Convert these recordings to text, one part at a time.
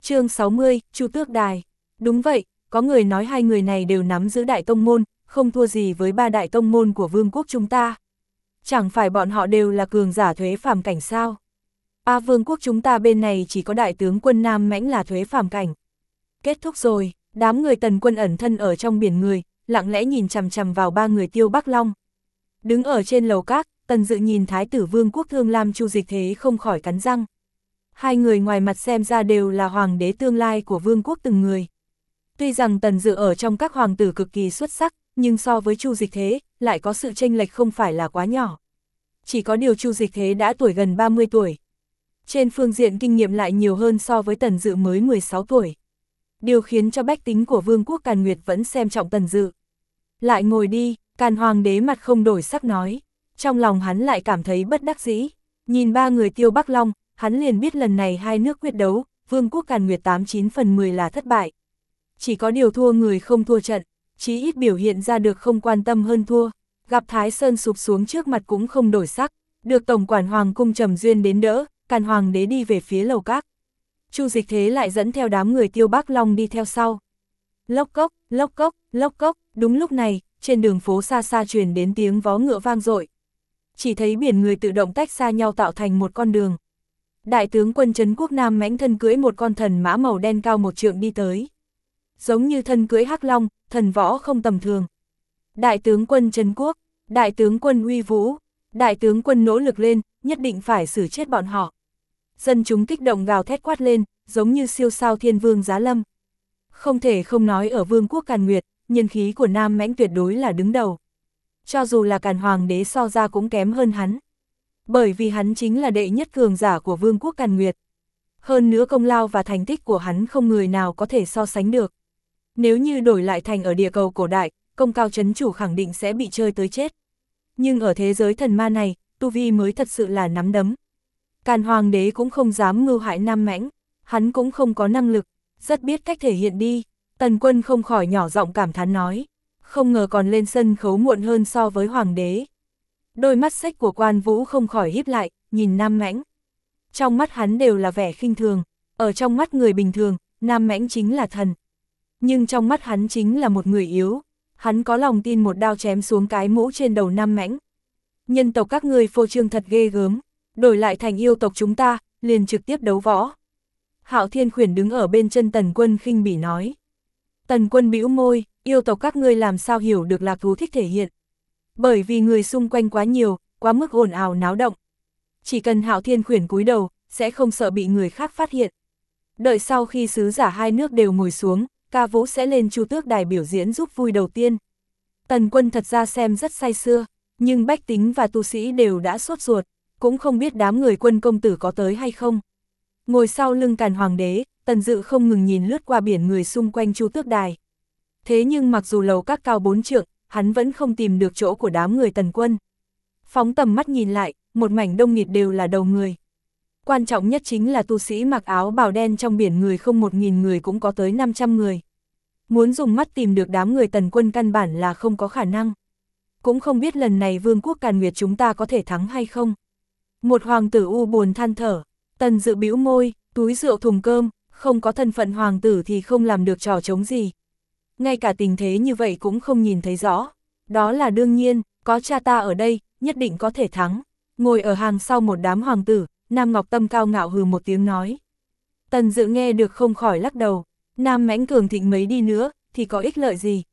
Chương 60, Chu Tước Đài. Đúng vậy, có người nói hai người này đều nắm giữ đại tông môn, không thua gì với ba đại tông môn của vương quốc chúng ta. Chẳng phải bọn họ đều là cường giả thuế phàm cảnh sao? Vương quốc chúng ta bên này chỉ có đại tướng quân Nam Mãnh là thuế phàm cảnh. Kết thúc rồi, đám người Tần Quân ẩn thân ở trong biển người, lặng lẽ nhìn chằm chằm vào ba người Tiêu Bắc Long. Đứng ở trên lầu các, Tần Dự nhìn Thái tử Vương quốc Thương Lam Chu Dịch Thế không khỏi cắn răng. Hai người ngoài mặt xem ra đều là hoàng đế tương lai của vương quốc từng người. Tuy rằng Tần Dự ở trong các hoàng tử cực kỳ xuất sắc, nhưng so với Chu Dịch Thế, lại có sự chênh lệch không phải là quá nhỏ. Chỉ có điều Chu Dịch Thế đã tuổi gần 30 tuổi. Trên phương diện kinh nghiệm lại nhiều hơn so với Tần Dự mới 16 tuổi. Điều khiến cho bách tính của vương quốc Càn Nguyệt vẫn xem trọng Tần Dự. Lại ngồi đi, Càn hoàng đế mặt không đổi sắc nói. Trong lòng hắn lại cảm thấy bất đắc dĩ. Nhìn ba người Tiêu Bắc Long, hắn liền biết lần này hai nước quyết đấu, vương quốc Càn Nguyệt 89 phần 10 là thất bại. Chỉ có điều thua người không thua trận, chí ít biểu hiện ra được không quan tâm hơn thua. Gặp Thái Sơn sụp xuống trước mặt cũng không đổi sắc, được tổng quản hoàng cung Trầm Duyên đến đỡ, Càn hoàng đế đi về phía lầu các. Chu Dịch Thế lại dẫn theo đám người Tiêu Bắc Long đi theo sau. Lốc cốc, lốc cốc, lốc cốc, đúng lúc này, trên đường phố xa xa truyền đến tiếng vó ngựa vang dội. Chỉ thấy biển người tự động tách xa nhau tạo thành một con đường. Đại tướng quân Trấn Quốc Nam Mãnh thân cưỡi một con thần mã màu đen cao 1 trượng đi tới. Giống như thân cưỡi hắc long, thần võ không tầm thường. Đại tướng quân Trấn Quốc, đại tướng quân uy vũ, đại tướng quân nỗ lực lên, nhất định phải xử chết bọn họ. Dân chúng kích động gào thét quát lên, giống như siêu sao thiên vương giá lâm. Không thể không nói ở vương quốc Càn Nguyệt, nhân khí của Nam Mãnh tuyệt đối là đứng đầu. Cho dù là Càn hoàng đế so ra cũng kém hơn hắn. Bởi vì hắn chính là đệ nhất cường giả của vương quốc Càn Nguyệt. Hơn nữa công lao và thành tích của hắn không người nào có thể so sánh được. Nếu như đổi lại thành ở địa cầu cổ đại, công cao chấn chủ khẳng định sẽ bị chơi tới chết. Nhưng ở thế giới thần ma này, tu vi mới thật sự là nắm đấm. Càn hoàng đế cũng không dám mưu hại Nam Mãnh, hắn cũng không có năng lực, rất biết cách thể hiện đi. Tần Quân không khỏi nhỏ giọng cảm thán nói, không ngờ còn lên sân khấu muộn hơn so với hoàng đế. Đôi mắt xếch của Quan Vũ không khỏi híp lại, nhìn Nam Mãnh. Trong mắt hắn đều là vẻ khinh thường, ở trong mắt người bình thường, Nam Mãnh chính là thần. Nhưng trong mắt hắn chính là một người yếu, hắn có lòng tin một đao chém xuống cái mũ trên đầu Nam Mãnh. Nhân tộc các ngươi phô trương thật ghê gớm, đổi lại thành yêu tộc chúng ta, liền trực tiếp đấu võ. Hạo Thiên Khuyển đứng ở bên chân Tần Quân khinh bỉ nói. Tần Quân bĩu môi, yêu tộc các ngươi làm sao hiểu được lạc thú thích thể hiện. Bởi vì người xung quanh quá nhiều, quá mức ồn ào náo động. Chỉ cần Hạo Thiên Khuyển cúi đầu, sẽ không sợ bị người khác phát hiện. Đợi sau khi sứ giả hai nước đều ngồi xuống, ca vũ sẽ lên Chu Tước Đài biểu diễn giúp vui đầu tiên. Tần Quân thật ra xem rất say sưa, nhưng bách tính và tu sĩ đều đã sốt ruột, cũng không biết đám người Quân công tử có tới hay không. Ngồi sau lưng Càn hoàng đế, Tần Dự không ngừng nhìn lướt qua biển người xung quanh Chu Tước Đài. Thế nhưng mặc dù lầu các cao 4 trượng, hắn vẫn không tìm được chỗ của đám người Tần Quân. Phóng tầm mắt nhìn lại, một mảnh đông nghịt đều là đầu người. Quan trọng nhất chính là tu sĩ mặc áo bào đen trong biển người không 1000 người cũng có tới 500 người. Muốn dùng mắt tìm được đám người Tần Quân căn bản là không có khả năng. Cũng không biết lần này vương quốc Càn Nguyệt chúng ta có thể thắng hay không. Một hoàng tử u buồn than thở, Tần Dự bĩu môi, túi rượu thùng cơm, không có thân phận hoàng tử thì không làm được trò trống gì. Ngay cả tình thế như vậy cũng không nhìn thấy rõ. Đó là đương nhiên, có cha ta ở đây, nhất định có thể thắng. Ngồi ở hàng sau một đám hoàng tử, Nam Ngọc Tâm cao ngạo hừ một tiếng nói. Tần Dự nghe được không khỏi lắc đầu, Nam Mãnh cường thịnh mấy đi nữa, thì có ích lợi gì.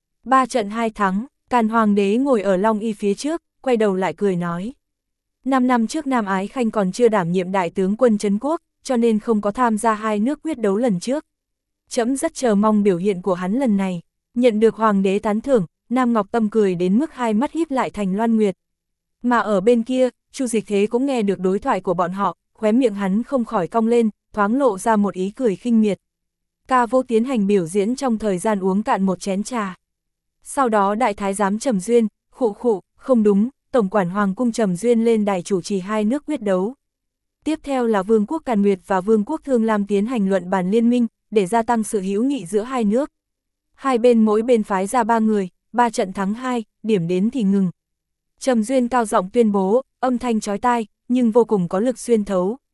3 trận 2 thắng, Càn hoàng đế ngồi ở Long Y phía trước, quay đầu lại cười nói. 5 năm trước Nam Ái Khanh còn chưa đảm nhiệm đại tướng quân Trấn Quốc, cho nên không có tham gia hai nước quyết đấu lần trước. Trẫm rất chờ mong biểu hiện của hắn lần này. Nhận được hoàng đế tán thưởng, Nam Ngọc Tâm cười đến mức hai mắt híp lại thành loan nguyệt. Mà ở bên kia, Chu Dịch Thế cũng nghe được đối thoại của bọn họ, khóe miệng hắn không khỏi cong lên, thoáng lộ ra một ý cười khinh miệt. Ca vô tiến hành biểu diễn trong thời gian uống cạn một chén trà. Sau đó đại thái giám Trầm Duyên, không đúng, tổng quản hoàng cung Trầm Duyên lên đài chủ trì hai nước quyết đấu. Tiếp theo là vương quốc Càn Nguyệt và vương quốc Thương Lam tiến hành luận bàn liên minh, để gia tăng sự hữu nghị giữa hai nước. Hai bên mỗi bên phái ra 3 người, 3 trận thắng 2, điểm đến thì ngừng. Trầm Duyên cao giọng tuyên bố, âm thanh chói tai, nhưng vô cùng có lực xuyên thấu.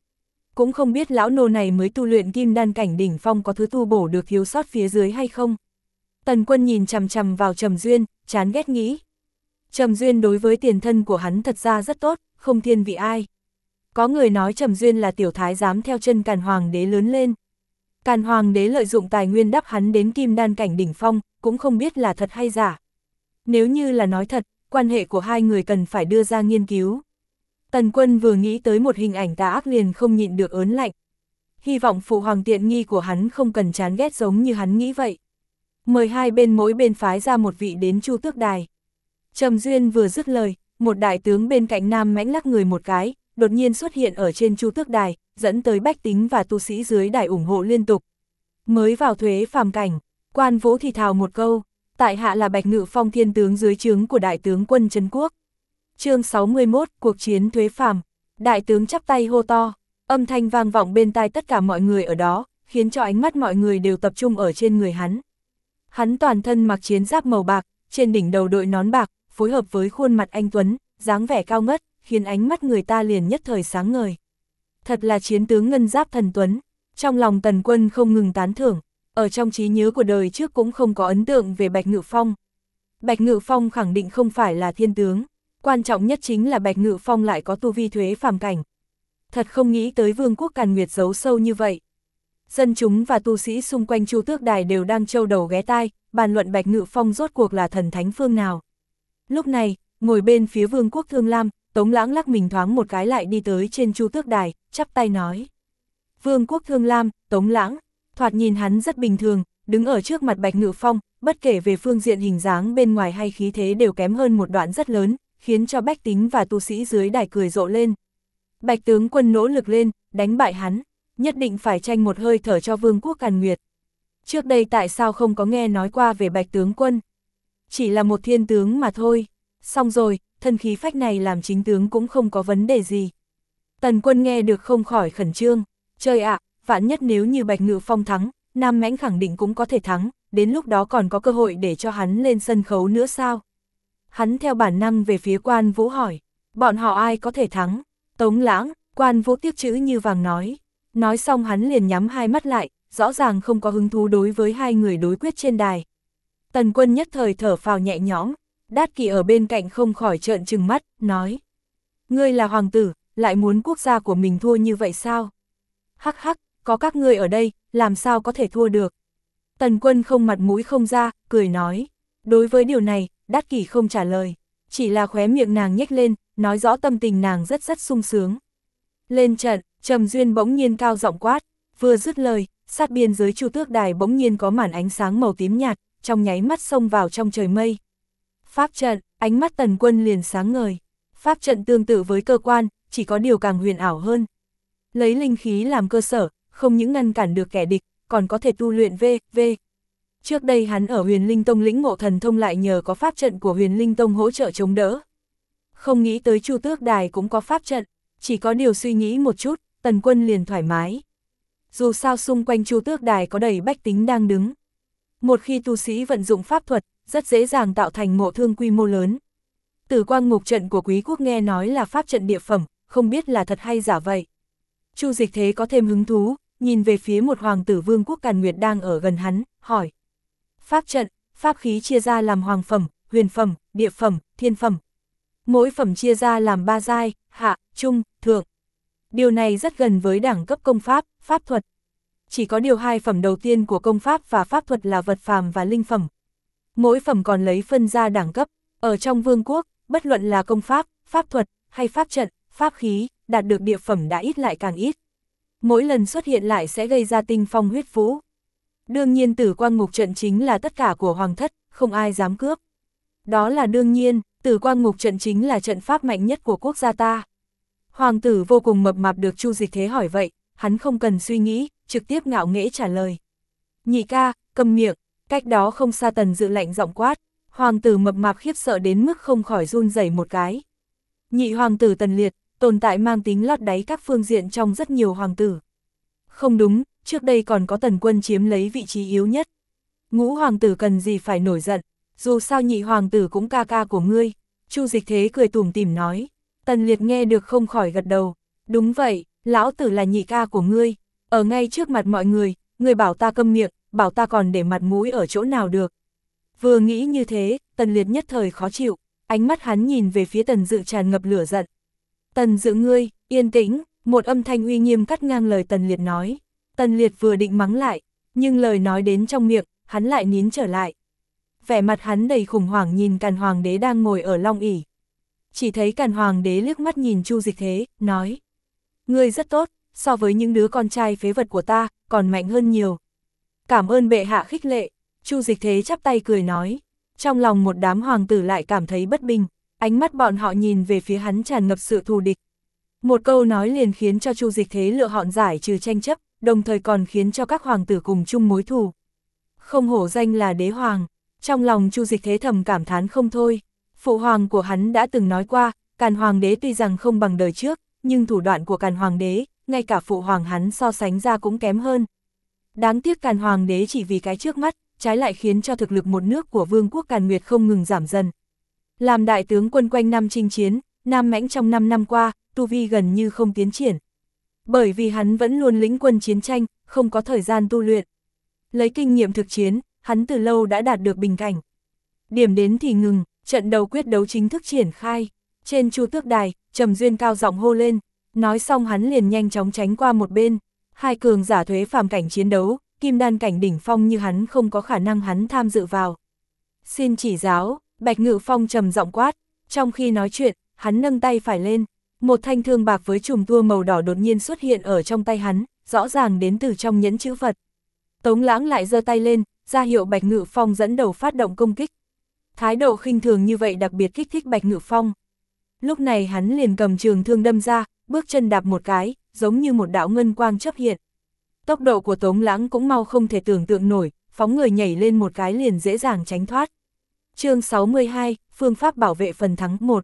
cũng không biết lão nô này mới tu luyện kim đan cảnh đỉnh phong có thứ tu bổ được thiếu sót phía dưới hay không. Tần Quân nhìn chằm chằm vào Trầm Duyên, chán ghét nghĩ. Trầm Duyên đối với tiền thân của hắn thật ra rất tốt, không thiên vị ai. Có người nói Trầm Duyên là tiểu thái giám theo chân Càn Hoàng đế lớn lên. Càn Hoàng đế lợi dụng tài nguyên đắp hắn đến kim đan cảnh đỉnh phong, cũng không biết là thật hay giả. Nếu như là nói thật, quan hệ của hai người cần phải đưa ra nghiên cứu. Tần Quân vừa nghĩ tới một hình ảnh tà ác liền không nhịn được ớn lạnh. Hy vọng phụ hoàng tiện nghi của hắn không cần chán ghét giống như hắn nghĩ vậy. Mời hai bên mỗi bên phái ra một vị đến Chu Tước Đài. Trầm Duyên vừa dứt lời, một đại tướng bên cạnh Nam Mãnh lắc người một cái, đột nhiên xuất hiện ở trên Chu Tước Đài, dẫn tới bách tính và tu sĩ dưới đài ủng hộ liên tục. Mới vào thuế phàm cảnh, Quan Vũ thì thào một câu, tại hạ là Bạch Ngự Phong thiên tướng dưới trướng của đại tướng quân Trấn Quốc. Chương 61, cuộc chiến thuế phàm. Đại tướng chắp tay hô to, âm thanh vang vọng bên tai tất cả mọi người ở đó, khiến cho ánh mắt mọi người đều tập trung ở trên người hắn. Hắn toàn thân mặc chiến giáp màu bạc, trên đỉnh đầu đội nón bạc, phối hợp với khuôn mặt anh tuấn, dáng vẻ cao ngất, khiến ánh mắt người ta liền nhất thời sáng ngời. Thật là chiến tướng ngân giáp thần tuấn. Trong lòng Tần Quân không ngừng tán thưởng, ở trong trí nhớ của đời trước cũng không có ấn tượng về Bạch Ngự Phong. Bạch Ngự Phong khẳng định không phải là thiên tướng, quan trọng nhất chính là Bạch Ngự Phong lại có tu vi thuế phàm cảnh. Thật không nghĩ tới Vương quốc Càn Nguyệt giấu sâu như vậy. Dân chúng và tu sĩ xung quanh Chu Tước Đài đều đang trâu đầu ghé tai, bàn luận Bạch Ngự Phong rốt cuộc là thần thánh phương nào. Lúc này, ngồi bên phía Vương quốc Thương Lam, Tống Lãng lắc mình thoáng một cái lại đi tới trên Chu Tước Đài, chắp tay nói. Vương quốc Thương Lam, Tống Lãng, thoạt nhìn hắn rất bình thường, đứng ở trước mặt Bạch Ngự Phong, bất kể về phương diện hình dáng bên ngoài hay khí thế đều kém hơn một đoạn rất lớn, khiến cho bách tính và tu sĩ dưới đài cười rộ lên. Bạch tướng quân nỗ lực lên, đánh bại hắn, nhất định phải tranh một hơi thở cho Vương quốc Càn Nguyệt. Trước đây tại sao không có nghe nói qua về Bạch tướng quân? Chỉ là một thiên tướng mà thôi. Xong rồi, thân khí phách này làm chính tướng cũng không có vấn đề gì. Tần Quân nghe được không khỏi khẩn trương. Trời ạ, vạn nhất nếu như Bạch Ngự Phong thắng, Nam Mãnh khẳng định cũng có thể thắng, đến lúc đó còn có cơ hội để cho hắn lên sân khấu nữa sao? Hắn theo bản năng về phía Quan Vũ hỏi, bọn họ ai có thể thắng? Tống Lãng, Quan Vũ tiếc chữ như vàng nói. Nói xong hắn liền nhắm hai mắt lại, rõ ràng không có hứng thú đối với hai người đối quyết trên đài. Tần Quân nhất thời thở phào nhẹ nhõm, Đát Kỷ ở bên cạnh không khỏi trợn trừng mắt, nói. Ngươi là hoàng tử, lại muốn quốc gia của mình thua như vậy sao? Hắc hắc, có các ngươi ở đây, làm sao có thể thua được? Tần Quân không mặt mũi không ra, cười nói. Đối với điều này, Đát Kỷ không trả lời, chỉ là khóe miệng nàng nhếch lên, nói rõ tâm tình nàng rất sung sướng. Lên trận, Trầm Duyên bỗng nhiên cao giọng quát, vừa dứt lời, sát biên giới Chu Tước Đài bỗng nhiên có màn ánh sáng màu tím nhạt, trong nháy mắt xông vào trong trời mây. Pháp trận, ánh mắt Tần Quân liền sáng ngời. Pháp trận tương tự với cơ quan, chỉ có điều càng huyền ảo hơn. Lấy linh khí làm cơ sở, không những ngăn cản được kẻ địch, còn có thể tu luyện v. Trước đây hắn ở Huyền Linh Tông lĩnh ngộ thần thông lại nhờ có pháp trận của Huyền Linh Tông hỗ trợ chống đỡ. Không nghĩ tới Chu Tước Đài cũng có pháp trận, chỉ có điều suy nghĩ một chút, Tần Quân liền thoải mái. Dù sao xung quanh Chu Tước Đài có đầy bách tính đang đứng. Một khi tu sĩ vận dụng pháp thuật, rất dễ dàng tạo thành ngộ thương quy mô lớn. Tử Quang Ngục trận của Quý quốc nghe nói là pháp trận địa phẩm, không biết là thật hay giả vậy. Chu Dịch Thế có thêm hứng thú, nhìn về phía một hoàng tử Vương quốc Càn Nguyệt đang ở gần hắn, hỏi. Pháp trận, pháp khí chia ra làm hoàng phẩm, huyền phẩm, địa phẩm, thiên phẩm. Mỗi phẩm chia ra làm 3 giai, hạ, trung, thượng. Điều này rất gần với đẳng cấp công pháp, pháp thuật. Chỉ có điều 2 phẩm đầu tiên của công pháp và pháp thuật là vật phàm và linh phẩm. Mỗi phẩm còn lấy phân ra đẳng cấp, ở trong vương quốc, bất luận là công pháp, pháp thuật, hay pháp trận, pháp khí, đạt được địa phẩm đã ít lại càng ít. Mỗi lần xuất hiện lại sẽ gây ra tinh phong huyết vũ. Đương nhiên Tử Quang Ngục trận chính là tất cả của hoàng thất, không ai dám cướp. Đó là đương nhiên, Tử Quang Ngục trận chính là trận pháp mạnh nhất của quốc gia ta. Hoàng tử vô cùng mập mạp được Chu Dịch Thế hỏi vậy, hắn không cần suy nghĩ, trực tiếp ngạo nghễ trả lời. Nhị ca, câm miệng, cách đó không xa Tần Dự lạnh giọng quát, hoàng tử mập mạp khiếp sợ đến mức không khỏi run rẩy một cái. Nhị hoàng tử Tần Liệt, tồn tại mang tính lót đáy các phương diện trong rất nhiều hoàng tử. Không đúng, trước đây còn có Tần Quân chiếm lấy vị trí yếu nhất. Ngũ hoàng tử cần gì phải nổi giận, dù sao nhị hoàng tử cũng ca ca của ngươi. Chu Dịch Thế cười tủm tỉm nói. Tần Liệt nghe được không khỏi gật đầu. Đúng vậy, Lão tử là nhị ca của ngươi, ở ngay trước mặt mọi người, ngươi bảo ta câm miệng, bảo ta còn để mặt mũi ở chỗ nào được. Vừa nghĩ như thế, Tần Liệt nhất thời khó chịu, ánh mắt hắn nhìn về phía Tần Dự tràn ngập lửa giận. Tần Dự ngươi, yên tĩnh, một âm thanh uy nghiêm cắt ngang lời Tần Liệt nói. Tần Liệt vừa định mắng lại, nhưng lời nói đến trong miệng, hắn lại nín trở lại. Vẻ mặt hắn đầy khủng hoảng nhìn Càn Hoàng đế đang ngồi ở long ỷ. Chỉ thấy Càn Hoàng đế liếc mắt nhìn Chu Dịch Thế, nói: ngươi rất tốt, so với những đứa con trai phế vật của ta, còn mạnh hơn nhiều. Cảm ơn bệ hạ khích lệ. Chu Dịch Thế chắp tay cười nói. Trong lòng một đám hoàng tử lại cảm thấy bất bình, ánh mắt bọn họ nhìn về phía hắn tràn ngập sự thù địch. Một câu nói liền khiến cho Chu Dịch Thế lựa chọn giải trừ tranh chấp, đồng thời còn khiến cho các hoàng tử cùng chung mối thù. Không hổ danh là đế hoàng, trong lòng Chu Dịch Thế thầm cảm thán không thôi. Phụ hoàng của hắn đã từng nói qua, Càn Hoàng đế tuy rằng không bằng đời trước, nhưng thủ đoạn của Càn Hoàng đế, ngay cả phụ hoàng hắn so sánh ra cũng kém hơn. Đáng tiếc Càn Hoàng đế chỉ vì cái trước mắt, trái lại khiến cho thực lực một nước của Vương quốc Càn Nguyệt không ngừng giảm dần. Làm đại tướng quân quanh năm chinh chiến, Nam Mãnh trong 5 năm qua, tu vi gần như không tiến triển. Bởi vì hắn vẫn luôn lĩnh quân chiến tranh, không có thời gian tu luyện. Lấy kinh nghiệm thực chiến, hắn từ lâu đã đạt được bình cảnh. Điểm đến thì ngừng, trận đầu quyết đấu chính thức triển khai. Trên Chu Tước Đài, Trầm Duyên cao giọng hô lên, nói xong hắn liền nhanh chóng tránh qua một bên. Hai cường giả thuế phàm cảnh chiến đấu, kim đan cảnh đỉnh phong như hắn không có khả năng hắn tham dự vào. Xin chỉ giáo, Bạch Ngự Phong trầm giọng quát, trong khi nói chuyện, hắn nâng tay phải lên, một thanh thương bạc với chùm tua màu đỏ đột nhiên xuất hiện ở trong tay hắn, rõ ràng đến từ trong nhẫn chữ vật. Tống Lãng lại giơ tay lên, ra hiệu Bạch Ngự Phong dẫn đầu phát động công kích. Thái độ khinh thường như vậy đặc biệt kích thích Bạch Ngự Phong. Lúc này hắn liền cầm trường thương đâm ra, bước chân đạp một cái, giống như một đạo ngân quang chớp hiện. Tốc độ của Tống Lãng cũng mau không thể tưởng tượng nổi, phóng người nhảy lên một cái liền dễ dàng tránh thoát. Chương 62, phương pháp bảo vệ phần thắng 1.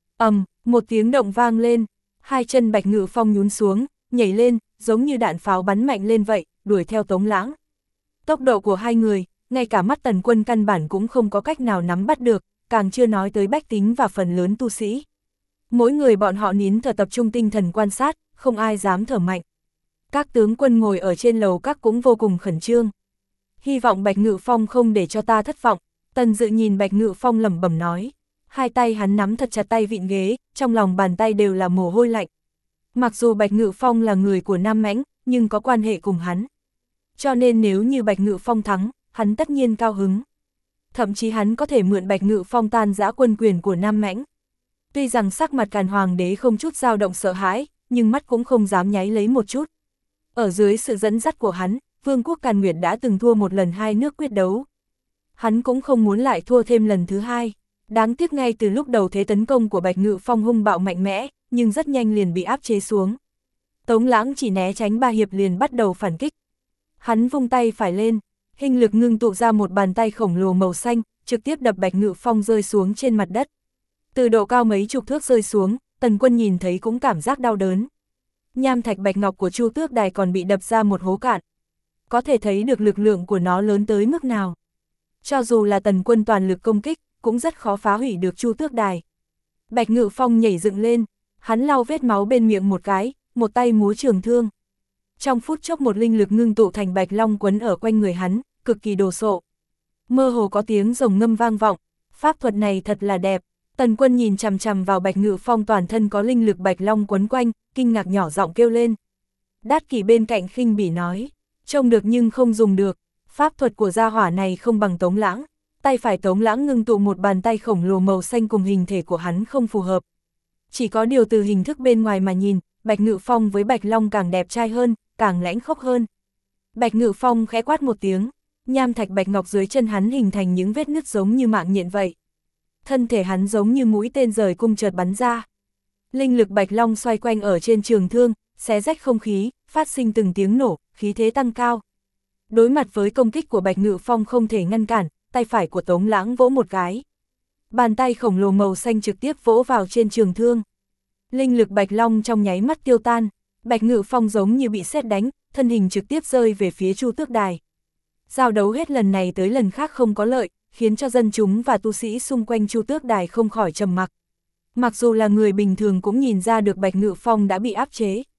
Một tiếng động vang lên, hai chân Bạch Ngự Phong nhún xuống, nhảy lên, giống như đạn pháo bắn mạnh lên vậy, đuổi theo Tống Lãng. Tốc độ của hai người, ngay cả mắt Tần Quân căn bản cũng không có cách nào nắm bắt được, càng chưa nói tới bách tính và phần lớn tu sĩ. Mỗi người bọn họ nín thở tập trung tinh thần quan sát, không ai dám thở mạnh. Các tướng quân ngồi ở trên lầu các cũng vô cùng khẩn trương. Hy vọng Bạch Ngự Phong không để cho ta thất vọng, Tần Dự nhìn Bạch Ngự Phong lẩm bẩm nói. Hai tay hắn nắm thật chặt tay vịn ghế, trong lòng bàn tay đều là mồ hôi lạnh. Mặc dù Bạch Ngự Phong là người của Nam Mãnh, nhưng có quan hệ cùng hắn. Cho nên nếu như Bạch Ngự Phong thắng, hắn tất nhiên cao hứng. Thậm chí hắn có thể mượn Bạch Ngự Phong tan rã quân quyền của Nam Mãnh. Tuy rằng sắc mặt Càn Hoàng đế không chút dao động sợ hãi, nhưng mắt cũng không dám nháy lấy một chút. Ở dưới sự dẫn dắt của hắn, Vương quốc Càn Nguyệt đã từng thua một lần hai nước quyết đấu. Hắn cũng không muốn lại thua thêm lần thứ hai. Đáng tiếc ngay từ lúc đầu thế tấn công của Bạch Ngự Phong hung bạo mạnh mẽ, nhưng rất nhanh liền bị áp chế xuống. Tống Lãng chỉ né tránh 3 hiệp liền bắt đầu phản kích. Hắn vung tay phải lên, hình lực ngưng tụ ra một bàn tay khổng lồ màu xanh, trực tiếp đập Bạch Ngự Phong rơi xuống trên mặt đất. Từ độ cao mấy chục thước rơi xuống, Tần Quân nhìn thấy cũng cảm giác đau đớn. Nham thạch bạch ngọc của Chu Tước Đài còn bị đập ra một hố cạn. Có thể thấy được lực lượng của nó lớn tới mức nào. Cho dù là Tần Quân toàn lực công kích, cũng rất khó phá hủy được Chu Tước Đài. Bạch Ngự Phong nhảy dựng lên, hắn lau vết máu bên miệng một cái, một tay múa trường thương. Trong phút chốc một linh lực ngưng tụ thành bạch long quấn ở quanh người hắn, cực kỳ đồ sộ. Mơ hồ có tiếng rồng ngâm vang vọng, pháp thuật này thật là đẹp. Tần Quân nhìn chằm chằm vào Bạch Ngự Phong toàn thân có linh lực bạch long quấn quanh, kinh ngạc nhỏ giọng kêu lên. Đát Kỷ bên cạnh khinh bỉ nói, trông được nhưng không dùng được, pháp thuật của gia hỏa này không bằng Tống Lãng. Tay phải Tống Lãng ngưng tụ một bàn tay khổng lồ màu xanh cùng hình thể của hắn không phù hợp. Chỉ có điều từ hình thức bên ngoài mà nhìn, Bạch Ngự Phong với Bạch Long càng đẹp trai hơn, càng lãnh khốc hơn. Bạch Ngự Phong khẽ quát một tiếng, nham thạch bạch ngọc dưới chân hắn hình thành những vết nứt giống như mạng nhện vậy. Thân thể hắn giống như mũi tên rời cung chợt bắn ra. Linh lực Bạch Long xoay quanh ở trên trường thương, xé rách không khí, phát sinh từng tiếng nổ, khí thế tăng cao. Đối mặt với công kích của Bạch Ngự Phong không thể ngăn cản, tay phải của Tống Lãng vỗ một cái. Bàn tay khổng lồ màu xanh trực tiếp vỗ vào trên trường thương. Linh lực Bạch Long trong nháy mắt tiêu tan, Bạch Ngự Phong giống như bị sét đánh, thân hình trực tiếp rơi về phía Chu Tước Đài. Giao đấu hết lần này tới lần khác không có lợi, khiến cho dân chúng và tu sĩ xung quanh Chu Tước Đài không khỏi trầm mặc. Mặc dù là người bình thường cũng nhìn ra được Bạch Ngự Phong đã bị áp chế.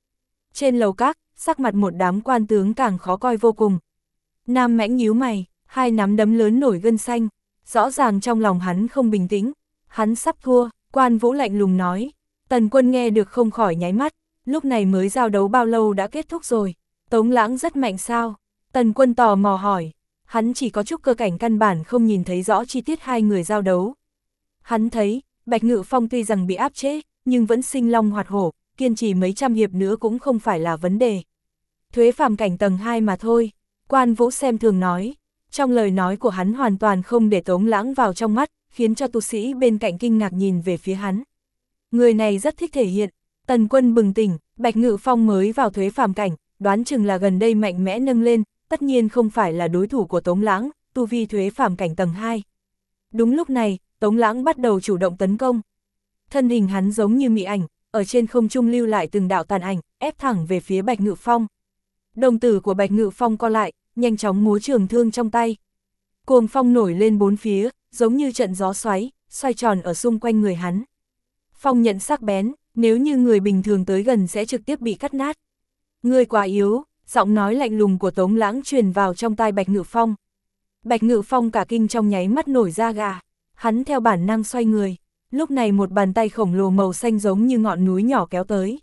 Trên lầu các, sắc mặt một đám quan tướng càng khó coi vô cùng. Nam Mãnh nhíu mày, hai nắm đấm lớn nổi gân xanh, rõ ràng trong lòng hắn không bình tĩnh, hắn sắp thua, Quan Vũ lạnh lùng nói. Tần Quân nghe được không khỏi nháy mắt, lúc này mới giao đấu bao lâu đã kết thúc rồi, Tống Lãng rất mạnh sao? Tần Quân tò mò hỏi, hắn chỉ có chút cơ cảnh căn bản không nhìn thấy rõ chi tiết hai người giao đấu. Hắn thấy, Bạch Ngự Phong tuy rằng bị áp chế, nhưng vẫn sinh long hoạt hổ, kiên trì mấy trăm hiệp nữa cũng không phải là vấn đề. Thuế phàm cảnh tầng 2 mà thôi, Quan Vũ xem thường nói. Trong lời nói của hắn hoàn toàn không để Tống Lãng vào trong mắt, khiến cho tu sĩ bên cạnh kinh ngạc nhìn về phía hắn. Người này rất thích thể hiện. Tần Quân bừng tỉnh, Bạch Ngự Phong mới vào thuế phàm cảnh, đoán chừng là gần đây mạnh mẽ nâng lên, tất nhiên không phải là đối thủ của Tống Lãng, tu vi thuế phàm cảnh tầng 2. Đúng lúc này, Tống Lãng bắt đầu chủ động tấn công. Thân hình hắn giống như mị ảnh, ở trên không trung lưu lại từng đạo tàn ảnh, ép thẳng về phía Bạch Ngự Phong. Đồng tử của Bạch Ngự Phong co lại, nhanh chóng múa trường thương trong tay. Cuồng phong nổi lên bốn phía, giống như trận gió xoáy, xoay tròn ở xung quanh người hắn. Phong nhận sắc bén, nếu như người bình thường tới gần sẽ trực tiếp bị cắt nát. Người quá yếu, giọng nói lạnh lùng của Tống Lãng truyền vào trong tai Bạch Ngự Phong. Bạch Ngự Phong cả kinh trong nháy mắt nổi da gà, hắn theo bản năng xoay người. Lúc này một bàn tay khổng lồ màu xanh giống như ngọn núi nhỏ kéo tới.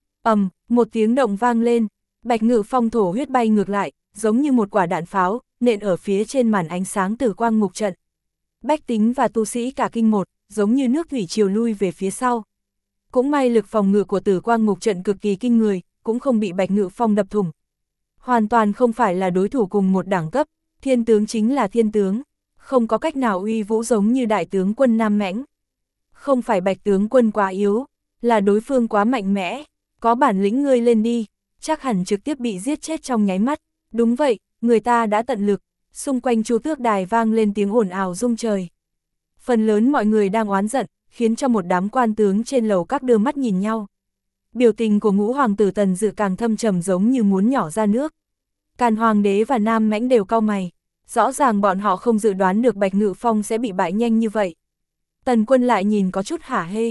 Một tiếng động vang lên, Bạch Ngự Phong thổ huyết bay ngược lại, giống như một quả đạn pháo, nện ở phía trên màn ánh sáng tử quang ngục trận. Bách tính và tu sĩ cả kinh một, giống như nước thủy triều lui về phía sau. Cũng may lực phòng ngự của tử quang ngục trận cực kỳ kinh người, cũng không bị Bạch Ngự Phong đập thủng. Hoàn toàn không phải là đối thủ cùng một đẳng cấp, thiên tướng chính là thiên tướng, không có cách nào uy vũ giống như đại tướng quân Nam Mãnh. Không phải Bạch tướng quân quá yếu, là đối phương quá mạnh mẽ, có bản lĩnh ngươi lên đi, chắc hẳn trực tiếp bị giết chết trong nháy mắt. Đúng vậy, người ta đã tận lực, xung quanh Chu Tước Đài vang lên tiếng ồn ào rung trời. Phần lớn mọi người đang oán giận, khiến cho một đám quan tướng trên lầu các đưa mắt nhìn nhau. Biểu tình của ngũ hoàng tử Tần Dự càng thâm trầm giống như muốn nhỏ ra nước. Càn Hoàng đế và Nam Mãnh đều cau mày, rõ ràng bọn họ không dự đoán được Bạch Ngự Phong sẽ bị bại nhanh như vậy. Tần Quân lại nhìn có chút hả hê,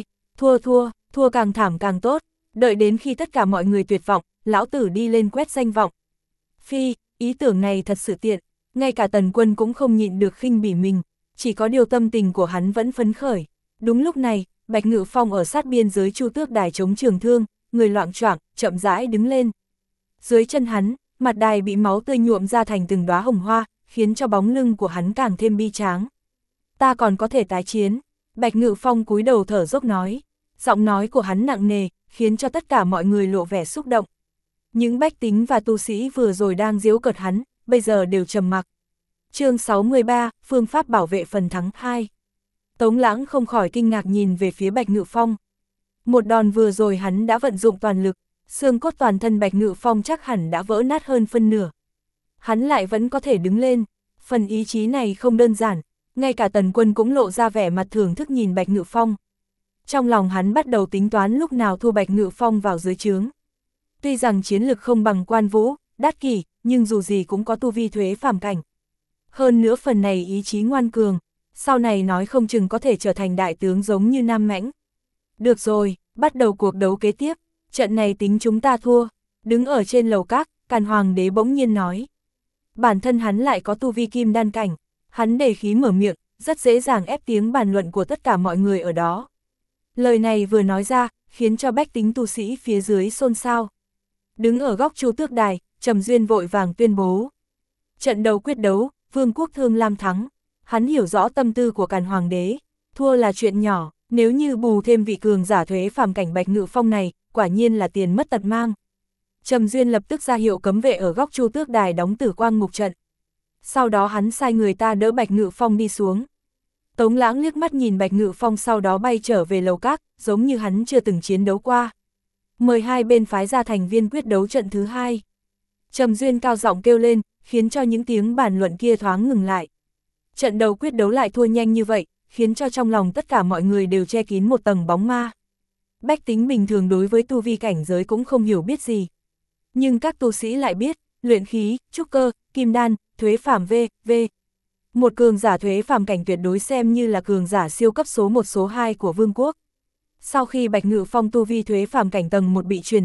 thua càng thảm càng tốt, đợi đến khi tất cả mọi người tuyệt vọng, lão tử đi lên quét danh vọng. Phi, ý tưởng này thật sự tiện, ngay cả Tần Quân cũng không nhịn được khinh bỉ mình, chỉ có điều tâm tình của hắn vẫn phấn khởi. Đúng lúc này, Bạch Ngự Phong ở sát biên giới Chu Tước Đài chống trường thương, người loạng choạng, chậm rãi đứng lên. Dưới chân hắn, mặt đài bị máu tươi nhuộm ra thành từng đóa hồng hoa, khiến cho bóng lưng của hắn càng thêm bi tráng. Ta còn có thể tái chiến, Bạch Ngự Phong cúi đầu thở dốc nói. Giọng nói của hắn nặng nề, khiến cho tất cả mọi người lộ vẻ xúc động. Những bách tính và tu sĩ vừa rồi đang giễu cợt hắn, bây giờ đều trầm mặc. Chương 63, phương pháp bảo vệ phần thắng 2. Tống Lãng không khỏi kinh ngạc nhìn về phía Bạch Ngự Phong. Một đòn vừa rồi hắn đã vận dụng toàn lực, xương cốt toàn thân Bạch Ngự Phong chắc hẳn đã vỡ nát hơn phân nửa. Hắn lại vẫn có thể đứng lên, phần ý chí này không đơn giản, ngay cả Tần Quân cũng lộ ra vẻ mặt thưởng thức nhìn Bạch Ngự Phong. Trong lòng hắn bắt đầu tính toán lúc nào thu Bạch Ngự Phong vào dưới trướng. Tuy rằng chiến lực không bằng Quan Vũ, Đát Kỷ, nhưng dù gì cũng có tu vi thuế phàm cảnh. Hơn nữa phần này ý chí ngoan cường, sau này nói không chừng có thể trở thành đại tướng giống như Nam Mãnh. Được rồi, bắt đầu cuộc đấu kế tiếp, trận này tính chúng ta thua. Đứng ở trên lầu các, Càn Hoàng đế bỗng nhiên nói. Bản thân hắn lại có tu vi kim đan cảnh, hắn đề khí mở miệng, rất dễ dàng ép tiếng bàn luận của tất cả mọi người ở đó. Lời này vừa nói ra, khiến cho bách tính tu sĩ phía dưới xôn xao. Đứng ở góc Chu Tước Đài, Trầm Duyên vội vàng tuyên bố. Trận đầu quyết đấu, Vương quốc Thương Lam thắng. Hắn hiểu rõ tâm tư của Càn Hoàng đế, thua là chuyện nhỏ, nếu như bù thêm vị cường giả thuế phàm cảnh Bạch Ngự Phong này, quả nhiên là tiền mất tật mang. Trầm Duyên lập tức ra hiệu cấm vệ ở góc Chu Tước Đài đóng tử quang ngục trận. Sau đó hắn sai người ta đỡ Bạch Ngự Phong đi xuống. Tống Lãng liếc mắt nhìn Bạch Ngự Phong sau đó bay trở về lầu các, giống như hắn chưa từng chiến đấu qua. Mời hai bên phái ra thành viên quyết đấu trận thứ 2. Trầm Duyên cao giọng kêu lên, khiến cho những tiếng bàn luận kia thoáng ngừng lại. Trận đầu quyết đấu lại thua nhanh như vậy, khiến cho trong lòng tất cả mọi người đều che kín một tầng bóng ma. Bách tính bình thường đối với tu vi cảnh giới cũng không hiểu biết gì. Nhưng các tu sĩ lại biết, luyện khí, trúc cơ, kim đan, thuế phàm v.v. Một cường giả thuế phàm cảnh tuyệt đối xem như là cường giả siêu cấp số 1 số 2 của vương quốc. Sau khi Bạch Ngự Phong tu vi thuế phàm cảnh tầng 1 bị truyền ra,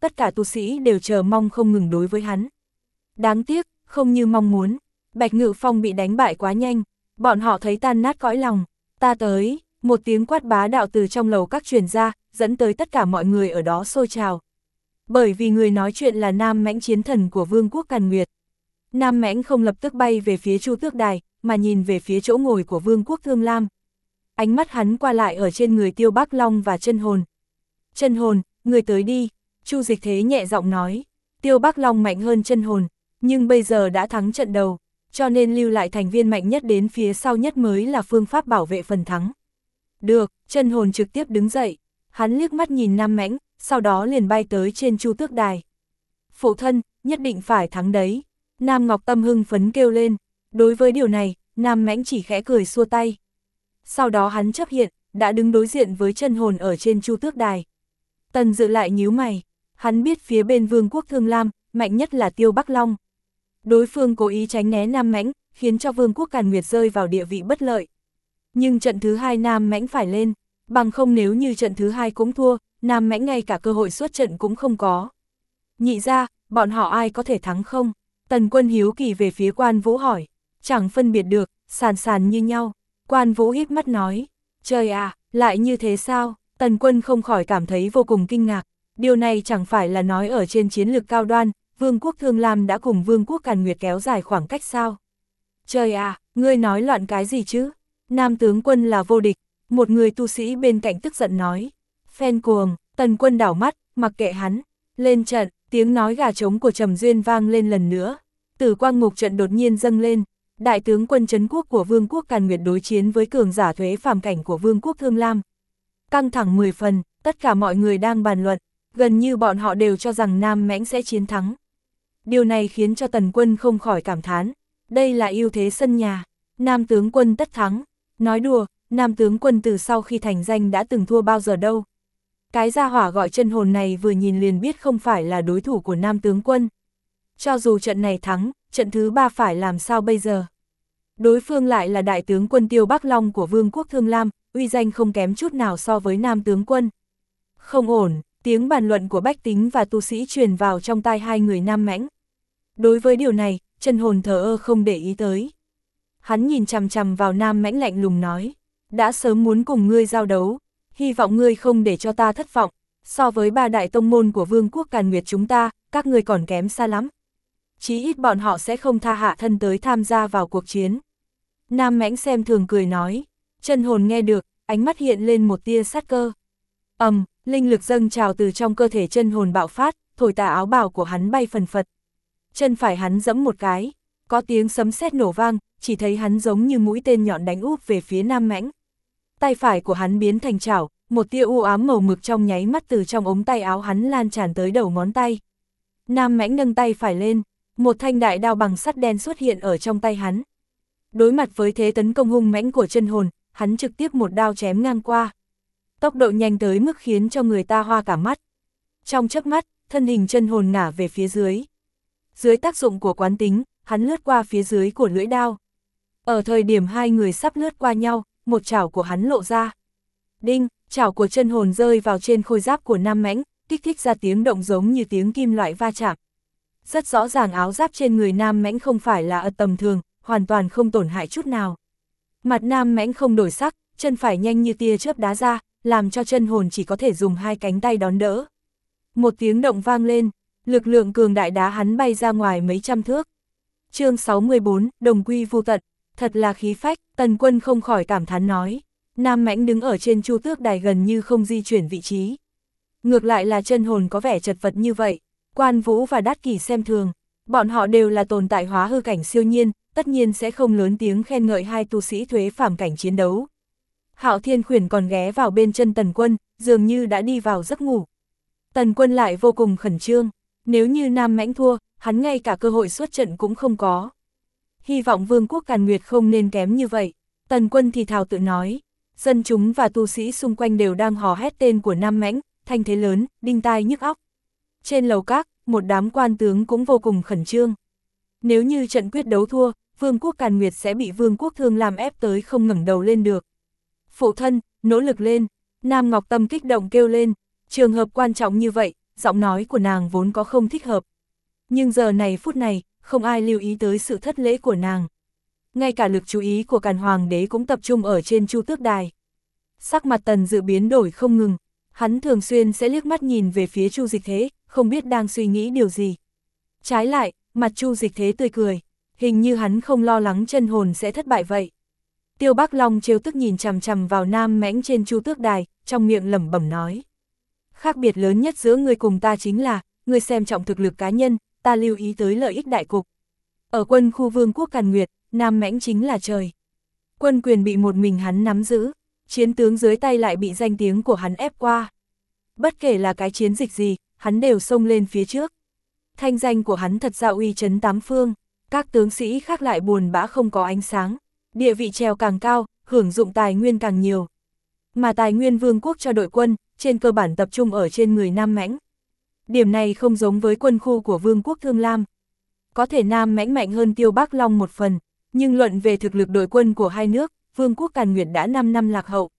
tất cả tu sĩ đều chờ mong không ngừng đối với hắn. Đáng tiếc, không như mong muốn, Bạch Ngự Phong bị đánh bại quá nhanh, bọn họ thấy tan nát cõi lòng. Ta tới, một tiếng quát bá đạo từ trong lầu các truyền ra, dẫn tới tất cả mọi người ở đó xôi trào. Bởi vì người nói chuyện là Nam Mãnh, chiến thần của Vương quốc Càn Nguyệt. Nam Mãnh không lập tức bay về phía Chu Tước Đài, mà nhìn về phía chỗ ngồi của Vương quốc Thương Lam. Ánh mắt hắn qua lại ở trên người Tiêu Bắc Long và Chân Hồn. Chân Hồn, người tới đi, Chu Dịch Thế nhẹ giọng nói. Tiêu Bắc Long mạnh hơn Chân Hồn, nhưng bây giờ đã thắng trận đầu, cho nên lưu lại thành viên mạnh nhất đến phía sau nhất mới là phương pháp bảo vệ phần thắng. Được, Chân Hồn trực tiếp đứng dậy, hắn liếc mắt nhìn Nam Mãnh, sau đó liền bay tới trên Chu Tước Đài. Phụ thân, nhất định phải thắng đấy. Nam Ngọc Tâm hưng phấn kêu lên. Đối với điều này, Nam Mãnh chỉ khẽ cười xua tay. Sau đó hắn chấp hiện, đã đứng đối diện với Chân Hồn ở trên Chu Tước Đài. Tần Dự lại nhíu mày, hắn biết phía bên Vương quốc Thương Lam, mạnh nhất là Tiêu Bắc Long. Đối phương cố ý tránh né Nam Mãnh, khiến cho Vương quốc Càn Nguyệt rơi vào địa vị bất lợi. Nhưng trận thứ hai Nam Mãnh phải lên, bằng không nếu như trận thứ hai cũng thua, Nam Mãnh ngay cả cơ hội xuất trận cũng không có. Nhị ra, bọn họ ai có thể thắng không? Tần Quân hiếu kỳ về phía Quan Vũ hỏi. Chẳng phân biệt được, sàn sàn như nhau. Quan Vũ híp mắt nói. Trời à, lại như thế sao? Tần Quân không khỏi cảm thấy vô cùng kinh ngạc. Điều này chẳng phải là nói ở trên chiến lược cao đoan, Vương quốc Thương Lam đã cùng Vương quốc Càn Nguyệt kéo dài khoảng cách sao? Trời à, ngươi nói loạn cái gì chứ? Nam tướng quân là vô địch, một người tu sĩ bên cạnh tức giận nói. Phen cuồng, Tần Quân đảo mắt, mặc kệ hắn. Lên trận, tiếng nói gà trống của Trầm Duyên vang lên lần nữa. Tử quang ngục trận đột nhiên dâng lên. Đại tướng quân trấn quốc của Vương quốc Càn Nguyệt đối chiến với cường giả thuế phàm cảnh của Vương quốc Thương Lam. Căng thẳng 10 phần, tất cả mọi người đang bàn luận, gần như bọn họ đều cho rằng Nam Mãnh sẽ chiến thắng. Điều này khiến cho Tần Quân không khỏi cảm thán, đây là ưu thế sân nhà, Nam tướng quân tất thắng. Nói đùa, Nam tướng quân từ sau khi thành danh đã từng thua bao giờ đâu. Cái gia hỏa gọi Chân Hồn này vừa nhìn liền biết không phải là đối thủ của Nam tướng quân. Cho dù trận này thắng, trận thứ ba phải làm sao bây giờ? Đối phương lại là đại tướng quân Tiêu Bắc Long của Vương quốc Thương Lam, uy danh không kém chút nào so với Nam tướng quân. Không ổn, tiếng bàn luận của bách tính và tu sĩ truyền vào trong tai hai người Nam Mãnh. Đối với điều này, Chân Hồn thờ ơ không để ý tới. Hắn nhìn chằm chằm vào Nam Mãnh lạnh lùng nói, đã sớm muốn cùng ngươi giao đấu, hy vọng ngươi không để cho ta thất vọng, so với ba đại tông môn của Vương quốc Càn Nguyệt chúng ta, các ngươi còn kém xa lắm. Chí ít bọn họ sẽ không tha hạ thân tới tham gia vào cuộc chiến. Nam Mãnh xem thường cười nói. Chân Hồn nghe được, ánh mắt hiện lên một tia sát cơ. Linh lực dâng trào từ trong cơ thể Chân Hồn bạo phát, thổi tà áo bào của hắn bay phần phật. Chân phải hắn giẫm một cái, có tiếng sấm sét nổ vang, chỉ thấy hắn giống như mũi tên nhọn đánh úp về phía Nam Mãnh. Tay phải của hắn biến thành chảo, một tia u ám màu mực trong nháy mắt từ trong ống tay áo hắn lan tràn tới đầu ngón tay. Nam Mãnh nâng tay phải lên, một thanh đại đao bằng sắt đen xuất hiện ở trong tay hắn. Đối mặt với thế tấn công hung mãnh của Chân Hồn, hắn trực tiếp một đao chém ngang qua. Tốc độ nhanh tới mức khiến cho người ta hoa cả mắt. Trong chớp mắt, thân hình Chân Hồn ngả về phía dưới. Dưới tác dụng của quán tính, hắn lướt qua phía dưới của lưỡi đao. Ở thời điểm hai người sắp lướt qua nhau, một chảo của hắn lộ ra. Đinh, chảo của Chân Hồn rơi vào trên khôi giáp của Nam Mãnh, kích thích ra tiếng động giống như tiếng kim loại va chạm. Rất rõ ràng áo giáp trên người Nam Mãnh không phải là tầm thường, hoàn toàn không tổn hại chút nào. Mặt Nam Mãnh không đổi sắc, chân phải nhanh như tia chớp đá ra, làm cho Chân Hồn chỉ có thể dùng hai cánh tay đón đỡ. Một tiếng động vang lên, lực lượng cường đại đá hắn bay ra ngoài mấy trăm thước. Chương 64, đồng quy vu tận, thật là khí phách, Tần Quân không khỏi cảm thán nói. Nam Mãnh đứng ở trên Chu Tước Đài gần như không di chuyển vị trí. Ngược lại là Chân Hồn có vẻ chật vật như vậy. Quan Vũ và Đát Kỷ xem thường, bọn họ đều là tồn tại hóa hư cảnh siêu nhiên, tất nhiên sẽ không lớn tiếng khen ngợi hai tu sĩ thuế phàm cảnh chiến đấu. Hạo Thiên Khuyển còn ghé vào bên chân Tần Quân, dường như đã đi vào giấc ngủ. Tần Quân lại vô cùng khẩn trương, nếu như Nam Mãnh thua, hắn ngay cả cơ hội xuất trận cũng không có. Hy vọng Vương quốc Càn Nguyệt không nên kém như vậy. Tần Quân thì thào tự nói, dân chúng và tu sĩ xung quanh đều đang hò hét tên của Nam Mãnh, thanh thế lớn, đinh tai nhức óc. Trên lầu các, một đám quan tướng cũng vô cùng khẩn trương. Nếu như trận quyết đấu thua, Vương quốc Càn Nguyệt sẽ bị Vương quốc Thương Lam ép tới không ngẩng đầu lên được. Phụ thân, nỗ lực lên, Nam Ngọc Tâm kích động kêu lên, trường hợp quan trọng như vậy, giọng nói của nàng vốn có không thích hợp. Nhưng giờ này phút này, không ai lưu ý tới sự thất lễ của nàng. Ngay cả lực chú ý của Càn Hoàng đế cũng tập trung ở trên Chu Tước Đài. Sắc mặt Tần Dự biến đổi không ngừng, hắn thường xuyên sẽ liếc mắt nhìn về phía Chu Dịch Thế, không biết đang suy nghĩ điều gì. Trái lại, mặt Chu Dịch Thế tươi cười, hình như hắn không lo lắng chân hồn sẽ thất bại vậy. Tiêu Bắc Long trêu tức nhìn chằm chằm vào Nam Mãnh trên Chu Tước Đài, trong miệng lẩm bẩm nói. Khác biệt lớn nhất giữa ngươi cùng ta chính là, ngươi xem trọng thực lực cá nhân, ta lưu ý tới lợi ích đại cục. Ở quân khu Vương quốc Càn Nguyệt, Nam Mãnh chính là trời. Quân quyền bị một mình hắn nắm giữ, chiến tướng dưới tay lại bị danh tiếng của hắn ép qua. Bất kể là cái chiến dịch gì, hắn đều xông lên phía trước. Thanh danh của hắn thật ra uy chấn tám phương, các tướng sĩ khác lại buồn bã không có ánh sáng, địa vị trèo càng cao, hưởng dụng tài nguyên càng nhiều. Mà tài nguyên vương quốc cho đội quân, trên cơ bản tập trung ở trên người Nam Mãnh. Điểm này không giống với quân khu của Vương quốc Thương Lam. Có thể Nam Mãnh mạnh hơn Tiêu Bắc Long một phần, nhưng luận về thực lực đội quân của hai nước, Vương quốc Càn Nguyệt đã 5 năm lạc hậu.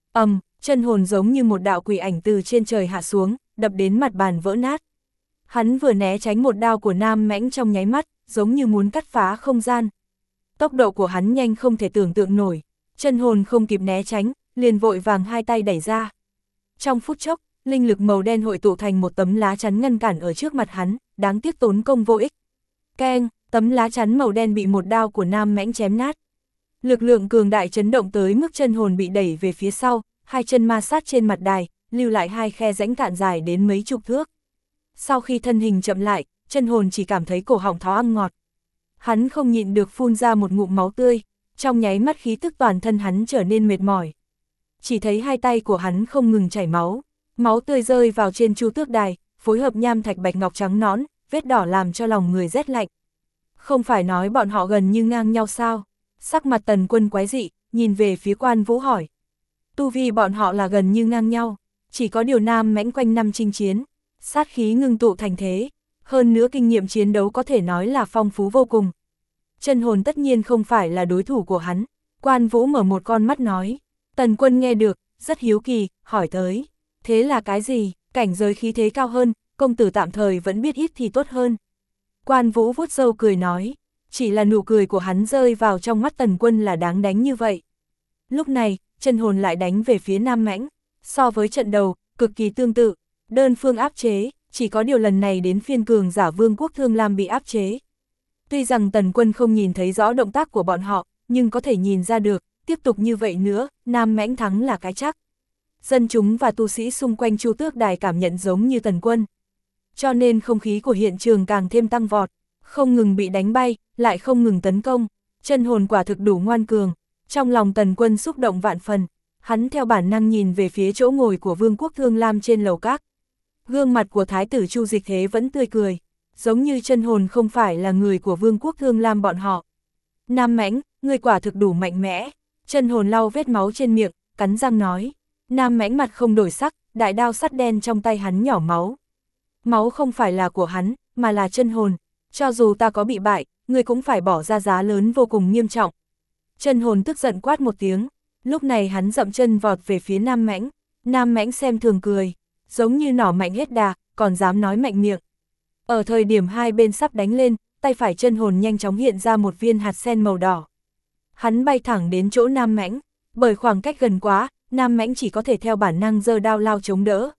Chân hồn giống như một đạo quỷ ảnh từ trên trời hạ xuống, đập đến mặt bàn vỡ nát. Hắn vừa né tránh một đao của Nam Mãnh trong nháy mắt, giống như muốn cắt phá không gian. Tốc độ của hắn nhanh không thể tưởng tượng nổi, chân hồn không kịp né tránh, liền vội vàng hai tay đẩy ra. Trong phút chốc, linh lực màu đen hội tụ thành một tấm lá chắn ngăn cản ở trước mặt hắn, đáng tiếc tốn công vô ích. Keng, tấm lá chắn màu đen bị một đao của Nam Mãnh chém nát. Lực lượng cường đại chấn động tới mức chân hồn bị đẩy về phía sau, hai chân ma sát trên mặt đài, lưu lại hai khe rãnh cạn dài đến mấy chục thước. Sau khi thân hình chậm lại, chân hồn chỉ cảm thấy cổ họng thó ăn ngọt. Hắn không nhịn được phun ra một ngụm máu tươi, trong nháy mắt khí tức toàn thân hắn trở nên mệt mỏi. Chỉ thấy hai tay của hắn không ngừng chảy máu, máu tươi rơi vào trên Chu Tước Đài, phối hợp nham thạch bạch ngọc trắng nõn, vết đỏ làm cho lòng người rét lạnh. Không phải nói bọn họ gần như ngang nhau sao? Sắc mặt Tần Quân quái dị, nhìn về phía Quan Vũ hỏi. Tu vi bọn họ là gần như ngang nhau, chỉ có điều Nam Mãnh quanh năm chinh chiến, sát khí ngưng tụ thành thế, hơn nữa kinh nghiệm chiến đấu có thể nói là phong phú vô cùng. Chân hồn tất nhiên không phải là đối thủ của hắn, Quan Vũ mở một con mắt nói. Tần Quân nghe được, rất hiếu kỳ, hỏi tới. Thế là cái gì? Cảnh giới khí thế cao hơn, công tử tạm thời vẫn biết ít thì tốt hơn. Quan Vũ vuốt râu cười nói, chỉ là nụ cười của hắn rơi vào trong mắt Tần Quân là đáng đánh như vậy. Lúc này, chân hồn lại đánh về phía Nam Mãnh, so với trận đầu, cực kỳ tương tự, đơn phương áp chế, chỉ có điều lần này đến phiên cường giả Vương quốc Thương Lam bị áp chế. Tuy rằng Tần Quân không nhìn thấy rõ động tác của bọn họ, nhưng có thể nhìn ra được, tiếp tục như vậy nữa, Nam Mãnh thắng là cái chắc. Dân chúng và tu sĩ xung quanh Chu Tước Đài cảm nhận giống như Tần Quân. Cho nên không khí của hiện trường càng thêm tăng vọt, không ngừng bị đánh bay, lại không ngừng tấn công. Chân hồn quả thực đủ ngoan cường. Trong lòng Tần Quân xúc động vạn phần, hắn theo bản năng nhìn về phía chỗ ngồi của Vương quốc Thương Lam trên lầu các. Gương mặt của Thái tử Chu Dịch Thế vẫn tươi cười, giống như chân hồn không phải là người của Vương quốc Thương Lam bọn họ. Nam Mãnh, ngươi quả thực đủ mạnh mẽ. Chân hồn lau vết máu trên miệng, cắn răng nói. Nam Mãnh mặt không đổi sắc, đại đao sắt đen trong tay hắn nhỏ máu. Máu không phải là của hắn, mà là chân hồn. Cho dù ta có bị bại, ngươi cũng phải bỏ ra giá lớn vô cùng nghiêm trọng. Chân hồn tức giận quát một tiếng. Lúc này hắn dậm chân vọt về phía Nam Mãnh. Nam Mãnh xem thường cười, giống như nỏ mạnh hết đà, còn dám nói mạnh miệng. Ở thời điểm hai bên sắp đánh lên, tay phải chân hồn nhanh chóng hiện ra một viên hạt sen màu đỏ. Hắn bay thẳng đến chỗ Nam Mãnh, bởi khoảng cách gần quá, Nam Mãnh chỉ có thể theo bản năng giơ đao lao chống đỡ.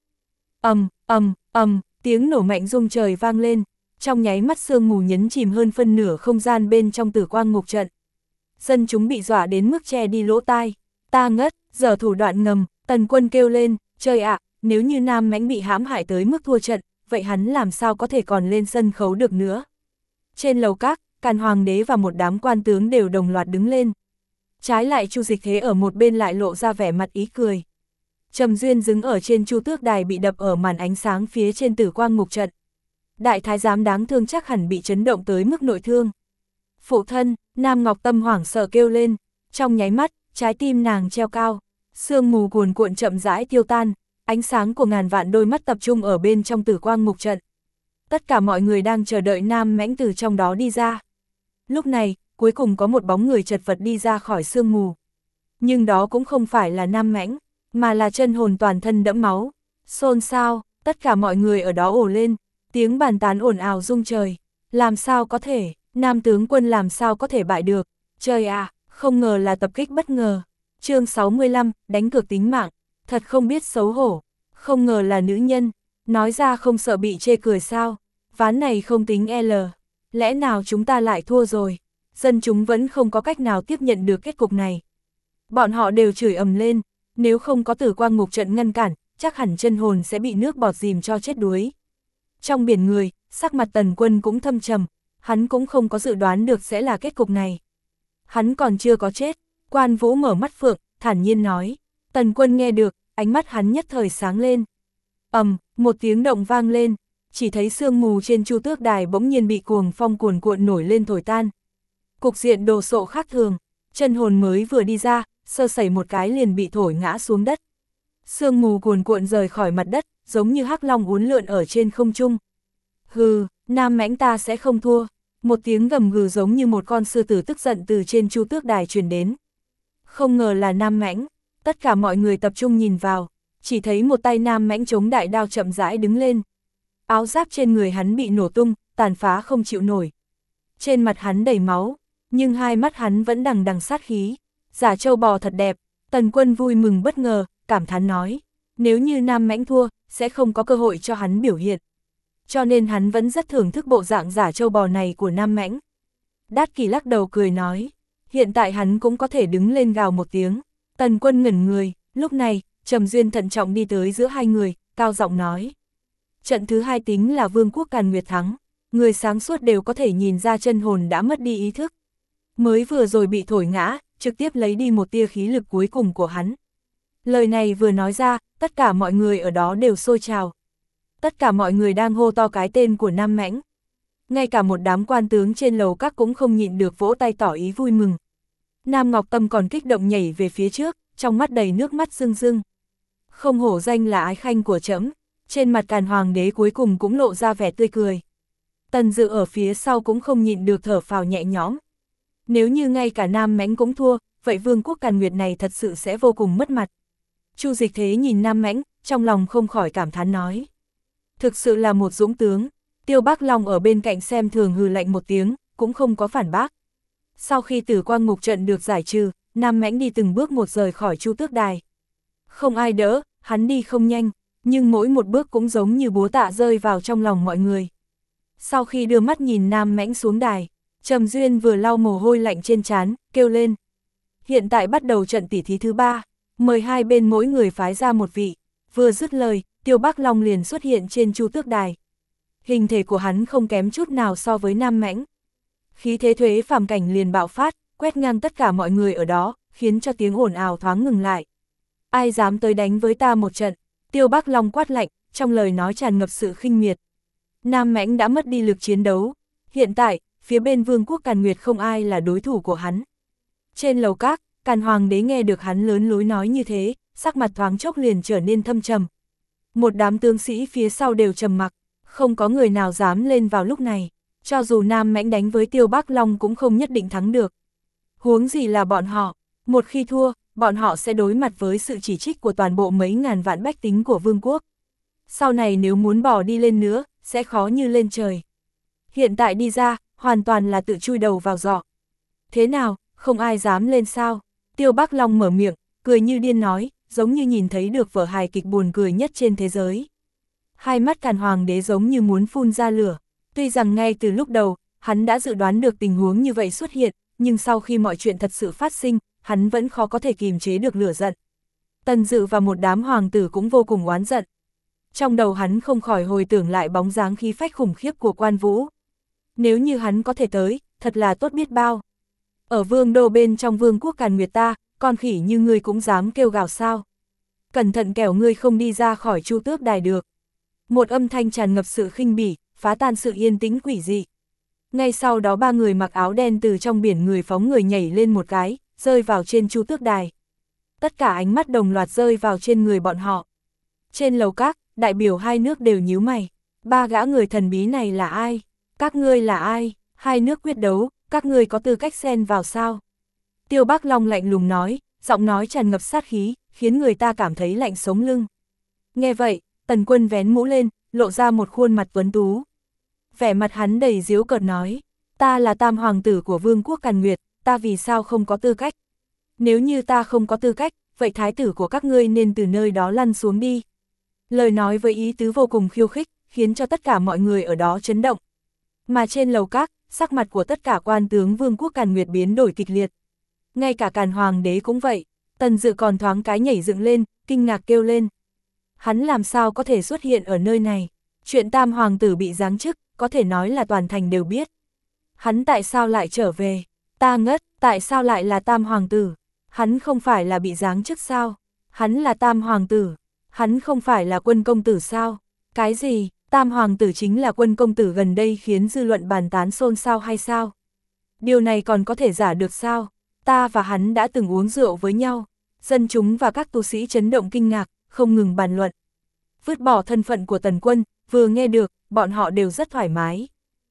Tiếng nổ mạnh rung trời vang lên, trong nháy mắt sương mù nhấn chìm hơn phân nửa không gian bên trong Tử Quang Ngục trận. Dân chúng bị dọa đến mức che đi lỗ tai. Ta ngất, giở thủ đoạn ngầm, Tần Quân kêu lên, trời ạ, nếu như Nam Mãnh bị hãm hại tới mức thua trận, vậy hắn làm sao có thể còn lên sân khấu được nữa. Trên lầu các, Càn Hoàng đế và một đám quan tướng đều đồng loạt đứng lên. Trái lại Chu Dịch Thế ở một bên lại lộ ra vẻ mặt ý cười. Trầm Duyên đứng ở trên Chu Tước Đài bị đập ở màn ánh sáng phía trên Tử Quang Ngục trận. Đại thái giám đáng thương chắc hẳn bị chấn động tới mức nội thương. Phụ thân, Nam Ngọc Tâm hoảng sợ kêu lên, trong nháy mắt, trái tim nàng treo cao, sương mù cuồn cuộn chậm rãi tiêu tan, ánh sáng của ngàn vạn đôi mắt tập trung ở bên trong Tử Quang Ngục trận. Tất cả mọi người đang chờ đợi Nam Mãnh từ trong đó đi ra. Lúc này, cuối cùng có một bóng người chật vật đi ra khỏi sương mù. Nhưng đó cũng không phải là Nam Mãnh, mà là chân hồn toàn thân đẫm máu. Xôn xao, Tất cả mọi người ở đó ồ lên, tiếng bàn tán ồn ào rung trời. Làm sao có thể, Nam tướng quân làm sao có thể bại được, trời à, không ngờ là tập kích bất ngờ. Chương 65, đánh cược tính mạng, thật không biết xấu hổ, không ngờ là nữ nhân, nói ra không sợ bị chê cười sao, ván này không tính L, lẽ nào chúng ta lại thua rồi, dân chúng vẫn không có cách nào tiếp nhận được kết cục này. Bọn họ đều chửi ầm lên, nếu không có Tử Quang Ngục trận ngăn cản, chắc hẳn chân hồn sẽ bị nước bọt dìm cho chết đuối. Trong biển người, sắc mặt Tần Quân cũng thâm trầm, hắn cũng không có dự đoán được sẽ là kết cục này. Hắn còn chưa có chết, Quan Vũ mở mắt phượng, thản nhiên nói. Tần Quân nghe được, ánh mắt hắn nhất thời sáng lên. Một tiếng động vang lên, chỉ thấy sương mù trên Chu Tước Đài bỗng nhiên bị cuồng phong cuồn cuộn nổi lên thổi tan. Cục diện đồ sộ khác thường, chân hồn mới vừa đi ra, sơ sẩy một cái liền bị thổi ngã xuống đất. Sương mù cuồn cuộn rời khỏi mặt đất, giống như hắc long uốn lượn ở trên không trung. Hừ, Nam Mãnh ta sẽ không thua. Một tiếng gầm gừ giống như một con sư tử tức giận từ trên Chu Tước Đài truyền đến. Không ngờ là Nam Mãnh, tất cả mọi người tập trung nhìn vào, chỉ thấy một tay Nam Mãnh chống đại đao chậm rãi đứng lên. Áo giáp trên người hắn bị nổ tung, tàn phá không chịu nổi. Trên mặt hắn đầy máu, nhưng hai mắt hắn vẫn đằng đằng sát khí. Giả trâu bò thật đẹp, Tần Quân vui mừng bất ngờ, cảm thán nói. Nếu như Nam Mãnh thua, sẽ không có cơ hội cho hắn biểu hiện. Cho nên hắn vẫn rất thưởng thức bộ dạng giả trâu bò này của Nam Mãnh. Đát Kỷ lắc đầu cười nói, hiện tại hắn cũng có thể đứng lên gào một tiếng. Tần Quân ngẩn người, lúc này, Trầm Duyên thận trọng đi tới giữa hai người, cao giọng nói. Trận thứ hai tính là Vương quốc Càn Nguyệt thắng, người sáng suốt đều có thể nhìn ra chân hồn đã mất đi ý thức. Mới vừa rồi bị thổi ngã, trực tiếp lấy đi một tia khí lực cuối cùng của hắn. Lời này vừa nói ra, tất cả mọi người ở đó đều sôi trào. Tất cả mọi người đang hô to cái tên của Nam Mãnh. Ngay cả một đám quan tướng trên lầu các cũng không nhịn được vỗ tay tỏ ý vui mừng. Nam Ngọc Tâm còn kích động nhảy về phía trước, trong mắt đầy nước mắt rưng rưng. Không hổ danh là ái khanh của trẫm, trên mặt Càn Hoàng đế cuối cùng cũng lộ ra vẻ tươi cười. Tần Dự ở phía sau cũng không nhịn được thở phào nhẹ nhõm. Nếu như ngay cả Nam Mãnh cũng thua, vậy Vương quốc Càn Nguyệt này thật sự sẽ vô cùng mất mặt. Chu Dịch Thế nhìn Nam Mãnh, trong lòng không khỏi cảm thán nói. Thực sự là một dũng tướng. Tiêu Bác Long ở bên cạnh xem thường hừ lạnh một tiếng, cũng không có phản bác. Sau khi Tử Quang Ngục trận được giải trừ, Nam Mãnh đi từng bước một rời khỏi Chu Tước Đài. Không ai đỡ, hắn đi không nhanh, nhưng mỗi một bước cũng giống như búa tạ rơi vào trong lòng mọi người. Sau khi đưa mắt nhìn Nam Mãnh xuống đài, Trầm Duyên vừa lau mồ hôi lạnh trên trán, kêu lên. Hiện tại bắt đầu trận tỉ thí thứ 3, mời hai bên mỗi người phái ra một vị. Vừa dứt lời, Tiêu Bác Long liền xuất hiện trên Chu Tước Đài. Hình thể của hắn không kém chút nào so với Nam Mãnh. Khí thế thuế phàm cảnh liền bạo phát, quét ngang tất cả mọi người ở đó, khiến cho tiếng ồn ào thoáng ngừng lại. Ai dám tới đánh với ta một trận? Tiêu Bác Long quát lạnh, trong lời nói tràn ngập sự khinh miệt. Nam Mãnh đã mất đi lực chiến đấu. Hiện tại, phía bên Vương quốc Càn Nguyệt không ai là đối thủ của hắn. Trên lầu các, Càn Hoàng đế nghe được hắn lớn lối nói như thế, sắc mặt thoáng chốc liền trở nên thâm trầm. Một đám tướng sĩ phía sau đều trầm mặc, không có người nào dám lên vào lúc này. Cho dù Nam Mãnh đánh với Tiêu Bác Long cũng không nhất định thắng được. Huống gì là bọn họ, một khi thua, bọn họ sẽ đối mặt với sự chỉ trích của toàn bộ mấy ngàn vạn bách tính của vương quốc. Sau này nếu muốn bỏ đi lên nữa, sẽ khó như lên trời. Hiện tại đi ra, hoàn toàn là tự chui đầu vào giỏ. Thế nào, không ai dám lên sao? Tiêu Bác Long mở miệng, cười như điên nói, giống như nhìn thấy được vở hài kịch buồn cười nhất trên thế giới. Hai mắt Càn Hoàng đế giống như muốn phun ra lửa. Tuy rằng ngay từ lúc đầu, hắn đã dự đoán được tình huống như vậy xuất hiện, nhưng sau khi mọi chuyện thật sự phát sinh, hắn vẫn khó có thể kìm chế được lửa giận. Tần Dự và một đám hoàng tử cũng vô cùng oán giận. Trong đầu hắn không khỏi hồi tưởng lại bóng dáng khí phách khủng khiếp của Quan Vũ. Nếu như hắn có thể tới, thật là tốt biết bao. Ở vương đô bên trong Vương quốc Càn Nguyệt ta, con khỉ như ngươi cũng dám kêu gào sao? Cẩn thận kẻo ngươi không đi ra khỏi Chu Tước Đài được. Một âm thanh tràn ngập sự khinh bỉ, phá tan sự yên tĩnh quỷ dị. Ngay sau đó ba người mặc áo đen từ trong biển người phóng người nhảy lên một cái, rơi vào trên Chu Tước Đài. Tất cả ánh mắt đồng loạt rơi vào trên người bọn họ. Trên lầu các, đại biểu hai nước đều nhíu mày. Ba gã người thần bí này là ai? Các ngươi là ai? Hai nước quyết đấu, các ngươi có tư cách xen vào sao? Tiêu Bác Long lạnh lùng nói, giọng nói tràn ngập sát khí, khiến người ta cảm thấy lạnh sống lưng. Nghe vậy, Tần Quân vén mũ lên, lộ ra một khuôn mặt tuấn tú. Vẻ mặt hắn đầy giễu cợt nói, ta là tam hoàng tử của vương quốc Càn Nguyệt, ta vì sao không có tư cách? Nếu như ta không có tư cách, vậy thái tử của các ngươi nên từ nơi đó lăn xuống đi. Lời nói với ý tứ vô cùng khiêu khích, khiến cho tất cả mọi người ở đó chấn động. Mà trên lầu các, sắc mặt của tất cả quan tướng vương quốc Càn Nguyệt biến đổi kịch liệt. Ngay cả Càn Hoàng đế cũng vậy, Tần Dự còn thoáng cái nhảy dựng lên, kinh ngạc kêu lên. Hắn làm sao có thể xuất hiện ở nơi này? Chuyện tam hoàng tử bị giáng chức, có thể nói là toàn thành đều biết. Hắn tại sao lại trở về? Ta ngất, tại sao lại là tam hoàng tử? Hắn không phải là bị giáng chức sao? Hắn là tam hoàng tử. Hắn không phải là Quân công tử sao? Cái gì? Tam hoàng tử chính là Quân công tử gần đây khiến dư luận bàn tán xôn xao hay sao? Điều này còn có thể giả được sao? Ta và hắn đã từng uống rượu với nhau. Dân chúng và các tu sĩ chấn động kinh ngạc, không ngừng bàn luận. Vứt bỏ thân phận của Tần Quân, vừa nghe được, bọn họ đều rất thoải mái.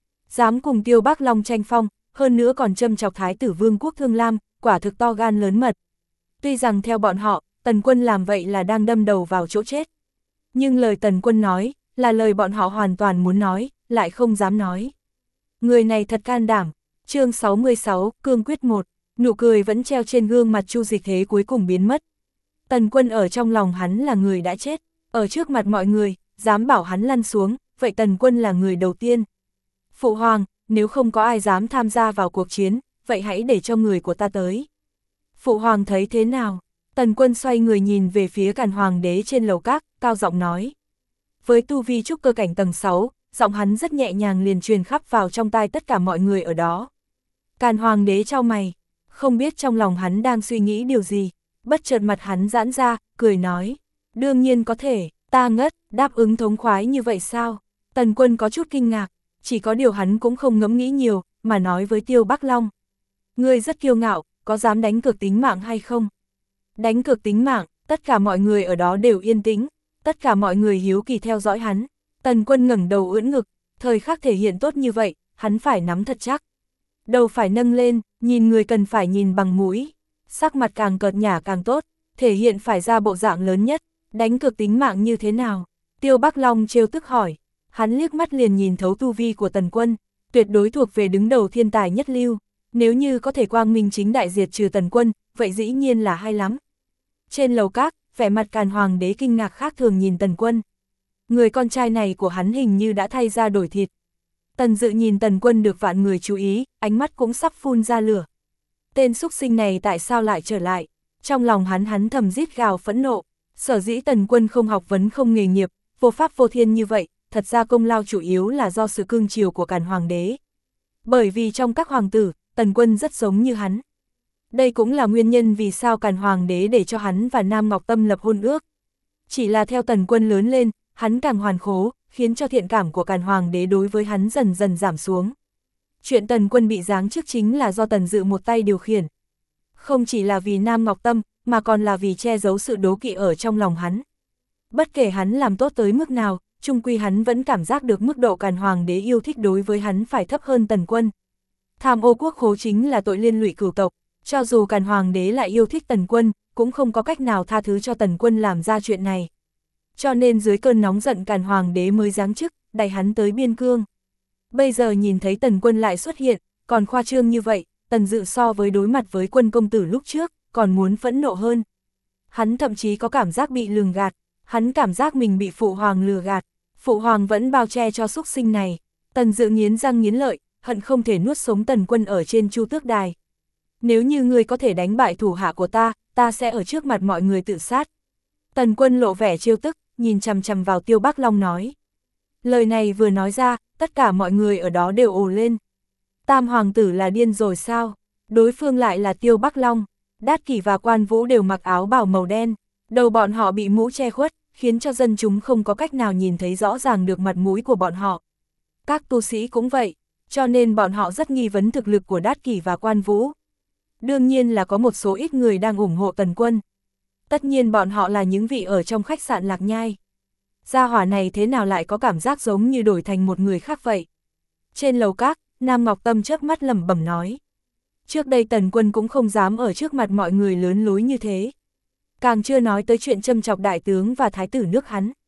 Dám cùng Tiêu Bác Long tranh phong, hơn nữa còn châm chọc thái tử vương quốc Thương Lam, quả thực to gan lớn mật. Tuy rằng theo bọn họ, Tần Quân làm vậy là đang đâm đầu vào chỗ chết. Nhưng lời Tần Quân nói, là lời bọn họ hoàn toàn muốn nói, lại không dám nói. Người này thật can đảm. Chương 66, Cương Quyết 1, nụ cười vẫn treo trên gương mặt Chu Dịch Thế cuối cùng biến mất. Tần Quân ở trong lòng hắn là người đã chết, ở trước mặt mọi người, dám bảo hắn lăn xuống, vậy Tần Quân là người đầu tiên. Phụ hoàng, nếu không có ai dám tham gia vào cuộc chiến, vậy hãy để cho người của ta tới. Phụ hoàng thấy thế nào? Tần Quân xoay người nhìn về phía Càn Hoàng đế trên lầu các, cao giọng nói. Với tu vi trúc cơ cảnh tầng 6, giọng hắn rất nhẹ nhàng liền truyền khắp vào trong tai tất cả mọi người ở đó. Càn Hoàng đế chau mày, không biết trong lòng hắn đang suy nghĩ điều gì, bất chợt mặt hắn giãn ra, cười nói. Đương nhiên có thể, ta ngất, đáp ứng thống khoái như vậy sao? Tần Quân có chút kinh ngạc, chỉ có điều hắn cũng không ngẫm nghĩ nhiều, mà nói với Tiêu Bác Long. Ngươi rất kiêu ngạo, có dám đánh cược tính mạng hay không? Đánh cược tính mạng, tất cả mọi người ở đó đều yên tĩnh, tất cả mọi người hiếu kỳ theo dõi hắn. Tần Quân ngẩng đầu ưỡn ngực, thời khắc thể hiện tốt như vậy, hắn phải nắm thật chắc. Đầu phải nâng lên, nhìn người cần phải nhìn bằng mũi, sắc mặt càng cợt nhả càng tốt, thể hiện phải ra bộ dạng lớn nhất, đánh cược tính mạng như thế nào? Tiêu Bác Long trêu tức hỏi, hắn liếc mắt liền nhìn thấu tu vi của Tần Quân, tuyệt đối thuộc về đứng đầu thiên tài nhất lưu, nếu như có thể quang minh chính đại diệt trừ Tần Quân, vậy dĩ nhiên là hay lắm. Trên lầu các, vẻ mặt Càn Hoàng đế kinh ngạc khác thường nhìn Tần Quân. Người con trai này của hắn hình như đã thay ra đổi thịt. Tần Dự nhìn Tần Quân được vạn người chú ý, ánh mắt cũng sắp phun ra lửa. Tên xúc sinh này tại sao lại trở lại? Trong lòng hắn thầm rít gào phẫn nộ. Sở dĩ Tần Quân không học vấn không nghề nghiệp, vô pháp vô thiên như vậy, thật ra công lao chủ yếu là do sự cương chiều của Càn Hoàng đế. Bởi vì trong các hoàng tử, Tần Quân rất giống như hắn. Đây cũng là nguyên nhân vì sao Càn Hoàng đế để cho hắn và Nam Ngọc Tâm lập hôn ước. Chỉ là theo Tần Quân lớn lên, hắn càng hoàn khố, khiến cho thiện cảm của Càn Hoàng đế đối với hắn dần dần giảm xuống. Chuyện Tần Quân bị giáng chức chính là do Tần Dự một tay điều khiển. Không chỉ là vì Nam Ngọc Tâm, mà còn là vì che giấu sự đố kỵ ở trong lòng hắn. Bất kể hắn làm tốt tới mức nào, chung quy hắn vẫn cảm giác được mức độ Càn Hoàng đế yêu thích đối với hắn phải thấp hơn Tần Quân. Tham ô quốc khố chính là tội liên lụy cửu tộc, cho dù Càn Hoàng đế lại yêu thích Tần Quân, cũng không có cách nào tha thứ cho Tần Quân làm ra chuyện này. Cho nên dưới cơn nóng giận Càn Hoàng đế mới giáng chức, đẩy hắn tới biên cương. Bây giờ nhìn thấy Tần Quân lại xuất hiện, còn khoa trương như vậy, Tần Dự so với đối mặt với Quân công tử lúc trước, còn muốn phẫn nộ hơn. Hắn thậm chí có cảm giác bị lường gạt, hắn cảm giác mình bị phụ hoàng lừa gạt, phụ hoàng vẫn bao che cho xúc sinh này. Tần Dự nghiến răng nghiến lợi, hận không thể nuốt sống Tần Quân ở trên Chu Tước Đài. Nếu như ngươi có thể đánh bại thủ hạ của ta, ta sẽ ở trước mặt mọi người tự sát. Tần Quân lộ vẻ trêu tức, nhìn chằm chằm vào Tiêu Bác Long nói. Lời này vừa nói ra, tất cả mọi người ở đó đều ồ lên. Tam hoàng tử là điên rồi sao? Đối phương lại là Tiêu Bác Long. Đát Kỷ và Quan Vũ đều mặc áo bào màu đen, đầu bọn họ bị mũ che khuất, khiến cho dân chúng không có cách nào nhìn thấy rõ ràng được mặt mũi của bọn họ. Các tu sĩ cũng vậy, cho nên bọn họ rất nghi vấn thực lực của Đát Kỷ và Quan Vũ. Đương nhiên là có một số ít người đang ủng hộ Tần Quân. Tất nhiên bọn họ là những vị ở trong khách sạn Lạc Nhai. Gia hỏa này thế nào lại có cảm giác giống như đổi thành một người khác vậy? Trên lầu các, Nam Ngọc Tâm chớp mắt lẩm bẩm nói. Trước đây Tần Quân cũng không dám ở trước mặt mọi người lớn lối như thế. Càng chưa nói tới chuyện châm chọc đại tướng và thái tử nước hắn.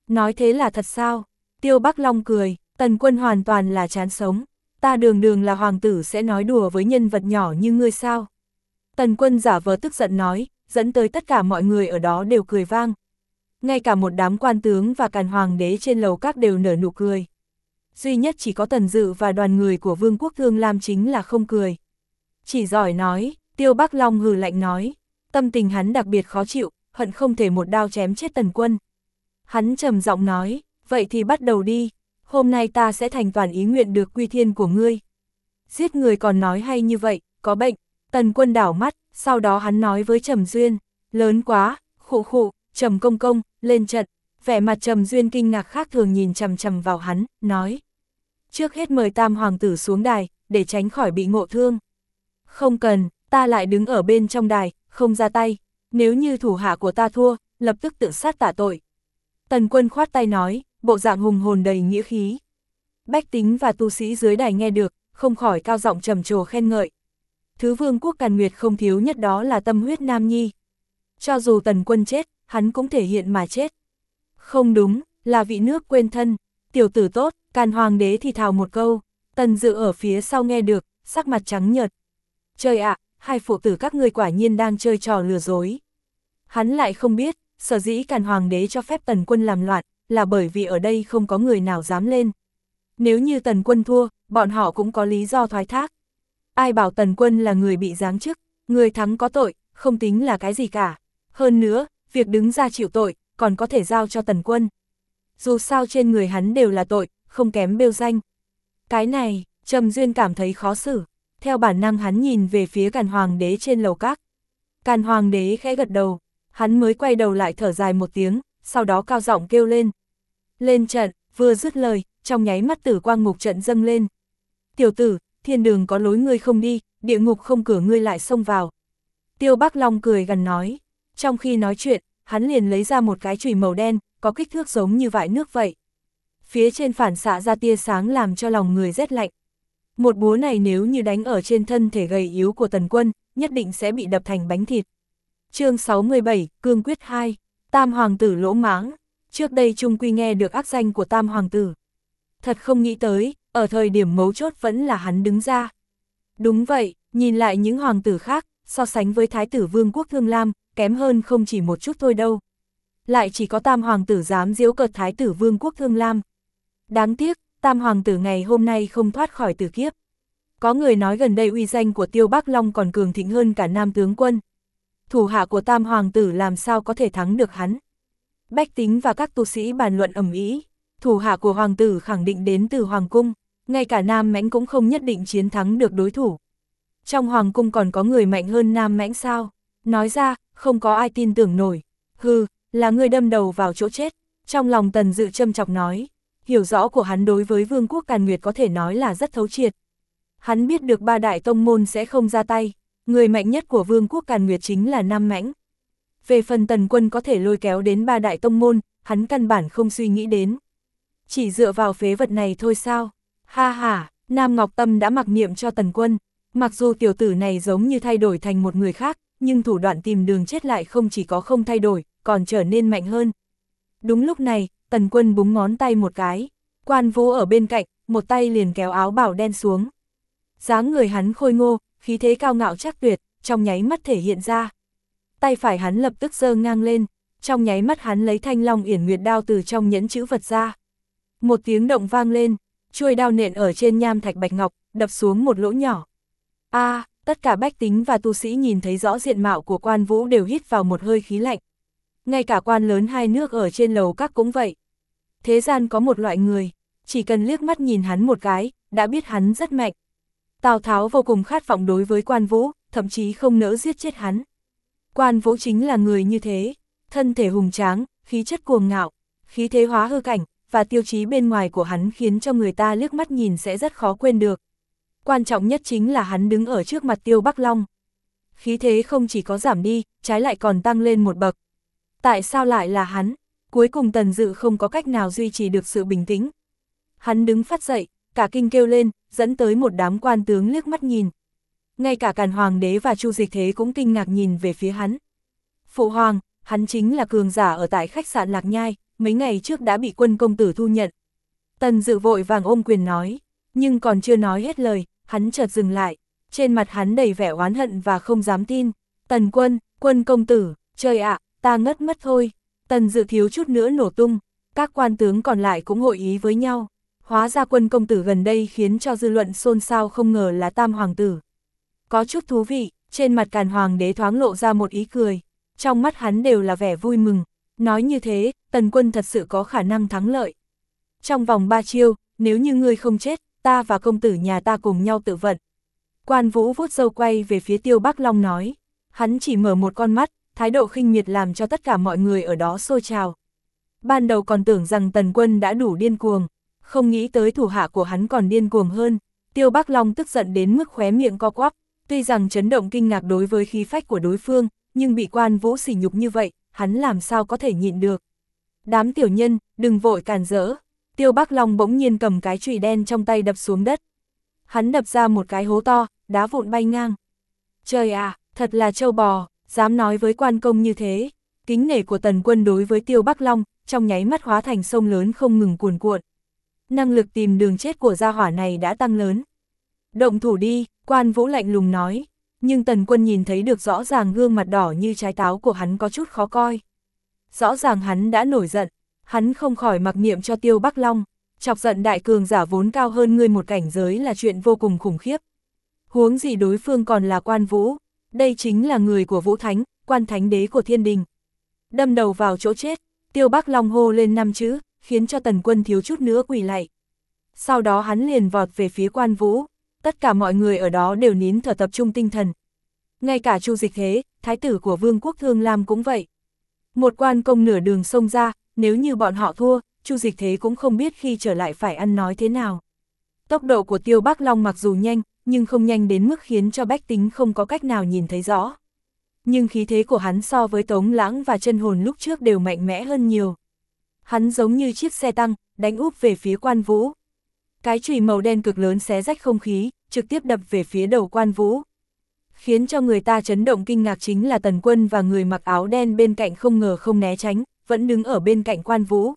Nói thế là thật sao? Tiêu Bắc Long cười, Tần Quân hoàn toàn là chán sống. Ta đường đường là hoàng tử sẽ nói đùa với nhân vật nhỏ như ngươi sao? Tần Quân giả vờ tức giận nói, dẫn tới tất cả mọi người ở đó đều cười vang. Ngay cả một đám quan tướng và càn hoàng đế trên lầu các đều nở nụ cười. Duy nhất chỉ có Tần Dự và đoàn người của Vương quốc Thương Lam chính là không cười. Chỉ giỏi nói, Tiêu Bắc Long hừ lạnh nói, tâm tình hắn đặc biệt khó chịu, hận không thể một đao chém chết Tần Quân. Hắn trầm giọng nói, vậy thì bắt đầu đi, hôm nay ta sẽ thành toàn ý nguyện được quy thiên của ngươi. Giết người còn nói hay như vậy, có bệnh. Tần Quân đảo mắt, sau đó hắn nói với Trầm Duyên, lớn quá, khụ khụ, Trầm công công, lên trận. Vẻ mặt Trầm Duyên kinh ngạc khác thường nhìn chằm chằm vào hắn, nói. Trước hết mời Tam hoàng tử xuống đài, để tránh khỏi bị ngộ thương. Không cần, ta lại đứng ở bên trong đài, không ra tay. Nếu như thủ hạ của ta thua, lập tức tự sát tạ tội. Tần Quân khoát tay nói, bộ dạng hùng hồn đầy nghĩa khí. Bách tính và tu sĩ dưới đài nghe được, không khỏi cao giọng trầm trồ khen ngợi. Thứ Vương quốc Càn Nguyệt không thiếu nhất đó là tâm huyết nam nhi. Cho dù Tần Quân chết, hắn cũng thể hiện mà chết. Không đúng, là vị nước quên thân. Tiểu tử tốt, Càn hoàng đế thì thào một câu. Tần Dự ở phía sau nghe được, sắc mặt trắng nhợt. Trời ạ, hai phụ tử các ngươi quả nhiên đang chơi trò lừa dối. Hắn lại không biết, sở dĩ Càn hoàng đế cho phép Tần Quân làm loạn, là bởi vì ở đây không có người nào dám lên. Nếu như Tần Quân thua, bọn họ cũng có lý do thoái thác. Ai bảo Tần Quân là người bị giáng chức, người thắng có tội, không tính là cái gì cả. Hơn nữa, việc đứng ra chịu tội, còn có thể giao cho Tần Quân. Dù sao trên người hắn đều là tội, không kém bêu danh. Cái này, Trầm Duyên cảm thấy khó xử. Theo bản năng hắn nhìn về phía Càn hoàng đế trên lầu các. Càn hoàng đế khẽ gật đầu, hắn mới quay đầu lại thở dài một tiếng, sau đó cao giọng kêu lên. Lên trận, vừa dứt lời, trong nháy mắt tử quang ngục trận dâng lên. Tiểu tử, thiên đường có lối ngươi không đi, địa ngục không cửa ngươi lại xông vào. Tiêu Bắc Long cười gằn nói. Trong khi nói chuyện, hắn liền lấy ra một cái chùy màu đen, có kích thước giống như vại nước vậy. Phía trên phản xạ ra tia sáng làm cho lòng người rét lạnh. Một búa này nếu như đánh ở trên thân thể gầy yếu của Tần Quân, nhất định sẽ bị đập thành bánh thịt. Chương 67, Cương quyết 2, Tam hoàng tử lỗ mãng. Trước đây Trung Quy nghe được ác danh của Tam hoàng tử. Thật không nghĩ tới, ở thời điểm mấu chốt vẫn là hắn đứng ra. Đúng vậy, nhìn lại những hoàng tử khác, so sánh với Thái tử Vương quốc Thương Lam, kém hơn không chỉ một chút thôi đâu. Lại chỉ có Tam hoàng tử dám giễu cợt Thái tử Vương quốc Thương Lam. Đáng tiếc, Tam hoàng tử ngày hôm nay không thoát khỏi tử kiếp. Có người nói gần đây uy danh của Tiêu Bắc Long còn cường thịnh hơn cả Nam tướng quân. Thủ hạ của Tam hoàng tử làm sao có thể thắng được hắn. Bách tính và các tu sĩ bàn luận ầm ĩ. Thủ hạ của hoàng tử khẳng định đến từ hoàng cung, ngay cả Nam Mãnh cũng không nhất định chiến thắng được đối thủ. Trong hoàng cung còn có người mạnh hơn Nam Mãnh sao? Nói ra, không có ai tin tưởng nổi. Hừ, là người đâm đầu vào chỗ chết. Trong lòng Tần Dự châm chọc nói, hiểu rõ của hắn đối với Vương quốc Càn Nguyệt có thể nói là rất thấu triệt. Hắn biết được ba đại tông môn sẽ không ra tay, người mạnh nhất của Vương quốc Càn Nguyệt chính là Nam Mãnh. Về phần Tần Quân có thể lôi kéo đến ba đại tông môn, hắn căn bản không suy nghĩ đến. Chỉ dựa vào phế vật này thôi sao? Ha ha, Nam Ngọc Tâm đã mặc niệm cho Tần Quân. Mặc dù tiểu tử này giống như thay đổi thành một người khác, nhưng thủ đoạn tìm đường chết lại không chỉ có không thay đổi, còn trở nên mạnh hơn. Đúng lúc này, Tần Quân búng ngón tay một cái. Quan Vũ ở bên cạnh, một tay liền kéo áo bào đen xuống. Dáng người hắn khôi ngô, khí thế cao ngạo chắc tuyệt, trong nháy mắt thể hiện ra. Tay phải hắn lập tức giơ ngang lên, trong nháy mắt hắn lấy Thanh Long Yển Nguyệt đao từ trong nhẫn chữ vật ra. Một tiếng động vang lên, chuôi đao nện ở trên nham thạch bạch ngọc, đập xuống một lỗ nhỏ. Tất cả bách tính và tu sĩ nhìn thấy rõ diện mạo của Quan Vũ đều hít vào một hơi khí lạnh. Ngay cả quan lớn hai nước ở trên lầu các cũng vậy. Thế gian có một loại người, chỉ cần liếc mắt nhìn hắn một cái, đã biết hắn rất mạnh. Tào Tháo vô cùng khát vọng đối với Quan Vũ, thậm chí không nỡ giết chết hắn. Quan Vũ chính là người như thế, thân thể hùng tráng, khí chất cuồng ngạo, khí thế hóa hư cảnh, và tiêu chí bên ngoài của hắn khiến cho người ta liếc mắt nhìn sẽ rất khó quên được. Quan trọng nhất chính là hắn đứng ở trước mặt Tiêu Bắc Long. Khí thế không chỉ có giảm đi, trái lại còn tăng lên một bậc. Tại sao lại là hắn? Cuối cùng Tần Dự không có cách nào duy trì được sự bình tĩnh. Hắn đứng phát dậy, cả kinh kêu lên, dẫn tới một đám quan tướng liếc mắt nhìn. Ngay cả Càn hoàng đế và Chu Dịch Thế cũng kinh ngạc nhìn về phía hắn. Phụ hoàng, hắn chính là cường giả ở tại khách sạn Lạc Nhai, mấy ngày trước đã bị Quân công tử thu nhận. Tần Dự vội vàng ôm quyền nói, nhưng còn chưa nói hết lời, hắn chợt dừng lại, trên mặt hắn đầy vẻ oán hận và không dám tin. Tần Quân, Quân công tử, trời ạ, ta ngất mất thôi. Tần Dự thiếu chút nữa nổ tung, các quan tướng còn lại cũng hội ý với nhau. Hóa ra Quân công tử gần đây khiến cho dư luận xôn xao, không ngờ là Tam hoàng tử. Có chút thú vị, trên mặt Càn hoàng đế thoáng lộ ra một ý cười, trong mắt hắn đều là vẻ vui mừng. Nói như thế, Tần Quân thật sự có khả năng thắng lợi. Trong vòng 3 chiêu, nếu như ngươi không chết, ta và công tử nhà ta cùng nhau tự vận. Quan Vũ vuốt râu quay về phía Tiêu Bắc Long nói, hắn chỉ mở một con mắt, thái độ khinh miệt làm cho tất cả mọi người ở đó sôi trào. Ban đầu còn tưởng rằng Tần Quân đã đủ điên cuồng, không nghĩ tới thủ hạ của hắn còn điên cuồng hơn. Tiêu Bắc Long tức giận đến mức khóe miệng co quắp, tuy rằng chấn động kinh ngạc đối với khí phách của đối phương, nhưng bị Quan Vũ sỉ nhục như vậy, hắn làm sao có thể nhịn được. Đám tiểu nhân, đừng vội càn rỡ. Tiêu Bắc Long bỗng nhiên cầm cái chùy đen trong tay đập xuống đất. Hắn đập ra một cái hố to, đá vụn bay ngang. Trời à, thật là trâu bò, dám nói với quan công như thế. Kính nể của Tần Quân đối với Tiêu Bắc Long, trong nháy mắt hóa thành sông lớn không ngừng cuồn cuộn. Năng lực tìm đường chết của gia hỏa này đã tăng lớn. Động thủ đi, Quan Vũ lạnh lùng nói. Nhưng Tần Quân nhìn thấy được rõ ràng gương mặt đỏ như trái táo của hắn có chút khó coi. Rõ ràng hắn đã nổi giận, hắn không khỏi mặc niệm cho Tiêu Bắc Long. Chọc giận đại cường giả vốn cao hơn ngươi một cảnh giới là chuyện vô cùng khủng khiếp. Huống gì đối phương còn là Quan Vũ, đây chính là người của Vũ Thánh, Quan Thánh Đế của Thiên Đình. Đâm đầu vào chỗ chết, Tiêu Bắc Long hô lên 5 chữ, khiến cho Tần Quân thiếu chút nữa quỳ lạy. Sau đó hắn liền vọt về phía Quan Vũ, tất cả mọi người ở đó đều nín thở tập trung tinh thần. Ngay cả Chu Dịch Thế, thái tử của Vương quốc Thương Lam cũng vậy. Một quan công nửa đường xông ra, nếu như bọn họ thua, Chu Dịch Thế cũng không biết khi trở lại phải ăn nói thế nào. Tốc độ của Tiêu Bắc Long mặc dù nhanh, nhưng không nhanh đến mức khiến cho bách tính không có cách nào nhìn thấy rõ. Nhưng khí thế của hắn so với Tống Lãng và Chân Hồn lúc trước đều mạnh mẽ hơn nhiều. Hắn giống như chiếc xe tăng, đánh úp về phía Quan Vũ. Cái chùy màu đen cực lớn xé rách không khí, trực tiếp đập về phía đầu Quan Vũ. Khiến cho người ta chấn động kinh ngạc chính là Tần Quân và người mặc áo đen bên cạnh không ngờ không né tránh, vẫn đứng ở bên cạnh Quan Vũ.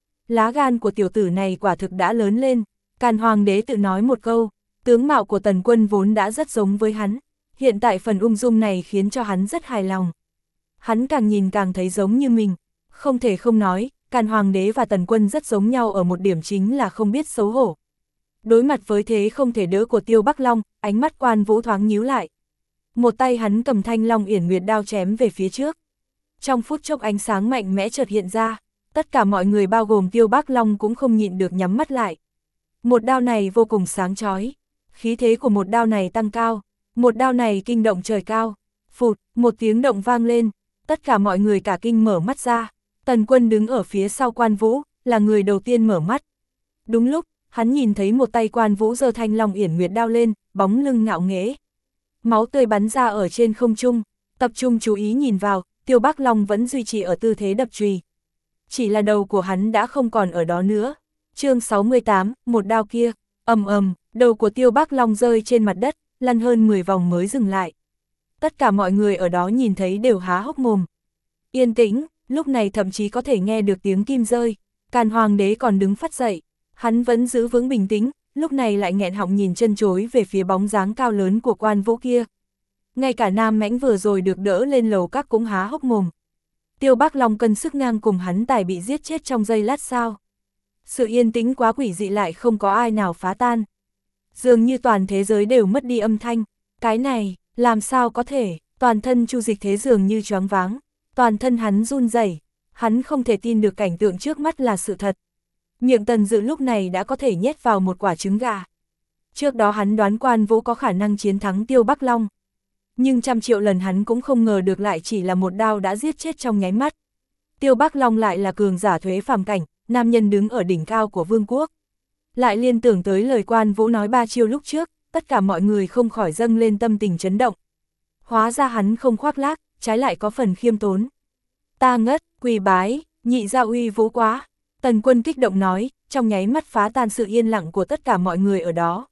Lá gan của tiểu tử này quả thực đã lớn lên. Càn Hoàng đế tự nói một câu, tướng mạo của Tần Quân vốn đã rất giống với hắn, hiện tại phần ung dung này khiến cho hắn rất hài lòng. Hắn càng nhìn càng thấy giống như mình, không thể không nói, Càn Hoàng đế và Tần Quân rất giống nhau ở một điểm chính là không biết xấu hổ. Đối mặt với thế không thể đỡ của Tiêu Bắc Long, ánh mắt Quan Vũ thoáng nhíu lại. Một tay hắn cầm Thanh Long Yển Nguyệt đao chém về phía trước. Trong phút chốc ánh sáng mạnh mẽ chợt hiện ra, tất cả mọi người bao gồm Tiêu Bắc Long cũng không nhịn được nhắm mắt lại. Một đao này vô cùng sáng chói, khí thế của một đao này tăng cao, một đao này kinh động trời cao. Phụt, một tiếng động vang lên, tất cả mọi người cả kinh mở mắt ra. Tần Quân đứng ở phía sau Quan Vũ, là người đầu tiên mở mắt. Đúng lúc, hắn nhìn thấy một tay Quan Vũ giơ Thanh Long Yển Nguyệt đao lên, bóng lưng ngạo nghễ. Máu tươi bắn ra ở trên không trung, tập trung chú ý nhìn vào, Tiêu Bắc Long vẫn duy trì ở tư thế đập chùy. Chỉ là đầu của hắn đã không còn ở đó nữa. Chương 68, một đao kia, ầm ầm, đầu của Tiêu Bắc Long rơi trên mặt đất, lăn hơn 10 vòng mới dừng lại. Tất cả mọi người ở đó nhìn thấy đều há hốc mồm. Yên tĩnh, lúc này thậm chí có thể nghe được tiếng kim rơi. Càn Hoàng đế còn đứng phắt dậy, hắn vẫn giữ vững bình tĩnh, lúc này lại nghẹn họng nhìn chân chối về phía bóng dáng cao lớn của Quan Vũ kia. Ngay cả Nam Mãnh vừa rồi được đỡ lên lầu các cũng há hốc mồm. Tiêu Bắc Long cân sức ngang cùng hắn tài bị giết chết trong giây lát sao. Sự yên tĩnh quá quỷ dị lại không có ai nào phá tan. Dường như toàn thế giới đều mất đi âm thanh. Cái này, làm sao có thể, toàn thân Chu Dịch Thế dường như choáng váng. Toàn thân hắn run rẩy, hắn không thể tin được cảnh tượng trước mắt là sự thật. Miệng Tần Dự lúc này đã có thể nhét vào một quả trứng gà. Trước đó hắn đoán Quan Vũ có khả năng chiến thắng Tiêu Bắc Long. Nhưng trăm triệu lần hắn cũng không ngờ được lại chỉ là một đao đã giết chết trong nháy mắt. Tiêu Bắc Long lại là cường giả thuế phàm cảnh, nam nhân đứng ở đỉnh cao của vương quốc. Lại liên tưởng tới lời Quan Vũ nói 3 chiêu lúc trước, tất cả mọi người không khỏi dâng lên tâm tình chấn động. Hóa ra hắn không khoác lác, trái lại có phần khiêm tốn. Ta ngất, quỳ bái, nhị gia uy vũ quá. Tần Quân kích động nói, trong nháy mắt phá tan sự yên lặng của tất cả mọi người ở đó.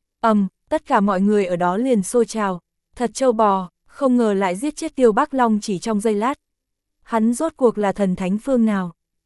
Tất cả mọi người ở đó liền xôi trào. Thật trâu bò, không ngờ lại giết chết Tiêu Bắc Long chỉ trong giây lát. Hắn rốt cuộc là thần thánh phương nào?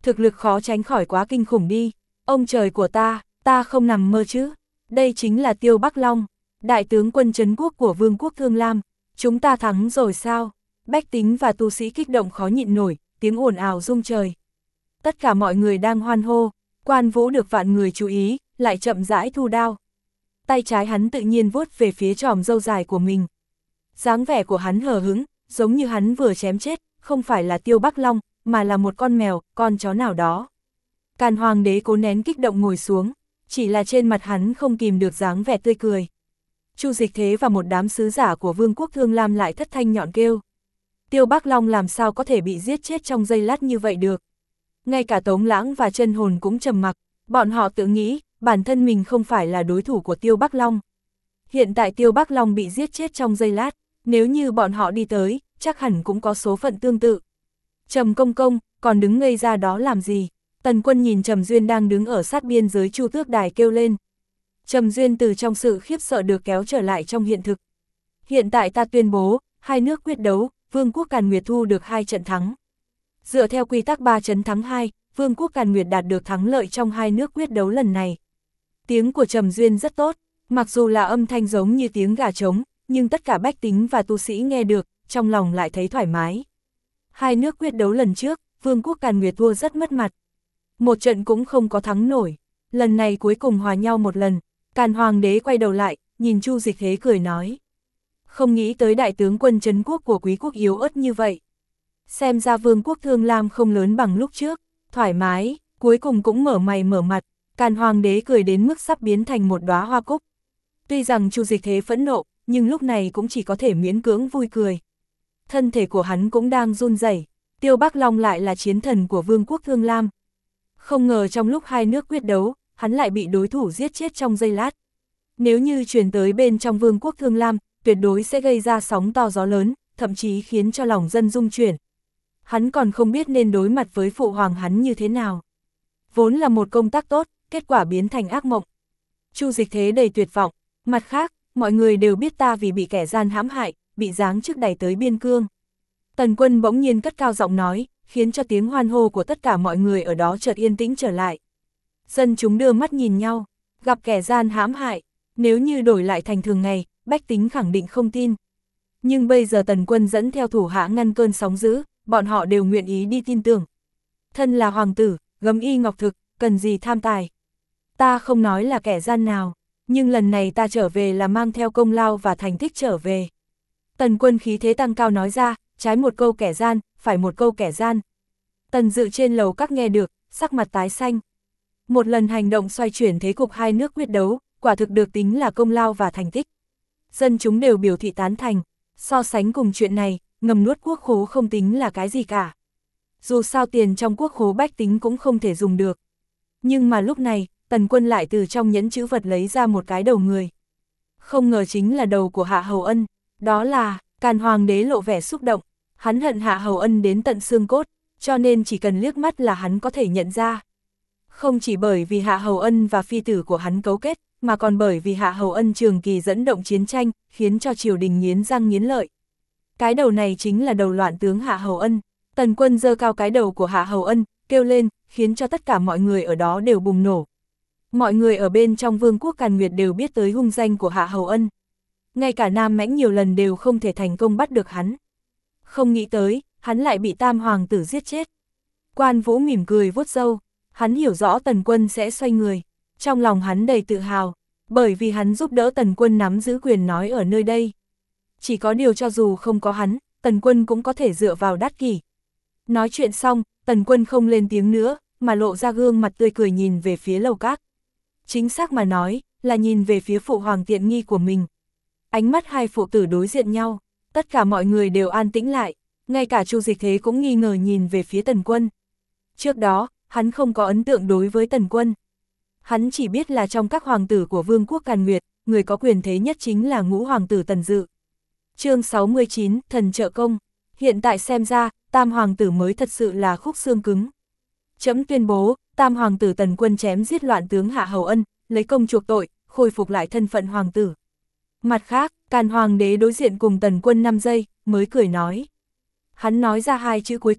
Thực lực khó tránh khỏi quá kinh khủng đi. Ông trời của ta không nằm mơ chứ. Đây chính là Tiêu Bắc Long, đại tướng quân trấn quốc của Vương quốc Thương Lam. Chúng ta thắng rồi sao? Bách tính và tu sĩ kích động khó nhịn nổi, tiếng ồn ào rung trời. Tất cả mọi người đang hoan hô, Quan Vũ được vạn người chú ý, lại chậm rãi thu đao. Tay trái hắn tự nhiên vuốt về phía tròm râu dài của mình. Dáng vẻ của hắn hờ hững, giống như hắn vừa chém chết, không phải là Tiêu Bắc Long, mà là một con mèo, con chó nào đó. Càn Hoàng đế cố nén kích động ngồi xuống, chỉ là trên mặt hắn không kìm được dáng vẻ tươi cười. Chu Dịch Thế và một đám sứ giả của Vương quốc Thương Lam lại thất thanh nhọn kêu. Tiêu Bắc Long làm sao có thể bị giết chết trong giây lát như vậy được. Ngay cả Tống Lãng và Chân Hồn cũng trầm mặc, bọn họ tự nghĩ, bản thân mình không phải là đối thủ của Tiêu Bắc Long. Hiện tại Tiêu Bắc Long bị giết chết trong giây lát, nếu như bọn họ đi tới, chắc hẳn cũng có số phận tương tự. Trầm Công Công, còn đứng ngây ra đó làm gì? Tần Quân nhìn Trầm Duyên đang đứng ở sát biên giới Chu Tước Đài kêu lên. Trầm Duyên từ trong sự khiếp sợ được kéo trở lại trong hiện thực. Hiện tại ta tuyên bố, hai nước quyết đấu, Vương quốc Càn Nguyệt thu được 2 trận thắng. Dựa theo quy tắc 3 trận thắng 2, Vương quốc Càn Nguyệt đạt được thắng lợi trong hai nước quyết đấu lần này. Tiếng của Trầm Duyên rất tốt, mặc dù là âm thanh giống như tiếng gà trống, nhưng tất cả bách tính và tu sĩ nghe được, trong lòng lại thấy thoải mái. Hai nước quyết đấu lần trước, Vương quốc Càn Nguyệt thua rất mất mặt. Một trận cũng không có thắng nổi, lần này cuối cùng hòa nhau một lần. Càn Hoàng đế quay đầu lại, nhìn Chu Dịch Thế cười nói. Không nghĩ tới đại tướng quân trấn quốc của quý quốc yếu ớt như vậy. Xem ra Vương quốc Thương Lam không lớn bằng lúc trước, thoải mái, cuối cùng cũng mở mày mở mặt. Càn Hoàng đế cười đến mức sắp biến thành một đóa hoa cúc. Tuy rằng Chu Dịch Thế phẫn nộ, nhưng lúc này cũng chỉ có thể miễn cưỡng vui cười. Thân thể của hắn cũng đang run rẩy. Tiêu Bắc Long lại là chiến thần của Vương quốc Thương Lam. Không ngờ trong lúc hai nước quyết đấu, hắn lại bị đối thủ giết chết trong giây lát. Nếu như truyền tới bên trong Vương quốc Thương Lam, tuyệt đối sẽ gây ra sóng to gió lớn, thậm chí khiến cho lòng dân rung chuyển. Hắn còn không biết nên đối mặt với phụ hoàng hắn như thế nào. Vốn là một công tác tốt, kết quả biến thành ác mộng. Chu Dịch Thế đầy tuyệt vọng. Mặt khác, mọi người đều biết ta vì bị kẻ gian hãm hại, bị giáng chức đày tới biên cương. Tần Quân bỗng nhiên cất cao giọng nói, khiến cho tiếng hoan hô của tất cả mọi người ở đó chợt yên tĩnh trở lại. Dân chúng đưa mắt nhìn nhau, gặp kẻ gian hãm hại, nếu như đổi lại thành thường ngày, bách tính khẳng định không tin. Nhưng bây giờ Tần Quân dẫn theo thủ hạ ngăn cơn sóng dữ, bọn họ đều nguyện ý đi tin tưởng. Thân là hoàng tử, gấm y ngọc thực, cần gì tham tài. Ta không nói là kẻ gian nào, nhưng lần này ta trở về là mang theo công lao và thành tích trở về. Tần Quân khí thế tăng cao nói ra, trái một câu kẻ gian, phải một câu kẻ gian. Tần Dự trên lầu các nghe được, sắc mặt tái xanh. Một lần hành động xoay chuyển thế cục hai nước quyết đấu, quả thực được tính là công lao và thành tích. Dân chúng đều biểu thị tán thành, so sánh cùng chuyện này, ngầm nuốt quốc khố không tính là cái gì cả. Dù sao tiền trong quốc khố bách tính cũng không thể dùng được. Nhưng mà lúc này, Tần Quân lại từ trong nhẫn chữ vật lấy ra một cái đầu người. Không ngờ chính là đầu của Hạ Hầu Ân, đó là, Càn Hoàng đế lộ vẻ xúc động, hắn hận Hạ Hầu Ân đến tận xương cốt, cho nên chỉ cần liếc mắt là hắn có thể nhận ra. Không chỉ bởi vì Hạ Hầu Ân và phi tử của hắn cấu kết, mà còn bởi vì Hạ Hầu Ân trường kỳ dẫn động chiến tranh, khiến cho triều đình nghiến răng nghiến lợi. Cái đầu này chính là đầu loạn tướng Hạ Hầu Ân. Tần Quân giơ cao cái đầu của Hạ Hầu Ân, kêu lên, khiến cho tất cả mọi người ở đó đều bùng nổ. Mọi người ở bên trong Vương quốc Càn Nguyệt đều biết tới hung danh của Hạ Hầu Ân. Ngay cả Nam Mãnh nhiều lần đều không thể thành công bắt được hắn. Không nghĩ tới, hắn lại bị Tam Hoàng tử giết chết. Quan Vũ mỉm cười vuốt râu, hắn hiểu rõ Tần Quân sẽ xoay người. Trong lòng hắn đầy tự hào, bởi vì hắn giúp đỡ Tần Quân nắm giữ quyền nói ở nơi đây. Chỉ có điều cho dù không có hắn, Tần Quân cũng có thể dựa vào Đát Kỷ. Nói chuyện xong, Tần Quân không lên tiếng nữa, mà lộ ra gương mặt tươi cười nhìn về phía lầu các. Chính xác mà nói, là nhìn về phía phụ hoàng tiện nghi của mình. Ánh mắt hai phụ tử đối diện nhau, tất cả mọi người đều an tĩnh lại, ngay cả Chu Dịch Thế cũng nghi ngờ nhìn về phía Tần Quân. Trước đó, hắn không có ấn tượng đối với Tần Quân. Hắn chỉ biết là trong các hoàng tử của Vương quốc Càn Nguyệt, người có quyền thế nhất chính là ngũ hoàng tử Tần Dự. Chương 69, Thần trợ công. Hiện tại xem ra, Tam hoàng tử mới thật sự là khúc xương cứng. Trẫm tuyên bố, Tam hoàng tử Tần Quân chém giết loạn tướng Hạ Hầu Ân, lấy công chuộc tội, khôi phục lại thân phận hoàng tử. Mặt khác, Càn Hoàng đế đối diện cùng Tần Quân 5 giây, mới cười nói. Hắn nói ra hai chữ cuối cùng,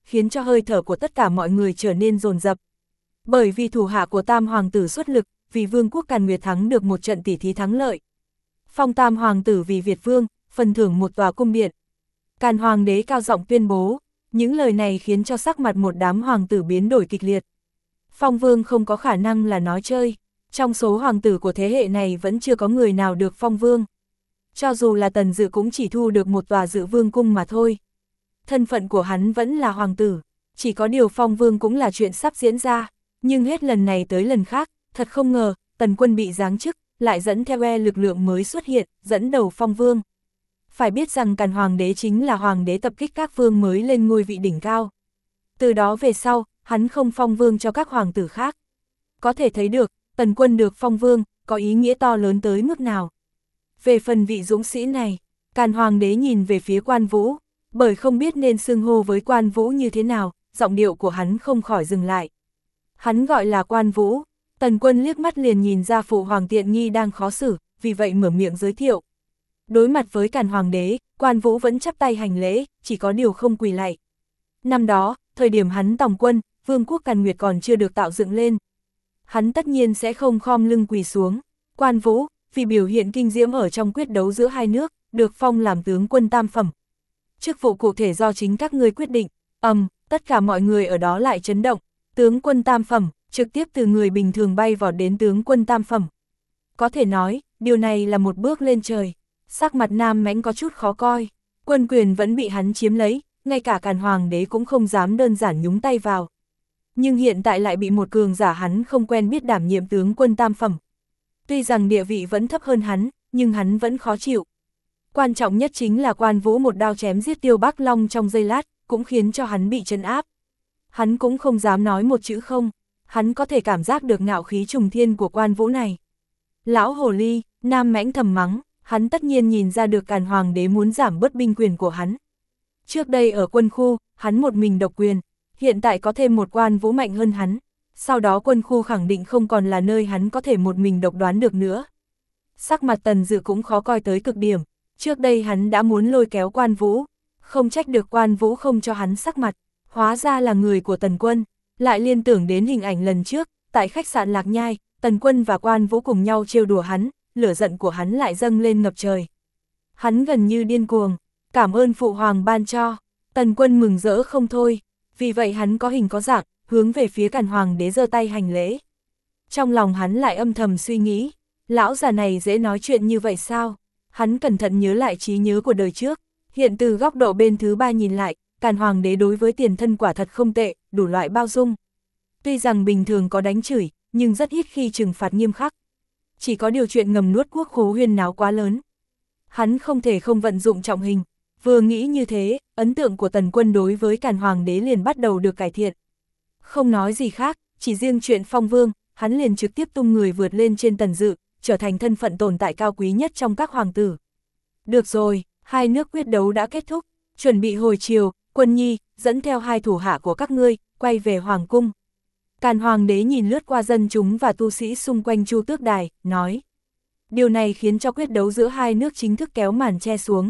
khiến cho hơi thở của tất cả mọi người trở nên dồn dập. Bởi vì thủ hạ của Tam Hoàng tử xuất lực, vì Vương quốc Càn Nguyệt thắng được một trận tỉ thí thắng lợi. Phong Tam Hoàng tử vì Việt Vương, phần thưởng một tòa cung điện. Càn Hoàng đế cao giọng tuyên bố, những lời này khiến cho sắc mặt một đám hoàng tử biến đổi kịch liệt. Phong Vương không có khả năng là nói chơi, trong số hoàng tử của thế hệ này vẫn chưa có người nào được phong vương. Cho dù là Tần Dự cũng chỉ thu được một tòa Dự Vương cung mà thôi. Thân phận của hắn vẫn là hoàng tử, chỉ có điều phong vương cũng là chuyện sắp diễn ra, nhưng hết lần này tới lần khác, thật không ngờ, Tần Quân bị giáng chức, lại dẫn theo lực lượng mới xuất hiện, dẫn đầu phong vương. Phải biết rằng Càn Hoàng đế chính là hoàng đế tập kích các vương mới lên ngôi vị đỉnh cao. Từ đó về sau, hắn không phong vương cho các hoàng tử khác. Có thể thấy được, Tần Quân được phong vương, có ý nghĩa to lớn tới mức nào. Về phần vị dũng sĩ này, Càn Hoàng đế nhìn về phía Quan Vũ, bởi không biết nên xưng hô với Quan Vũ như thế nào, giọng điệu của hắn không khỏi dừng lại. Hắn gọi là Quan Vũ, Tần Quân liếc mắt liền nhìn ra phụ hoàng tiện nghi đang khó xử, vì vậy mở miệng giới thiệu. Đối mặt với Càn Hoàng đế, Quan Vũ vẫn chắp tay hành lễ, chỉ có điều không quỳ lạy. Năm đó, thời điểm hắn tòng quân, Vương quốc Càn Nguyệt còn chưa được tạo dựng lên. Hắn tất nhiên sẽ không khom lưng quỳ xuống. Quan Vũ, vì biểu hiện kinh diễm ở trong quyết đấu giữa hai nước, được phong làm tướng quân tam phẩm. Chức vụ cụ thể do chính các ngươi quyết định. Tất cả mọi người ở đó lại chấn động. Tướng quân tam phẩm, trực tiếp từ người bình thường bay vọt đến tướng quân tam phẩm. Có thể nói, điều này là một bước lên trời. Sắc mặt Nam Mãnh có chút khó coi. Quân quyền vẫn bị hắn chiếm lấy, ngay cả Càn Hoàng đế cũng không dám đơn giản nhúng tay vào. Nhưng hiện tại lại bị một cường giả hắn không quen biết đảm nhiệm tướng quân tam phẩm. Tuy rằng địa vị vẫn thấp hơn hắn, nhưng hắn vẫn khó chịu. Quan trọng nhất chính là Quan Vũ một đao chém giết Tiêu Bắc Long trong giây lát, cũng khiến cho hắn bị trấn áp. Hắn cũng không dám nói một chữ không, hắn có thể cảm giác được ngạo khí trùng thiên của Quan Vũ này. Lão hồ ly, Nam Mãnh thầm mắng, hắn tất nhiên nhìn ra được Càn Hoàng đế muốn giảm bớt binh quyền của hắn. Trước đây ở quân khu, hắn một mình độc quyền, hiện tại có thêm một Quan Vũ mạnh hơn hắn. Sau đó quân khu khẳng định không còn là nơi hắn có thể một mình độc đoán được nữa. Sắc mặt Tần Dự cũng khó coi tới cực điểm, trước đây hắn đã muốn lôi kéo Quan Vũ, không trách được Quan Vũ không cho hắn sắc mặt, hóa ra là người của Tần Quân, lại liên tưởng đến hình ảnh lần trước, tại khách sạn Lạc Nhai, Tần Quân và Quan Vũ cùng nhau trêu đùa hắn, lửa giận của hắn lại dâng lên ngập trời. Hắn gần như điên cuồng, cảm ơn phụ hoàng ban cho, Tần Quân mừng rỡ không thôi, vì vậy hắn có hình có dạng, hướng về phía Càn Hoàng đế giơ tay hành lễ. Trong lòng hắn lại âm thầm suy nghĩ, lão già này dễ nói chuyện như vậy sao? Hắn cẩn thận nhớ lại trí nhớ của đời trước, hiện từ góc độ bên thứ ba nhìn lại, Càn Hoàng đế đối với tiền thân quả thật không tệ, đủ loại bao dung. Tuy rằng bình thường có đánh chửi, nhưng rất ít khi trừng phạt nghiêm khắc. Chỉ có điều chuyện ngầm nuốt quốc khố huyên náo quá lớn. Hắn không thể không vận dụng trọng hình, vừa nghĩ như thế, ấn tượng của Tần Quân đối với Càn Hoàng đế liền bắt đầu được cải thiện. Không nói gì khác, chỉ riêng chuyện phong vương, hắn liền trực tiếp tung người vượt lên trên Tần Dự, trở thành thân phận tồn tại cao quý nhất trong các hoàng tử. Được rồi, hai nước quyết đấu đã kết thúc, chuẩn bị hồi chiều, Quân Nhi, dẫn theo hai thủ hạ của các ngươi, quay về Hoàng cung. Càn Hoàng đế nhìn lướt qua dân chúng và tu sĩ xung quanh Chu Tước Đài, nói. Điều này khiến cho quyết đấu giữa hai nước chính thức kéo màn che xuống.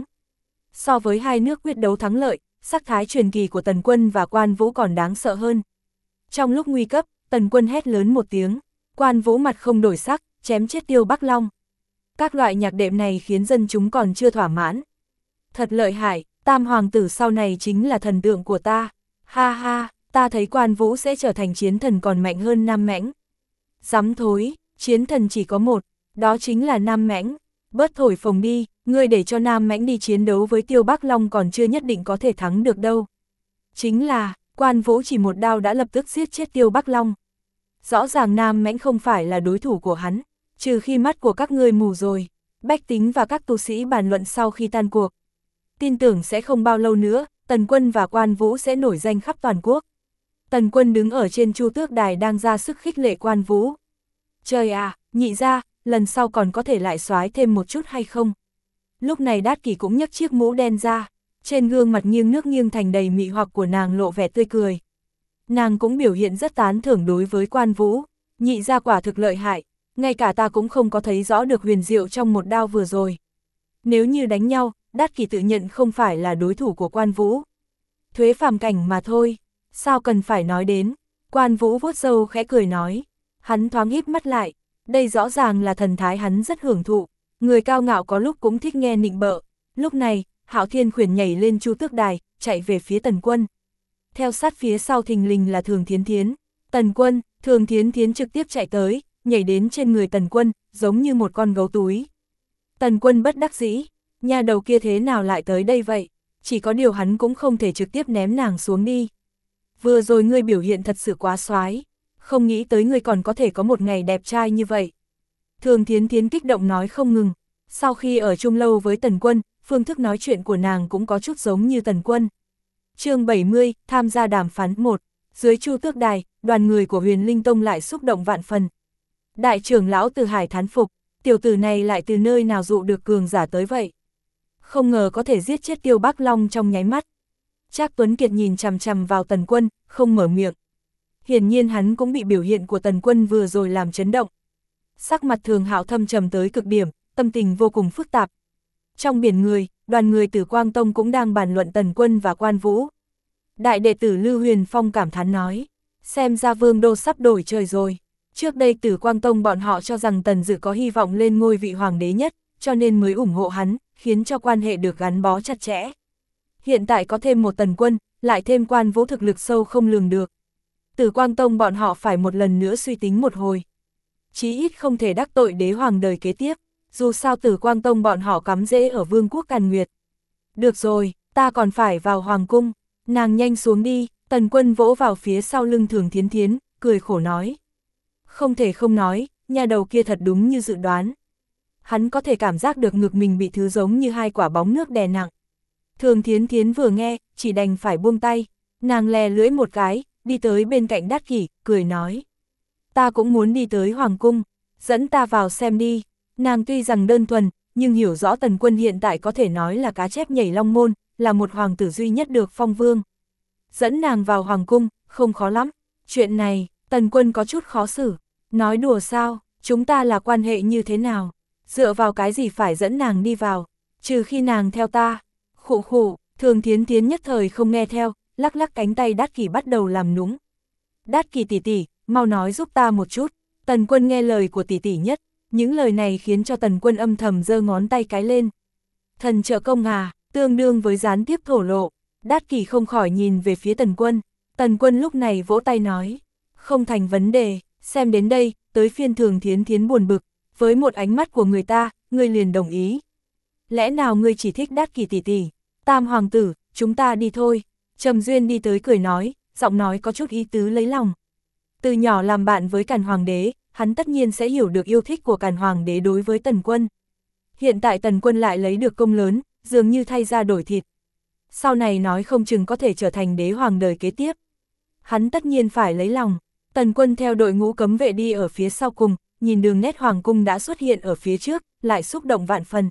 So với hai nước quyết đấu thắng lợi, sắc thái truyền kỳ của Tần Quân và Quan Vũ còn đáng sợ hơn. Trong lúc nguy cấp, Tần Quân hét lớn một tiếng, Quan Vũ mặt không đổi sắc, chém chết Tiêu Bắc Long. Các loại nhạc đệm này khiến dân chúng còn chưa thỏa mãn. Thật lợi hại, Tam Hoàng tử sau này chính là thần tượng của ta. Ha ha, ta thấy Quan Vũ sẽ trở thành chiến thần còn mạnh hơn Nam Mãnh. Dám thối, chiến thần chỉ có một, đó chính là Nam Mãnh. Bớt thổi phồng đi, ngươi để cho Nam Mãnh đi chiến đấu với Tiêu Bắc Long còn chưa nhất định có thể thắng được đâu. Chính là, Quan Vũ chỉ một đao đã lập tức giết chết Tiêu Bắc Long. Rõ ràng Nam Mãnh không phải là đối thủ của hắn, trừ khi mắt của các ngươi mù rồi. Bách tính và các tu sĩ bàn luận sau khi tan cuộc. Tin tưởng sẽ không bao lâu nữa, Tần Quân và Quan Vũ sẽ nổi danh khắp toàn quốc. Tần Quân đứng ở trên Chu Tước Đài đang ra sức khích lệ Quan Vũ. Trời à, nhị ra, lần sau còn có thể lại soái thêm một chút hay không? Lúc này Đát Kỷ cũng nhấc chiếc mũ đen ra, trên gương mặt nghiêng nước nghiêng thành đầy mị hoặc của nàng lộ vẻ tươi cười. Nàng cũng biểu hiện rất tán thưởng đối với Quan Vũ, nhị ra quả thực lợi hại, ngay cả ta cũng không có thấy rõ được huyền diệu trong một đao vừa rồi. Nếu như đánh nhau, Đát Kỷ tự nhận không phải là đối thủ của Quan Vũ. Thuế phàm cảnh mà thôi, Sao cần phải nói đến, Quan Vũ vuốt râu khẽ cười nói, hắn thoáng híp mắt lại, đây rõ ràng là thần thái hắn rất hưởng thụ, người cao ngạo có lúc cũng thích nghe nịnh bợ. Lúc này, Hạo Thiên Khuyển nhảy lên Chu Tước Đài, chạy về phía Tần Quân. Theo sát phía sau thình lình là Thường Thiến Thiến. Tần Quân, Thường Thiến Thiến trực tiếp chạy tới, nhảy đến trên người Tần Quân, giống như một con gấu túi. Tần Quân bất đắc dĩ, nha đầu kia thế nào lại tới đây vậy? Chỉ có điều hắn cũng không thể trực tiếp ném nàng xuống đi. Vừa rồi ngươi biểu hiện thật sự quá xoái, không nghĩ tới ngươi còn có thể có một ngày đẹp trai như vậy. Thường Thiến Thiến kích động nói không ngừng, sau khi ở chung lâu với Tần Quân, phương thức nói chuyện của nàng cũng có chút giống như Tần Quân. Chương 70, tham gia đàm phán 1, dưới Chu Tước Đài, đoàn người của Huyền Linh Tông lại xúc động vạn phần. Đại trưởng lão Từ Hải thán phục, tiểu tử này lại từ nơi nào dụ được cường giả tới vậy? Không ngờ có thể giết chết Tiêu Bắc Long trong nháy mắt. Trác Tuấn Kiệt nhìn chằm chằm vào Tần Quân, không mở miệng. Hiển nhiên hắn cũng bị biểu hiện của Tần Quân vừa rồi làm chấn động. Sắc mặt Thường Hạo thâm trầm tới cực điểm, tâm tình vô cùng phức tạp. Trong biển người, đoàn người Tử Quang Tông cũng đang bàn luận Tần Quân và Quan Vũ. Đại đệ tử Lưu Huyền Phong cảm thán nói, xem ra Vương đô sắp đổi trời rồi. Trước đây Tử Quang Tông bọn họ cho rằng Tần Dự có hy vọng lên ngôi vị hoàng đế nhất, cho nên mới ủng hộ hắn, khiến cho quan hệ được gắn bó chặt chẽ. Hiện tại có thêm một Tần Quân, lại thêm Quan Vũ thực lực sâu không lường được. Tử Quang Tông bọn họ phải một lần nữa suy tính một hồi. Chí ít không thể đắc tội đế hoàng đời kế tiếp, dù sao Tử Quang Tông bọn họ cắm rễ ở Vương quốc Càn Nguyệt. Được rồi, ta còn phải vào hoàng cung, nàng nhanh xuống đi. Tần Quân vỗ vào phía sau lưng Thường Thiến Thiến, cười khổ nói. Không thể không nói, nhà đầu kia thật đúng như dự đoán. Hắn có thể cảm giác được ngực mình bị thứ giống như hai quả bóng nước đè nặng. Thường Thiến Thiến vừa nghe, chỉ đành phải buông tay, nàng lè lưỡi một cái, đi tới bên cạnh Đát Kỷ, cười nói. Ta cũng muốn đi tới hoàng cung, dẫn ta vào xem đi. Nàng tuy rằng đơn thuần, nhưng hiểu rõ Tần Quân hiện tại có thể nói là cá chép nhảy long môn, là một hoàng tử duy nhất được phong vương. Dẫn nàng vào hoàng cung, không khó lắm. Chuyện này, Tần Quân có chút khó xử. Nói đùa sao, chúng ta là quan hệ như thế nào? Dựa vào cái gì phải dẫn nàng đi vào? Trừ khi nàng theo ta. Khụ khụ, Thường Thiến Thiến nhất thời không nghe theo, lắc lắc cánh tay Đát Kỷ bắt đầu làm nũng. Đát Kỷ tỷ tỷ, mau nói giúp ta một chút. Tần Quân nghe lời của tỷ tỷ nhất, những lời này khiến cho Tần Quân âm thầm giơ ngón tay cái lên. Thần trợ công à, tương đương với gián tiếp thổ lộ. Đát Kỷ không khỏi nhìn về phía Tần Quân. Tần Quân lúc này vỗ tay nói, không thành vấn đề, xem đến đây, tới phiên Thường Thiến Thiến buồn bực, với một ánh mắt của người ta, ngươi liền đồng ý. Lẽ nào ngươi chỉ thích Đát Kỷ tỷ tỷ? Tam hoàng tử, chúng ta đi thôi. Trầm Duyên đi tới cười nói, giọng nói có chút ý tứ lấy lòng. Từ nhỏ làm bạn với Càn Hoàng đế, hắn tất nhiên sẽ hiểu được yêu thích của Càn Hoàng đế đối với Tần Quân. Hiện tại Tần Quân lại lấy được công lớn, dường như thay ra đổi thịt. Sau này nói không chừng có thể trở thành đế hoàng đời kế tiếp. Hắn tất nhiên phải lấy lòng. Tần Quân theo đội ngũ cấm vệ đi ở phía sau cùng, nhìn đường nét hoàng cung đã xuất hiện ở phía trước, lại xúc động vạn phần.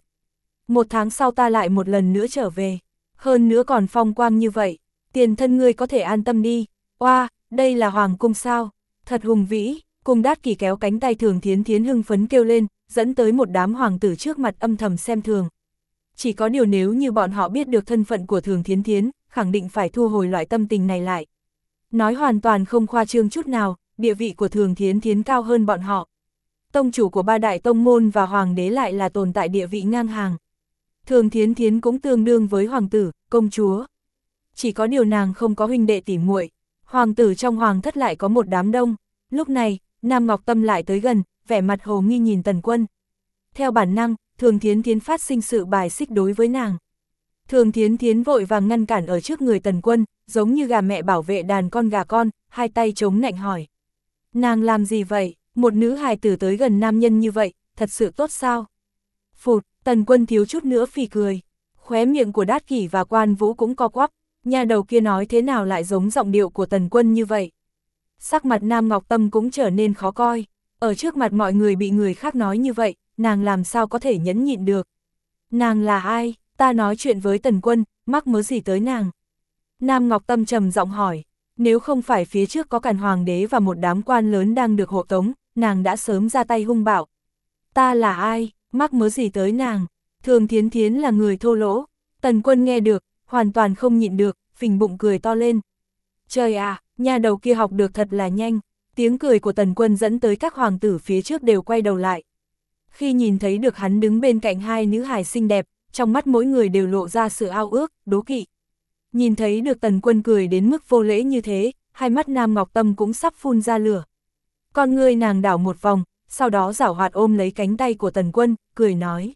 1 tháng sau ta lại một lần nữa trở về. Hơn nữa còn phong quang như vậy, tiền thân ngươi có thể an tâm đi. Oa, đây là hoàng cung sao? Thật hùng vĩ. Cùng Đát Kỷ kéo cánh tay Thường Thiến Thiến hưng phấn kêu lên, dẫn tới một đám hoàng tử trước mặt âm thầm xem thường. Chỉ có điều nếu như bọn họ biết được thân phận của Thường Thiến Thiến, khẳng định phải thu hồi loại tâm tình này lại. Nói hoàn toàn không khoa trương chút nào, địa vị của Thường Thiến Thiến cao hơn bọn họ. Tông chủ của 3 đại tông môn và hoàng đế lại là tồn tại địa vị ngang hàng. Thường Thiến Thiến cũng tương đương với hoàng tử, công chúa. Chỉ có điều nàng không có huynh đệ tỉ muội, hoàng tử trong hoàng thất lại có một đám đông. Lúc này, Nam Ngọc Tâm lại tới gần, vẻ mặt hồ nghi nhìn Tần Quân. Theo bản năng, Thường Thiến Thiến phát sinh sự bài xích đối với nàng. Thường Thiến Thiến vội vàng ngăn cản ở trước người Tần Quân, giống như gà mẹ bảo vệ đàn con gà con, hai tay chống nạnh hỏi. Nàng làm gì vậy? Một nữ hài tử tới gần nam nhân như vậy, thật sự tốt sao? Phụt, Tần Quân thiếu chút nữa phì cười. Khóe miệng của Đát Kỷ và Quan Vũ cũng co quắp, nhà đầu kia nói thế nào lại giống giọng điệu của Tần Quân như vậy. Sắc mặt Nam Ngọc Tâm cũng trở nên khó coi, ở trước mặt mọi người bị người khác nói như vậy, nàng làm sao có thể nhẫn nhịn được. Nàng là ai? Ta nói chuyện với Tần Quân, mắc mớ gì tới nàng? Nam Ngọc Tâm trầm giọng hỏi, nếu không phải phía trước có Càn Hoàng đế và một đám quan lớn đang được hộ tống, nàng đã sớm ra tay hung bạo. Ta là ai? Mắc mớ gì tới nàng? Thường Thiến Thiến là người thô lỗ. Tần Quân nghe được, hoàn toàn không nhịn được, phình bụng cười to lên. Trời à, nhà đầu kia học được thật là nhanh, tiếng cười của Tần Quân dẫn tới các hoàng tử phía trước đều quay đầu lại. Khi nhìn thấy được hắn đứng bên cạnh hai nữ hài xinh đẹp, trong mắt mỗi người đều lộ ra sự ao ước, đố kỵ. Nhìn thấy được Tần Quân cười đến mức vô lễ như thế, hai mắt Nam Ngọc Tâm cũng sắp phun ra lửa. Con ngươi nàng đảo một vòng, sau đó giảo hoạt ôm lấy cánh tay của Tần Quân, cười nói.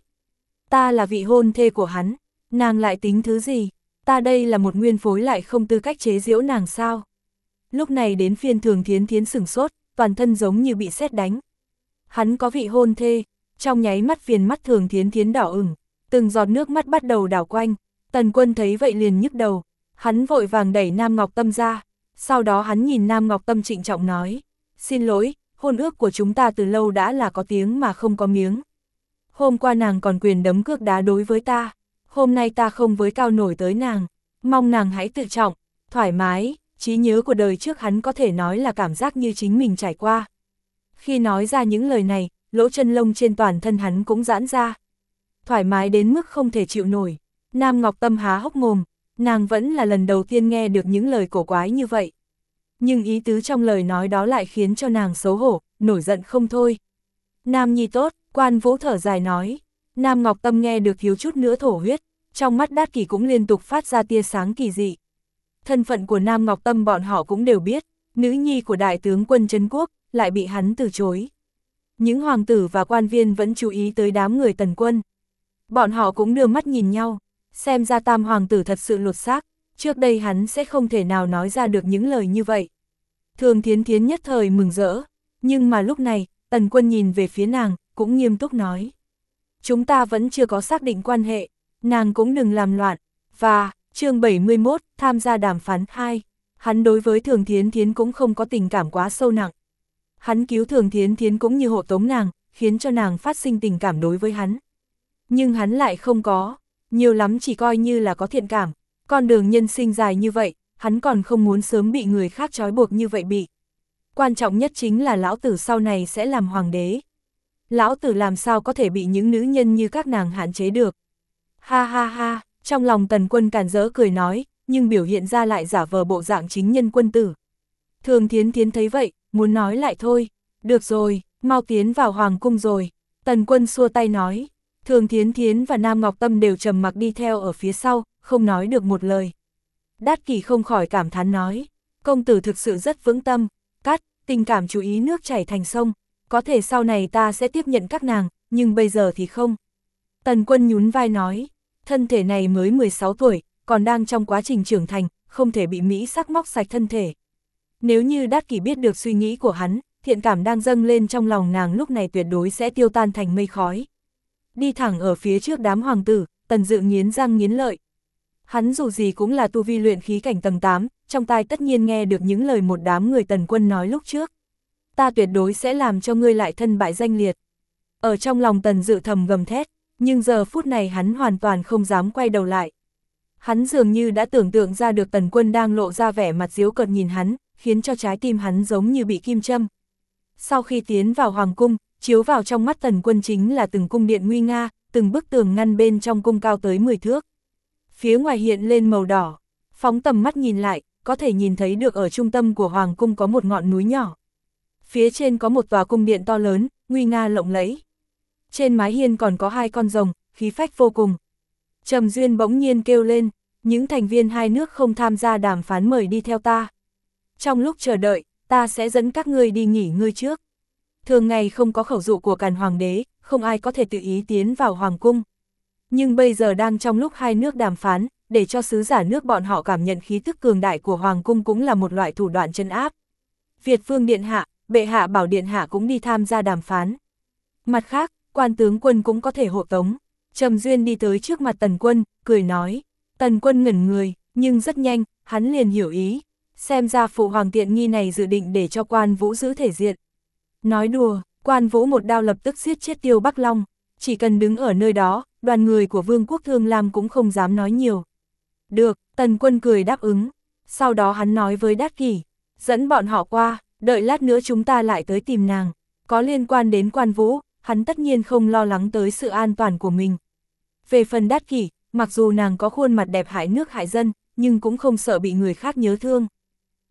Ta là vị hôn thê của hắn, nàng lại tính thứ gì? Ta đây là một nguyên phối lại không tư cách chế giễu nàng sao? Lúc này đến phiên Thường Thiến Thiến sửng sốt, toàn thân giống như bị sét đánh. Hắn có vị hôn thê, trong nháy mắt viền mắt Thường Thiến Thiến đỏ ửng, từng giọt nước mắt bắt đầu đảo quanh. Tần Quân thấy vậy liền nhức đầu, hắn vội vàng đẩy Nam Ngọc Tâm ra, sau đó hắn nhìn Nam Ngọc Tâm trịnh trọng nói, xin lỗi, hôn ước của chúng ta từ lâu đã là có tiếng mà không có miếng. Hôm qua nàng còn quyền đấm cước đá đối với ta, hôm nay ta không với cao nổi tới nàng, mong nàng hãy tự trọng, thoải mái, trí nhớ của đời trước hắn có thể nói là cảm giác như chính mình trải qua. Khi nói ra những lời này, lỗ chân lông trên toàn thân hắn cũng giãn ra. Thoải mái đến mức không thể chịu nổi. Nam Ngọc Tâm há hốc mồm, nàng vẫn là lần đầu tiên nghe được những lời cổ quái như vậy. Nhưng ý tứ trong lời nói đó lại khiến cho nàng xấu hổ, nổi giận không thôi. Nam nhi tốt, Quan Vũ thở dài nói. Nam Ngọc Tâm nghe được thiếu chút nữa thổ huyết, trong mắt Đát Kỷ cũng liên tục phát ra tia sáng kỳ dị. Thân phận của Nam Ngọc Tâm bọn họ cũng đều biết, nữ nhi của đại tướng quân Trấn Quốc, lại bị hắn từ chối. Những hoàng tử và quan viên vẫn chú ý tới đám người Tần Quân. Bọn họ cũng đưa mắt nhìn nhau, xem ra tam hoàng tử thật sự lột xác, trước đây hắn sẽ không thể nào nói ra được những lời như vậy. Thường Thiến Thiến nhất thời mừng rỡ, nhưng mà lúc này, Tần Quân nhìn về phía nàng, cũng nghiêm túc nói. Chúng ta vẫn chưa có xác định quan hệ, nàng cũng đừng làm loạn. Và, chương 71, tham gia đàm phán 2, hắn đối với Thường Thiến Thiến cũng không có tình cảm quá sâu nặng. Hắn cứu Thường Thiến Thiến cũng như hộ tống nàng, khiến cho nàng phát sinh tình cảm đối với hắn. Nhưng hắn lại không có, nhiều lắm chỉ coi như là có thiện cảm. Con đường nhân sinh dài như vậy, hắn còn không muốn sớm bị người khác trói buộc như vậy bị. Quan trọng nhất chính là lão tử sau này sẽ làm hoàng đế. Lão tử làm sao có thể bị những nữ nhân như các nàng hạn chế được. Ha ha ha, trong lòng Tần Quân càn rỡ cười nói, nhưng biểu hiện ra lại giả vờ bộ dạng chính nhân quân tử. Thường Thiến Thiến thấy vậy, muốn nói lại thôi. Được rồi, mau tiến vào hoàng cung rồi. Tần Quân xua tay nói. Thường Thiến Thiến và Nam Ngọc Tâm đều trầm mặc đi theo ở phía sau, không nói được một lời. Đát Kỷ không khỏi cảm thán nói. Công tử thực sự rất vững tâm. Cắt, tình cảm chú ý nước chảy thành sông. Có thể sau này ta sẽ tiếp nhận các nàng, nhưng bây giờ thì không. Tần Quân nhún vai nói. Thân thể này mới 16 tuổi, còn đang trong quá trình trưởng thành, không thể bị mỹ sắc móc sạch thân thể. Nếu như Đát Kỷ biết được suy nghĩ của hắn, thiện cảm đang dâng lên trong lòng nàng lúc này tuyệt đối sẽ tiêu tan thành mây khói. Đi thẳng ở phía trước đám hoàng tử, Tần Dự nghiến răng nghiến lợi. Hắn dù gì cũng là tu vi luyện khí cảnh tầng 8, trong tai tất nhiên nghe được những lời một đám người Tần Quân nói lúc trước. Ta tuyệt đối sẽ làm cho ngươi lại thân bại danh liệt. Ở trong lòng Tần Dự thầm gầm thét, nhưng giờ phút này hắn hoàn toàn không dám quay đầu lại. Hắn dường như đã tưởng tượng ra được Tần Quân đang lộ ra vẻ mặt giễu cợt nhìn hắn, khiến cho trái tim hắn giống như bị kim châm. Sau khi tiến vào hoàng cung, chiếu vào trong mắt Tần Quân chính là từng cung điện nguy nga, từng bức tường ngăn bên trong cung cao tới 10 thước. Phía ngoài hiện lên màu đỏ, phóng tầm mắt nhìn lại, có thể nhìn thấy được ở trung tâm của hoàng cung có một ngọn núi nhỏ. Phía trên có một tòa cung điện to lớn, nguy nga lộng lẫy. Trên mái hiên còn có 2 con rồng, khí phách vô cùng. Trầm Duyên bỗng nhiên kêu lên, những thành viên hai nước không tham gia đàm phán mời đi theo ta. Trong lúc chờ đợi, ta sẽ dẫn các ngươi đi nghỉ ngơi trước. Thường ngày không có khẩu dụ của Càn Hoàng đế, không ai có thể tự ý tiến vào hoàng cung. Nhưng bây giờ đang trong lúc hai nước đàm phán, để cho sứ giả nước bọn họ cảm nhận khí tức cường đại của hoàng cung cũng là một loại thủ đoạn trấn áp. Việt Vương Điện Hạ, Bệ Hạ bảo Điện Hạ cũng đi tham gia đàm phán. Mặt khác, quan tướng quân cũng có thể hộ tống. Trầm Duyên đi tới trước mặt Tần Quân, cười nói. Tần Quân ngẩn người, nhưng rất nhanh, hắn liền hiểu ý. Xem ra phụ hoàng tiện nghi này dự định để cho Quan Vũ giữ thể diện. Nói đùa, Quan Vũ một đao lập tức giết chết Tiêu Bắc Long. Chỉ cần đứng ở nơi đó, đoàn người của Vương quốc Thương Lam cũng không dám nói nhiều. Được, Tần Quân cười đáp ứng. Sau đó hắn nói với Đát Kỷ, dẫn bọn họ qua, đợi lát nữa chúng ta lại tới tìm nàng. Có liên quan đến Quan Vũ, hắn tất nhiên không lo lắng tới sự an toàn của mình. Về phần Đát Kỷ, mặc dù nàng có khuôn mặt đẹp hại nước hại dân, nhưng cũng không sợ bị người khác nhớ thương.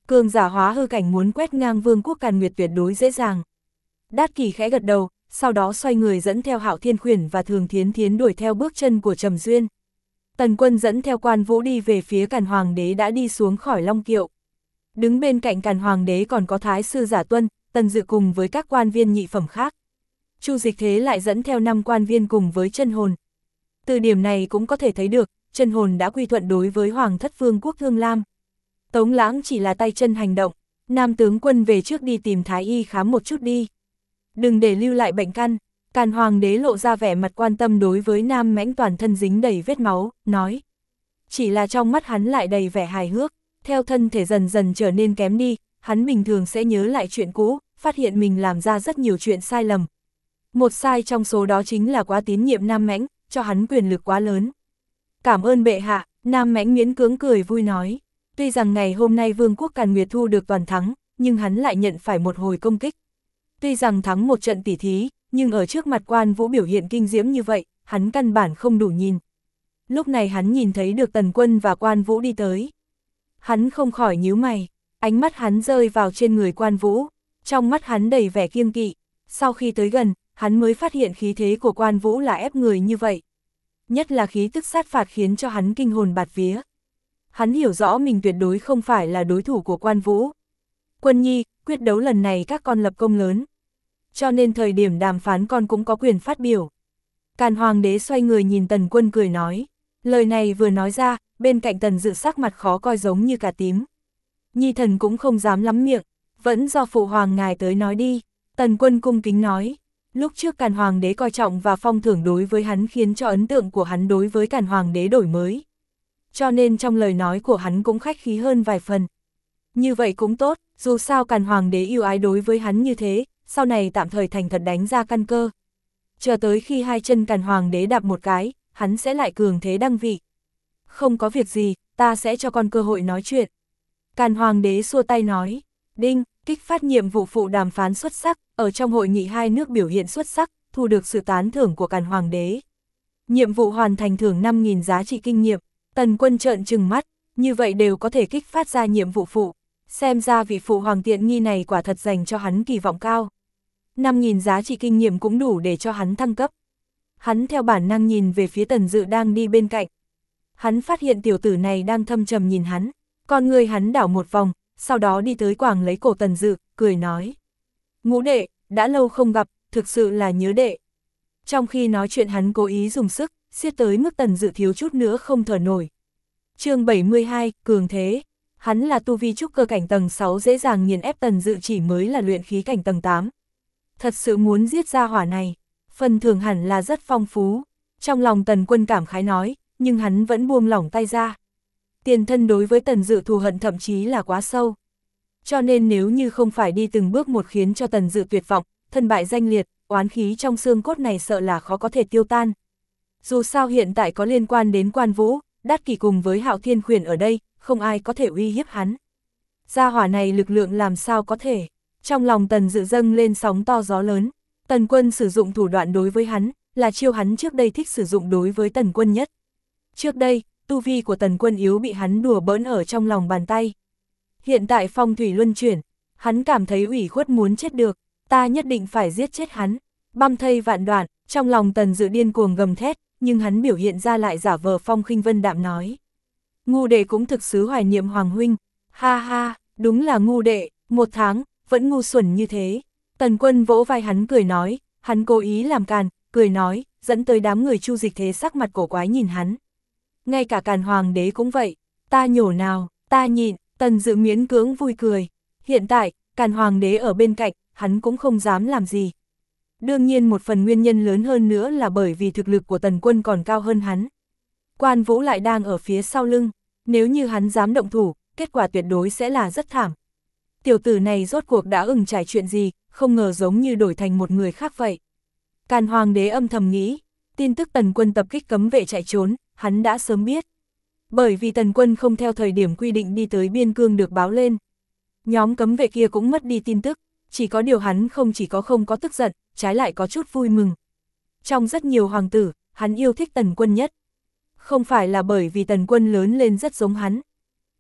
Cường giả hóa hư cảnh muốn quét ngang Vương quốc Càn Nguyệt tuyệt đối dễ dàng. Đát Kỷ khẽ gật đầu, sau đó xoay người dẫn theo Hạo Thiên Khuyển và Thường Thiến Thiến đuổi theo bước chân của Trầm Duyên. Tần Quân dẫn theo Quan Vũ đi về phía Càn Hoàng đế đã đi xuống khỏi Long Kiệu. Đứng bên cạnh Càn Hoàng đế còn có Thái sư Giả Tuân, Tần Dự cùng với các quan viên nhị phẩm khác. Chu Dịch Thế lại dẫn theo 5 quan viên cùng với Chân Hồn. Từ điểm này cũng có thể thấy được, Chân Hồn đã quy thuận đối với Hoàng thất Vương quốc Thương Lam. Tống Lãng chỉ là tay chân hành động, Nam tướng quân về trước đi tìm Thái y khám một chút đi. Đừng để lưu lại bệnh căn. Càn Hoàng đế lộ ra vẻ mặt quan tâm đối với Nam Mãnh toàn thân dính đầy vết máu, nói. Chỉ là trong mắt hắn lại đầy vẻ hài hước, theo thân thể dần dần trở nên kém đi, hắn bình thường sẽ nhớ lại chuyện cũ, phát hiện mình làm ra rất nhiều chuyện sai lầm. Một sai trong số đó chính là quá tín nhiệm Nam Mãnh, cho hắn quyền lực quá lớn. Cảm ơn bệ hạ, Nam Mãnh miễn cưỡng cười vui nói. Tuy rằng ngày hôm nay Vương quốc Càn Nguyệt thu được toàn thắng, nhưng hắn lại nhận phải một hồi công kích. Tuy rằng thắng một trận tỉ thí, nhưng ở trước mặt Quan Vũ biểu hiện kinh diễm như vậy, hắn căn bản không đủ nhìn. Lúc này hắn nhìn thấy được Tần Quân và Quan Vũ đi tới. Hắn không khỏi nhíu mày, ánh mắt hắn rơi vào trên người Quan Vũ, trong mắt hắn đầy vẻ kiêng kỵ. Sau khi tới gần, hắn mới phát hiện khí thế của Quan Vũ là ép người như vậy. Nhất là khí tức sát phạt khiến cho hắn kinh hồn bạt vía. Hắn hiểu rõ mình tuyệt đối không phải là đối thủ của Quan Vũ. Quân nhi, quyết đấu lần này các con lập công lớn. Cho nên thời điểm đàm phán con cũng có quyền phát biểu. Càn Hoàng đế xoay người nhìn Tần Quân cười nói. Lời này vừa nói ra, bên cạnh Tần Dự sắc mặt khó coi giống như cà tím. Nhi thần cũng không dám lắm miệng, vẫn do phụ hoàng ngài tới nói đi. Tần Quân cung kính nói. Lúc trước Càn Hoàng đế coi trọng và phong thưởng đối với hắn khiến cho ấn tượng của hắn đối với Càn Hoàng đế đổi mới. Cho nên trong lời nói của hắn cũng khách khí hơn vài phần. Như vậy cũng tốt, dù sao Càn Hoàng đế yêu ái đối với hắn như thế, sau này tạm thời thành thật đánh ra căn cơ. Chờ tới khi hai chân Càn Hoàng đế đạp một cái, hắn sẽ lại cường thế đăng vị. Không có việc gì, ta sẽ cho con cơ hội nói chuyện. Càn Hoàng đế xua tay nói, đinh, kích phát nhiệm vụ phụ đàm phán xuất sắc, ở trong hội nghị hai nước biểu hiện xuất sắc, thu được sự tán thưởng của Càn Hoàng đế. Nhiệm vụ hoàn thành thưởng 5.000 giá trị kinh nghiệm. Tần Quân trợn trừng mắt, như vậy đều có thể kích phát ra nhiệm vụ phụ. Xem ra vị phụ hoàng tiện nghi này quả thật dành cho hắn kỳ vọng cao. 5.000 giá trị kinh nghiệm cũng đủ để cho hắn thăng cấp. Hắn theo bản năng nhìn về phía Tần Dự đang đi bên cạnh. Hắn phát hiện tiểu tử này đang thâm trầm nhìn hắn, con người hắn đảo một vòng, sau đó đi tới quàng lấy cổ Tần Dự, cười nói. Ngũ đệ, đã lâu không gặp, thực sự là nhớ đệ. Trong khi nói chuyện hắn cố ý dùng sức, siết tới mức Tần Dự thiếu chút nữa không thở nổi. Chương 72, cường thế. Hắn là tu vi trúc cơ cảnh tầng 6 dễ dàng nghiền ép Tần Dự chỉ mới là luyện khí cảnh tầng 8. Thật sự muốn giết ra hỏa này, phần thưởng hẳn là rất phong phú. Trong lòng Tần Quân cảm khái nói, nhưng hắn vẫn buông lỏng tay ra. Tiền thân đối với Tần Dự thù hận thậm chí là quá sâu. Cho nên nếu như không phải đi từng bước một khiến cho Tần Dự tuyệt vọng, thân bại danh liệt, oán khí trong xương cốt này sợ là khó có thể tiêu tan. Dù sao hiện tại có liên quan đến Quan Vũ, Đát Kỷ cùng với Hạo Thiên Khuyển ở đây, không ai có thể uy hiếp hắn. Gia hỏa này lực lượng làm sao có thể. Trong lòng Tần Dự dâng lên sóng to gió lớn. Tần Quân sử dụng thủ đoạn đối với hắn, là chiêu hắn trước đây thích sử dụng đối với Tần Quân nhất. Trước đây, tu vi của Tần Quân yếu bị hắn đùa bỡn ở trong lòng bàn tay. Hiện tại phong thủy luân chuyển, hắn cảm thấy ủy khuất muốn chết được, ta nhất định phải giết chết hắn. Băm thây vạn đoạn, trong lòng Tần Dự điên cuồng gầm thét, nhưng hắn biểu hiện ra lại giả vờ phong khinh vân đạm nói. Ngu đệ cũng thực sự hoài niệm Hoàng huynh, ha ha, đúng là ngu đệ, 1 tháng, vẫn ngu xuẩn như thế. Tần Quân vỗ vai hắn cười nói, hắn cố ý làm càn, cười nói, dẫn tới đám người Chu Dịch Thế sắc mặt cổ quái nhìn hắn. Ngay cả Càn Hoàng đế cũng vậy, ta nhổ nào, ta nhịn, Tần Dự miễn cưỡng vui cười. Hiện tại, Càn Hoàng đế ở bên cạnh, hắn cũng không dám làm gì. Đương nhiên một phần nguyên nhân lớn hơn nữa là bởi vì thực lực của Tần Quân còn cao hơn hắn. Quan Vũ lại đang ở phía sau lưng, nếu như hắn dám động thủ, kết quả tuyệt đối sẽ là rất thảm. Tiểu tử này rốt cuộc đã trải chuyện gì, không ngờ giống như đổi thành một người khác vậy. Càn Hoàng đế âm thầm nghĩ, tin tức Tần Quân tập kích cấm vệ chạy trốn, hắn đã sớm biết. Bởi vì Tần Quân không theo thời điểm quy định đi tới biên cương được báo lên. Nhóm cấm vệ kia cũng mất đi tin tức, chỉ có điều hắn không có tức giận, trái lại có chút vui mừng. Trong rất nhiều hoàng tử, hắn yêu thích Tần Quân nhất. Không phải là bởi vì Tần Quân lớn lên rất giống hắn.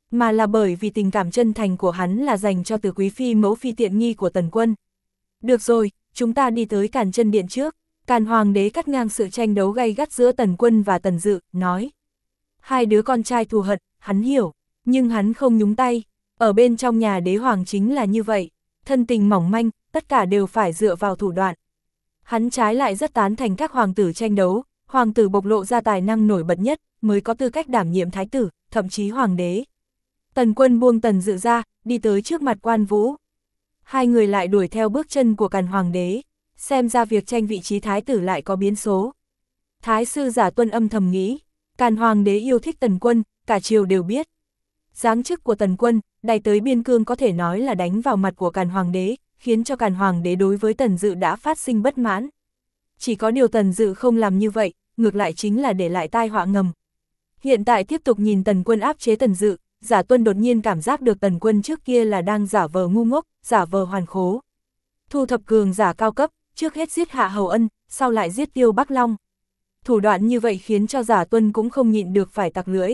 mà là bởi vì tình cảm chân thành của hắn là dành cho Từ quý phi mẫu phi tiện nghi của Tần Quân. Được rồi, chúng ta đi tới Càn Chân Điện trước. Càn Hoàng đế cắt ngang sự tranh đấu gay gắt giữa Tần Quân và Tần Dự, nói. Hai đứa con trai thù hận, hắn hiểu, nhưng hắn không nhúng tay. Ở bên trong nhà đế hoàng chính là như vậy, thân tình mỏng manh, tất cả đều phải dựa vào thủ đoạn. Hắn trái lại rất tán thành các hoàng tử tranh đấu, hoàng tử bộc lộ ra tài năng nổi bật nhất, mới có tư cách đảm nhiệm thái tử, thậm chí hoàng đế. Tần Quân buông Tần Dự ra, đi tới trước mặt Quan Vũ. Hai người lại đuổi theo bước chân của Càn Hoàng đế, xem ra việc tranh vị trí thái tử lại có biến số. Thái sư Giả Tuân âm thầm nghĩ, Càn Hoàng đế yêu thích Tần Quân, cả triều đều biết. Giáng chức của Tần Quân, đày tới biên cương có thể nói là đánh vào mặt của Càn Hoàng đế, khiến cho Càn Hoàng đế đối với Tần Dự đã phát sinh bất mãn. Chỉ có điều Tần Dự không làm như vậy, ngược lại chính là để lại tai họa ngầm. Hiện tại tiếp tục nhìn Tần Quân áp chế Tần Dự, Giả Tuân đột nhiên cảm giác được Tần Quân trước kia là đang giả vờ ngu ngốc, giả vờ hoàn khố. Thu thập cường giả cao cấp, trước hết giết Hạ Hầu Ân, sau lại giết Tiêu Bắc Long. Thủ đoạn như vậy khiến cho Giả Tuân cũng không nhịn được phải tặc lưỡi.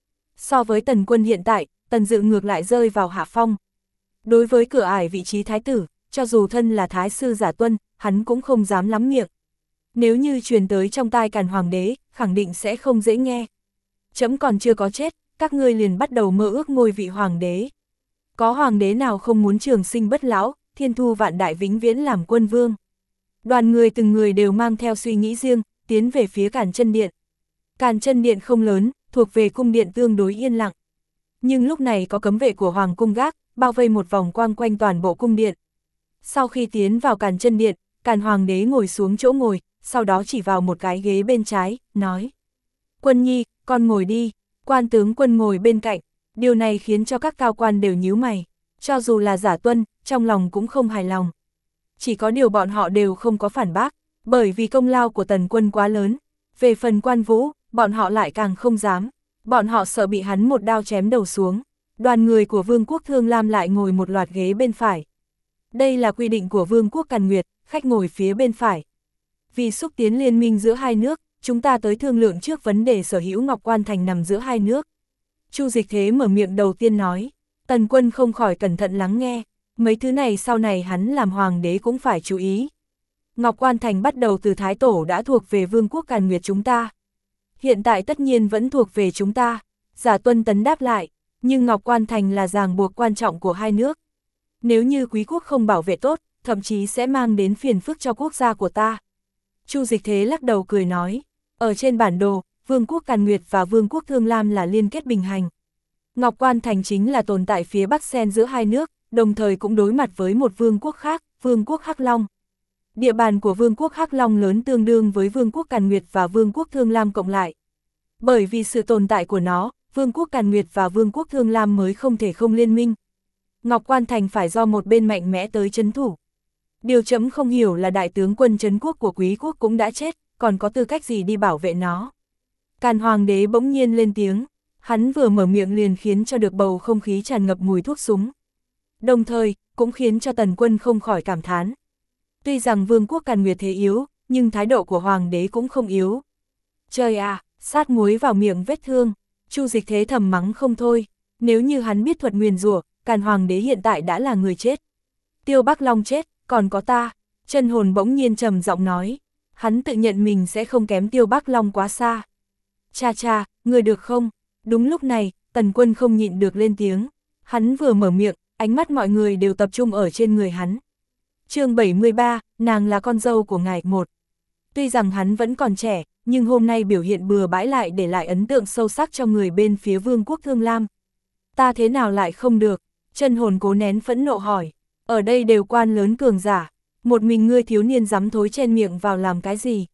So với Tần Quân hiện tại, Tần Dự ngược lại rơi vào hạ phong. Đối với cửa ải vị trí thái tử, cho dù thân là thái sư Giả Tuân, hắn cũng không dám lắm miệng. Nếu như truyền tới trong tai Càn Hoàng đế, khẳng định sẽ không dễ nghe. Trẫm còn chưa có chết, các ngươi liền bắt đầu mơ ước ngôi vị hoàng đế. Có hoàng đế nào không muốn trường sinh bất lão, thiên thu vạn đại vĩnh viễn làm quân vương. Đoàn người từng người đều mang theo suy nghĩ riêng, tiến về phía Càn Chân Điện. Càn Chân Điện không lớn, thuộc về cung điện tương đối yên lặng. Nhưng lúc này có cấm vệ của Hoàng cung gác, bao vây một vòng quang quanh toàn bộ cung điện. Sau khi tiến vào Càn Chân Điện, Càn Hoàng đế ngồi xuống chỗ ngồi, sau đó chỉ vào một cái ghế bên trái, nói. Quân nhi, con ngồi đi. Quan tướng Quân ngồi bên cạnh, điều này khiến cho các cao quan đều nhíu mày, cho dù là Giả Tuân, trong lòng cũng không hài lòng. Chỉ có điều bọn họ đều không có phản bác, bởi vì công lao của Tần Quân quá lớn. Về phần Quan Vũ, bọn họ lại càng không dám, bọn họ sợ bị hắn một đao chém đầu xuống. Đoàn người của Vương quốc Thương Lam lại ngồi một loạt ghế bên phải. Đây là quy định của Vương quốc Càn Nguyệt, khách ngồi phía bên phải. Vì xúc tiến liên minh giữa hai nước, chúng ta tới thương lượng trước vấn đề sở hữu Ngọc Quan Thành nằm giữa hai nước. Chu Dịch Thế mở miệng đầu tiên nói, Tần Quân không khỏi cẩn thận lắng nghe, mấy thứ này sau này hắn làm hoàng đế cũng phải chú ý. Ngọc Quan Thành bắt đầu từ Thái Tổ đã thuộc về Vương quốc Càn Nguyệt chúng ta. Hiện tại tất nhiên vẫn thuộc về chúng ta. Giả Tuân Tấn đáp lại, nhưng Ngọc Quan Thành là ràng buộc quan trọng của hai nước. Nếu như quý quốc không bảo vệ tốt, thậm chí sẽ mang đến phiền phức cho quốc gia của ta. Chu Dịch Thế lắc đầu cười nói, ở trên bản đồ, Vương quốc Càn Nguyệt và Vương quốc Thương Lam là liên kết bình hành. Ngọc Quan Thành chính là tồn tại phía bắc xen giữa hai nước, đồng thời cũng đối mặt với một vương quốc khác, Vương quốc Hắc Long. Địa bàn của Vương quốc Hắc Long lớn tương đương với Vương quốc Càn Nguyệt và Vương quốc Thương Lam cộng lại. Bởi vì sự tồn tại của nó, Vương quốc Càn Nguyệt và Vương quốc Thương Lam mới không thể không liên minh. Ngọc Quan Thành phải do một bên mạnh mẽ tới trấn thủ. Điều chấm không hiểu là đại tướng quân trấn quốc của quý quốc cũng đã chết, còn có tư cách gì đi bảo vệ nó. Càn Hoàng đế bỗng nhiên lên tiếng, hắn vừa mở miệng liền khiến cho được bầu không khí tràn ngập mùi thuốc súng. Đồng thời, cũng khiến cho Tần Quân không khỏi cảm thán. Tuy rằng Vương quốc Càn Nguyệt thế yếu, nhưng thái độ của Hoàng đế cũng không yếu. Trời à, sát muối vào miệng vết thương, Chu Dịch Thế thầm mắng không thôi, nếu như hắn biết thuật nguyền rủa, Càn Hoàng đế hiện tại đã là người chết. Tiêu Bắc Long chết, còn có ta, Chân Hồn bỗng nhiên trầm giọng nói, hắn tự nhận mình sẽ không kém Tiêu Bắc Long quá xa. Cha cha, người được không? Đúng lúc này, Tần Quân không nhịn được lên tiếng, hắn vừa mở miệng, ánh mắt mọi người đều tập trung ở trên người hắn. Chương 73, nàng là con dâu của ngài một. Tuy rằng hắn vẫn còn trẻ, nhưng hôm nay biểu hiện bừa bãi lại để lại ấn tượng sâu sắc cho người bên phía Vương quốc Thương Lam. Ta thế nào lại không được? Chân Hồn cố nén phẫn nộ hỏi. Ở đây đều quan lớn cường giả, một mình ngươi thiếu niên dám thối chen miệng vào làm cái gì?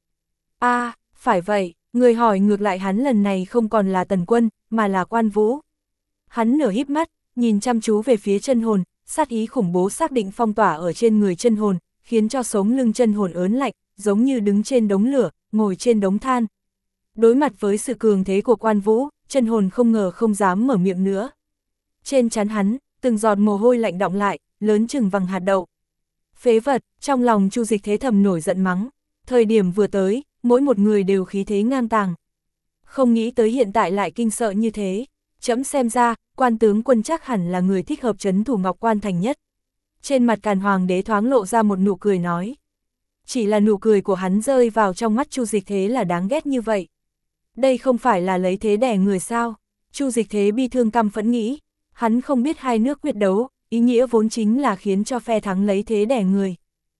À, phải vậy, người hỏi ngược lại hắn lần này không còn là Tần Quân, mà là Quan Vũ. Hắn nửa híp mắt, nhìn chăm chú về phía Chân Hồn, sát ý khủng bố xác định phong tỏa ở trên người Chân Hồn, khiến cho sống lưng Chân Hồn ớn lạnh, giống như đứng trên đống lửa, ngồi trên đống than. Đối mặt với sự cường thế của Quan Vũ, Chân Hồn không ngờ không dám mở miệng nữa. Trên trán hắn, từng giọt mồ hôi lạnh đọng lại, lớn chừng vằng hạt đậu. Phế vật, trong lòng Chu Dịch Thế thầm nổi giận mắng. Thời điểm vừa tới, mỗi một người đều khí thế ngang tàng. Không nghĩ tới hiện tại lại kinh sợ như thế. Trẫm xem ra, Quan tướng quân chắc hẳn là người thích hợp trấn thủ Ngọc Quan thành nhất. Trên mặt Càn Hoàng đế thoáng lộ ra một nụ cười nói. Chỉ là nụ cười của hắn rơi vào trong mắt Chu Dịch Thế là đáng ghét như vậy. Đây không phải là lấy thế đẻ người sao? Chu Dịch Thế bi thương căm phẫn nghĩ. Hắn không biết hai nước quyết đấu, ý nghĩa vốn chính là khiến cho phe thắng lấy thế đẻ người.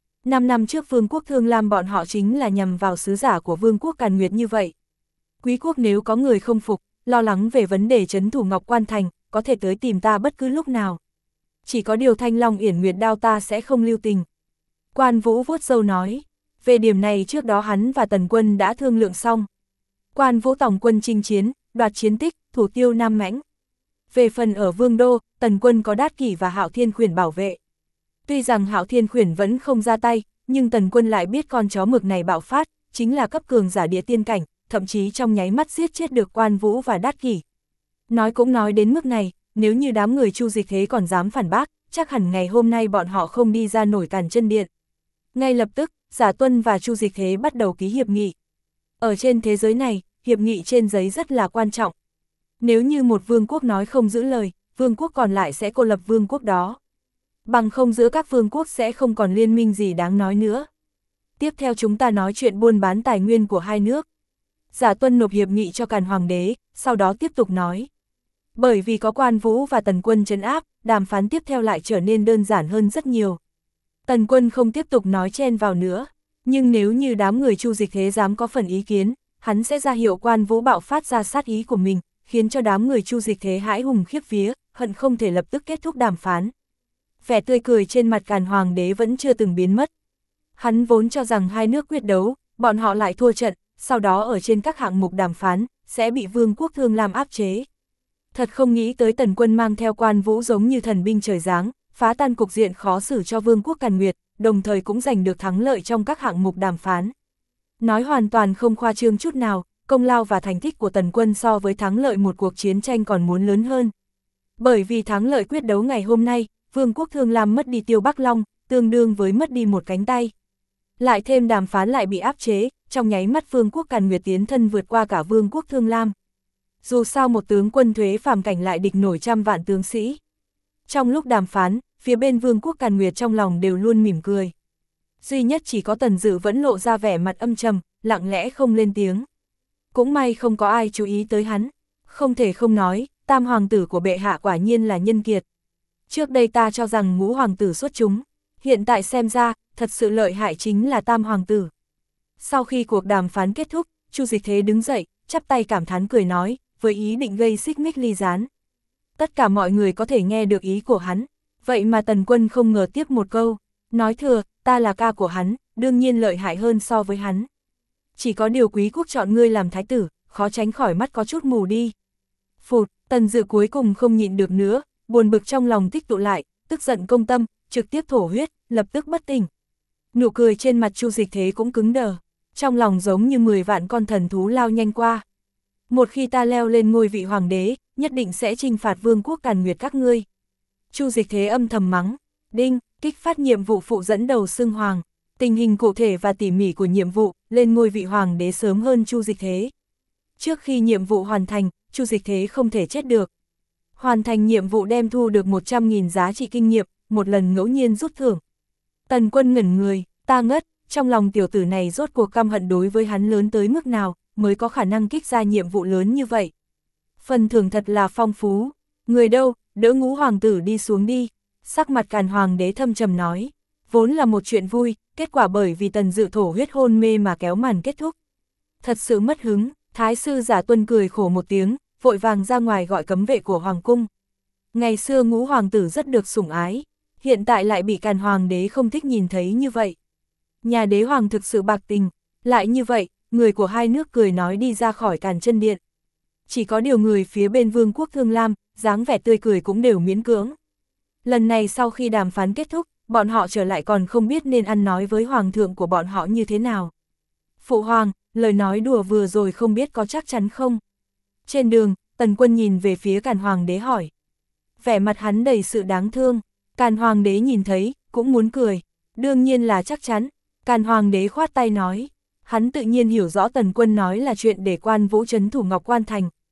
5 năm trước Vương quốc Thương Lam bọn họ chính là nhằm vào sứ giả của Vương quốc Càn Nguyệt như vậy. Quý quốc nếu có người không phục, lo lắng về vấn đề trấn thủ Ngọc Quan thành, có thể tới tìm ta bất cứ lúc nào. Chỉ có điều Thanh Long Yển Nguyệt đao ta sẽ không lưu tình. Quan Vũ vuốt râu nói, về điểm này trước đó hắn và Tần Quân đã thương lượng xong. Quan Vũ tổng quân chinh chiến, đoạt chiến tích, thủ tiêu Nam Mãnh. Về phần ở Vương Đô, Tần Quân có Đát Kỷ và Hạo Thiên Khuyển bảo vệ. Tuy rằng Hạo Thiên Khuyển vẫn không ra tay, nhưng Tần Quân lại biết con chó mực này bạo phát, chính là cấp cường giả địa tiên cảnh, thậm chí trong nháy mắt giết chết được Quan Vũ và Đát Kỷ. Nói cũng nói đến mức này, nếu như đám người Chu Dịch Thế còn dám phản bác, chắc hẳn ngày hôm nay bọn họ không đi ra nổi Càn Chân Điện. Ngay lập tức, Giả Tuân và Chu Dịch Thế bắt đầu ký hiệp nghị. Ở trên thế giới này, hiệp nghị trên giấy rất là quan trọng. Nếu như một vương quốc nói không giữ lời, vương quốc còn lại sẽ cô lập vương quốc đó. Bằng không giữa các vương quốc sẽ không còn liên minh gì đáng nói nữa. Tiếp theo chúng ta nói chuyện buôn bán tài nguyên của hai nước. Giả Tuân nộp hiệp nghị cho Càn Hoàng đế, sau đó tiếp tục nói. Bởi vì có Quan Vũ và Tần Quân trấn áp, đàm phán tiếp theo lại trở nên đơn giản hơn rất nhiều. Tần Quân không tiếp tục nói chen vào nữa, nhưng nếu như đám người Chu Dịch Thế dám có phần ý kiến, hắn sẽ ra hiệu Quan Vũ bạo phát ra sát ý của mình, khiến cho đám người Chu Dịch Thế hãi hùng khiếp vía, hận không thể lập tức kết thúc đàm phán. Vẻ tươi cười trên mặt Càn Hoàng đế vẫn chưa từng biến mất. Hắn vốn cho rằng hai nước quyết đấu, bọn họ lại thua trận, sau đó ở trên các hạng mục đàm phán, sẽ bị Vương quốc Thương Lam áp chế. Thật không nghĩ tới Tần Quân mang theo Quan Vũ giống như thần binh trời giáng, phá tan cục diện khó xử cho Vương quốc Càn Nguyệt, đồng thời cũng giành được thắng lợi trong các hạng mục đàm phán. Nói hoàn toàn không khoa trương chút nào, công lao và thành tích của Tần Quân so với thắng lợi một cuộc chiến tranh còn muốn lớn hơn. Bởi vì thắng lợi quyết đấu ngày hôm nay, Vương quốc Thương Lam mất đi Tiêu Bắc Long, tương đương với mất đi một cánh tay. Lại thêm đàm phán lại bị áp chế, trong nháy mắt Vương quốc Càn Nguyệt tiến thân vượt qua cả Vương quốc Thương Lam. Dù sao một tướng quân thuế phàm cảnh lại địch nổi trăm vạn tướng sĩ. Trong lúc đàm phán, phía bên Vương quốc Càn Nguyệt trong lòng đều luôn mỉm cười. Duy nhất chỉ có Tần Dự vẫn lộ ra vẻ mặt âm trầm, lặng lẽ không lên tiếng. Cũng may không có ai chú ý tới hắn. Không thể không nói, tam hoàng tử của bệ hạ quả nhiên là nhân kiệt. Trước đây ta cho rằng ngũ hoàng tử xuất chúng, hiện tại xem ra, thật sự lợi hại chính là tam hoàng tử. Sau khi cuộc đàm phán kết thúc, Chu Dịch Thế đứng dậy, chắp tay cảm thán cười nói, với ý định gây xích mích ly gián. Tất cả mọi người có thể nghe được ý của hắn, vậy mà Tần Quân không ngờ tiếp một câu, nói thừa, ta là ca của hắn, đương nhiên lợi hại hơn so với hắn. Chỉ có điều quý quốc chọn ngươi làm thái tử, khó tránh khỏi mắt có chút mù đi. Phụt, Tần Dự cuối cùng không nhịn được nữa, buồn bực trong lòng tích tụ lại, tức giận công tâm, trực tiếp thổ huyết, lập tức bất tỉnh. Nụ cười trên mặt Chu Dịch Thế cũng cứng đờ, trong lòng giống như 10 vạn con thần thú lao nhanh qua. Một khi ta leo lên ngôi vị hoàng đế, nhất định sẽ trừng phạt Vương quốc Càn Nguyệt các ngươi. Chu Dịch Thế âm thầm mắng, đinh, kích phát nhiệm vụ phụ dẫn đầu xưng hoàng. Tình hình cụ thể và tỉ mỉ của nhiệm vụ, lên ngôi vị hoàng đế sớm hơn Chu Dịch Thế. Trước khi nhiệm vụ hoàn thành, Chu Dịch Thế không thể chết được. Hoàn thành nhiệm vụ đem thu được 100.000 giá trị kinh nghiệm, một lần ngẫu nhiên rút thưởng. Tần Quân ngẩn người, ta ngất, trong lòng tiểu tử này rốt cuộc căm hận đối với hắn lớn tới mức nào, mới có khả năng kích ra nhiệm vụ lớn như vậy. Phần thưởng thật là phong phú, người đâu, đỡ ngũ hoàng tử đi xuống đi, sắc mặt Càn Hoàng đế thâm trầm nói. Vốn là một chuyện vui, kết quả bởi vì Tần Dự thổ huyết hôn mê mà kéo màn kết thúc. Thật sự mất hứng, Thái sư Giả Tuân cười khổ một tiếng, vội vàng ra ngoài gọi cấm vệ của Hoàng cung. Ngày xưa ngũ hoàng tử rất được sủng ái, hiện tại lại bị Càn Hoàng đế không thích nhìn thấy như vậy. Nhà đế hoàng thực sự bạc tình, lại như vậy, người của hai nước cười nói đi ra khỏi Càn Chân Điện. Chỉ có điều người phía bên Vương quốc Thương Lam, dáng vẻ tươi cười cũng đều miễn cưỡng. Lần này sau khi đàm phán kết thúc, bọn họ trở lại còn không biết nên ăn nói với hoàng thượng của bọn họ như thế nào. Phụ hoàng, lời nói đùa vừa rồi không biết có chắc chắn không? Trên đường, Tần Quân nhìn về phía Càn Hoàng đế hỏi. Vẻ mặt hắn đầy sự đáng thương, Càn Hoàng đế nhìn thấy, cũng muốn cười. Đương nhiên là chắc chắn, Càn Hoàng đế khoát tay nói. Hắn tự nhiên hiểu rõ Tần Quân nói là chuyện để Quan Vũ trấn thủ Ngọc Quan Thành.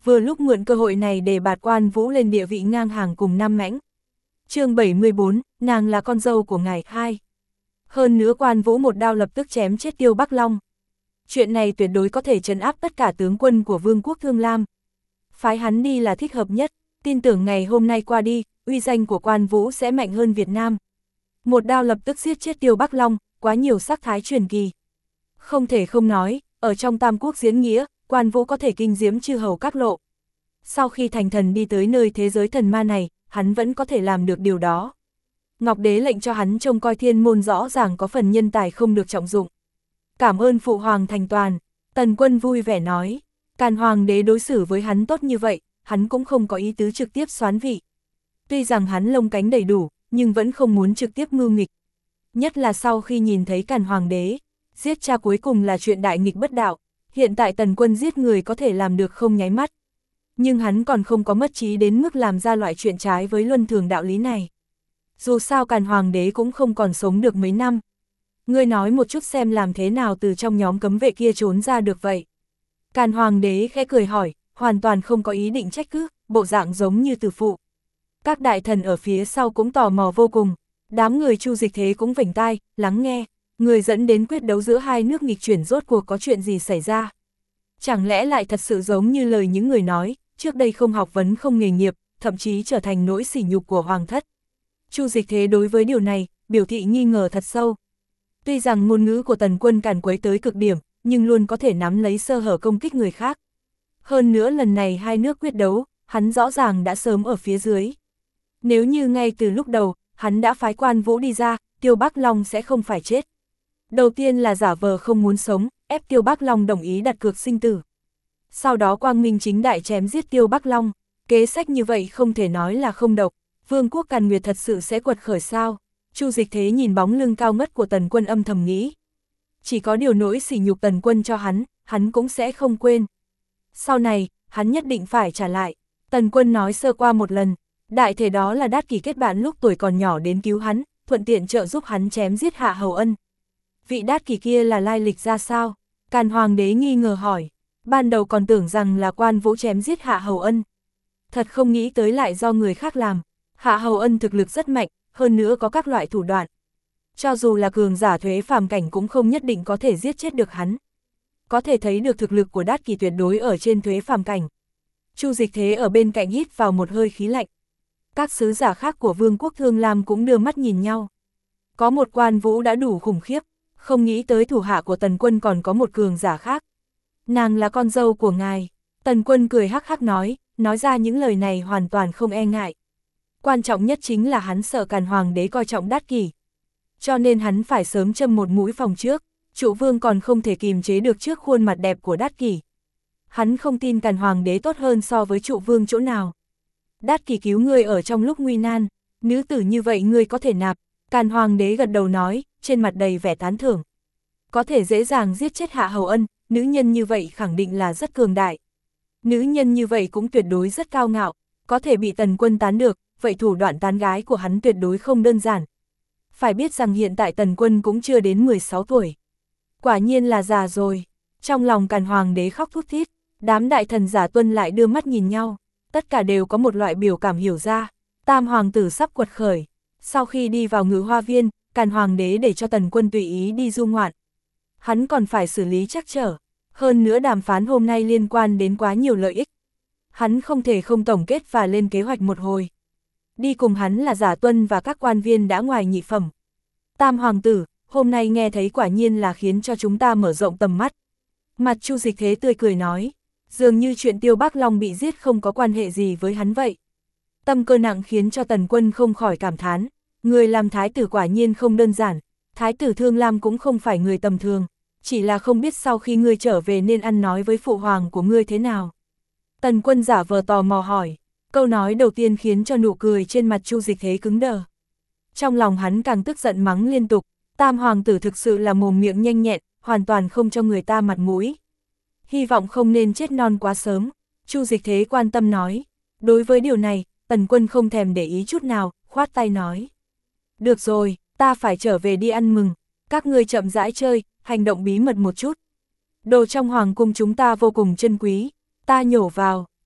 vừa lúc mượn cơ hội này để bạt Quan Vũ lên địa vị ngang hàng cùng Nam Mãnh. Chương 74, nàng là con dâu của ngài 2. Hơn nữa Quan Vũ một đao lập tức chém chết Tiêu Bắc Long. Chuyện này tuyệt đối có thể trấn áp tất cả tướng quân của Vương quốc Thương Lam. Phái hắn đi là thích hợp nhất, tin tưởng ngày hôm nay qua đi, uy danh của Quan Vũ sẽ mạnh hơn Việt Nam. Một đao lập tức giết chết Tiêu Bắc Long, quá nhiều sắc thái truyền kỳ. Không thể không nói, ở trong Tam Quốc diễn nghĩa, Quan Vũ có thể kinh diễm chư hầu các lộ. Sau khi thành thần đi tới nơi thế giới thần ma này, hắn vẫn có thể làm được điều đó. Ngọc Đế lệnh cho hắn trông coi thiên môn rõ ràng có phần nhân tài không được trọng dụng. Cảm ơn Phụ Hoàng thành toàn, Tần Quân vui vẻ nói. Càn Hoàng đế đối xử với hắn tốt như vậy, hắn cũng không có ý tứ trực tiếp soán vị. Tuy rằng hắn lông cánh đầy đủ, nhưng vẫn không muốn trực tiếp mưu nghịch. Nhất là sau khi nhìn thấy Càn Hoàng đế, giết cha cuối cùng là chuyện đại nghịch bất đạo, hiện tại Tần Quân giết người có thể làm được không nháy mắt. Nhưng hắn còn không có mất trí đến mức làm ra loại chuyện trái với luân thường đạo lý này. Dù sao Càn Hoàng đế cũng không còn sống được mấy năm. Ngươi nói một chút xem làm thế nào từ trong nhóm cấm vệ kia trốn ra được vậy. Càn Hoàng đế khẽ cười hỏi, hoàn toàn không có ý định trách cứ, bộ dạng giống như từ phụ. Các đại thần ở phía sau cũng tò mò vô cùng, đám người Chu Dịch Thế cũng vểnh tai, lắng nghe, người dẫn đến quyết đấu giữa hai nước nghịch chuyển rốt cuộc có chuyện gì xảy ra. Chẳng lẽ lại thật sự giống như lời những người nói, trước đây không học vấn không nghề nghiệp, thậm chí trở thành nỗi sỉ nhục của Hoàng thất. Chu Dịch Thế đối với điều này, biểu thị nghi ngờ thật sâu. Tuy rằng ngôn ngữ của Tần Quân càn quấy tới cực điểm, nhưng luôn có thể nắm lấy sơ hở công kích người khác. Hơn nữa lần này hai nước quyết đấu, hắn rõ ràng đã sớm ở phía dưới. Nếu như ngay từ lúc đầu, hắn đã phái Quan Vũ đi ra, Tiêu Bắc Long sẽ không phải chết. Đầu tiên là giả vờ không muốn sống, ép Tiêu Bắc Long đồng ý đặt cược sinh tử. Sau đó quang minh chính đại chém giết Tiêu Bắc Long, kế sách như vậy không thể nói là không độc. Vương quốc Càn Nguyệt thật sự sẽ quật khởi sao? Chu Dịch Thế nhìn bóng lưng cao ngất của Tần Quân âm thầm nghĩ. Chỉ có điều nỗi sỉ nhục Tần Quân cho hắn cũng sẽ không quên. Sau này, hắn nhất định phải trả lại. Tần Quân nói sơ qua một lần, đại thể đó là Đát Kỷ kết bạn lúc tuổi còn nhỏ đến cứu hắn, thuận tiện trợ giúp hắn chém giết Hạ Hầu Ân. Vị Đát Kỷ kia là lai lịch ra sao? Càn Hoàng đế nghi ngờ hỏi. Ban đầu còn tưởng rằng là Quan Vũ chém giết Hạ Hầu Ân. Thật không nghĩ tới lại do người khác làm. Hạ Hầu Ân thực lực rất mạnh, hơn nữa có các loại thủ đoạn. Cho dù là cường giả thuế phàm cảnh cũng không nhất định có thể giết chết được hắn. Có thể thấy được thực lực của Đát Kỷ tuyệt đối ở trên thuế phàm cảnh. Chu Dịch Thế ở bên cạnh hít vào một hơi khí lạnh. Các sứ giả khác của Vương quốc Thương Lam cũng đưa mắt nhìn nhau. Có một Quan Vũ đã đủ khủng khiếp, không nghĩ tới thủ hạ của Tần Quân còn có một cường giả khác. Nàng là con dâu của ngài. Tần Quân cười hắc hắc nói ra những lời này hoàn toàn không e ngại. Quan trọng nhất chính là hắn sợ Càn Hoàng đế coi trọng Đát Kỷ. Cho nên hắn phải sớm châm một mũi phòng trước, Trụ Vương còn không thể kìm chế được trước khuôn mặt đẹp của Đát Kỷ. Hắn không tin Càn Hoàng đế tốt hơn so với Trụ Vương chỗ nào. Đát Kỷ cứu ngươi ở trong lúc nguy nan, nữ tử như vậy ngươi có thể nạp. Càn Hoàng đế gật đầu nói, trên mặt đầy vẻ tán thưởng. Có thể dễ dàng giết chết Hạ Hầu Ân, nữ nhân như vậy khẳng định là rất cường đại. Nữ nhân như vậy cũng tuyệt đối rất cao ngạo, có thể bị Tần Quân tán được, vậy thủ đoạn tán gái của hắn tuyệt đối không đơn giản. Phải biết rằng hiện tại Tần Quân cũng chưa đến 16 tuổi. Quả nhiên là già rồi. Trong lòng Càn Hoàng đế khóc thút thít, đám đại thần giả tuân lại đưa mắt nhìn nhau, tất cả đều có một loại biểu cảm hiểu ra, Tam hoàng tử sắp quật khởi. Sau khi đi vào Ngự Hoa Viên, Càn Hoàng đế để cho Tần Quân tùy ý đi du ngoạn. Hắn còn phải xử lý trắc trở, hơn nữa đàm phán hôm nay liên quan đến quá nhiều lợi ích. Hắn không thể không tổng kết và lên kế hoạch một hồi. Đi cùng hắn là Giả Tuân và các quan viên đã ngoài nhị phẩm. Tam hoàng tử, hôm nay nghe thấy quả nhiên là khiến cho chúng ta mở rộng tầm mắt. Mặt Chu Dịch Thế tươi cười nói, dường như chuyện Tiêu Bắc Long bị giết không có quan hệ gì với hắn vậy. Tâm cơ nặng khiến cho Tần Quân không khỏi cảm thán, người làm thái tử quả nhiên không đơn giản, thái tử Thương Lam cũng không phải người tầm thường, chỉ là không biết sau khi ngươi trở về nên ăn nói với phụ hoàng của ngươi thế nào. Tần Quân giả vờ tò mò hỏi, câu nói đầu tiên khiến cho nụ cười trên mặt Chu Dịch Thế cứng đờ. Trong lòng hắn càng tức giận mắng liên tục, Tam hoàng tử thực sự là mồm miệng nhanh nhẹn, hoàn toàn không cho người ta mặt mũi. Hy vọng không nên chết non quá sớm, Chu Dịch Thế quan tâm nói. Đối với điều này, Tần Quân không thèm để ý chút nào, khoát tay nói. Được rồi, ta phải trở về đi ăn mừng, các ngươi chậm rãi chơi, hành động bí mật một chút. Đồ trong hoàng cung chúng ta vô cùng chân quý, ta nhổ vào,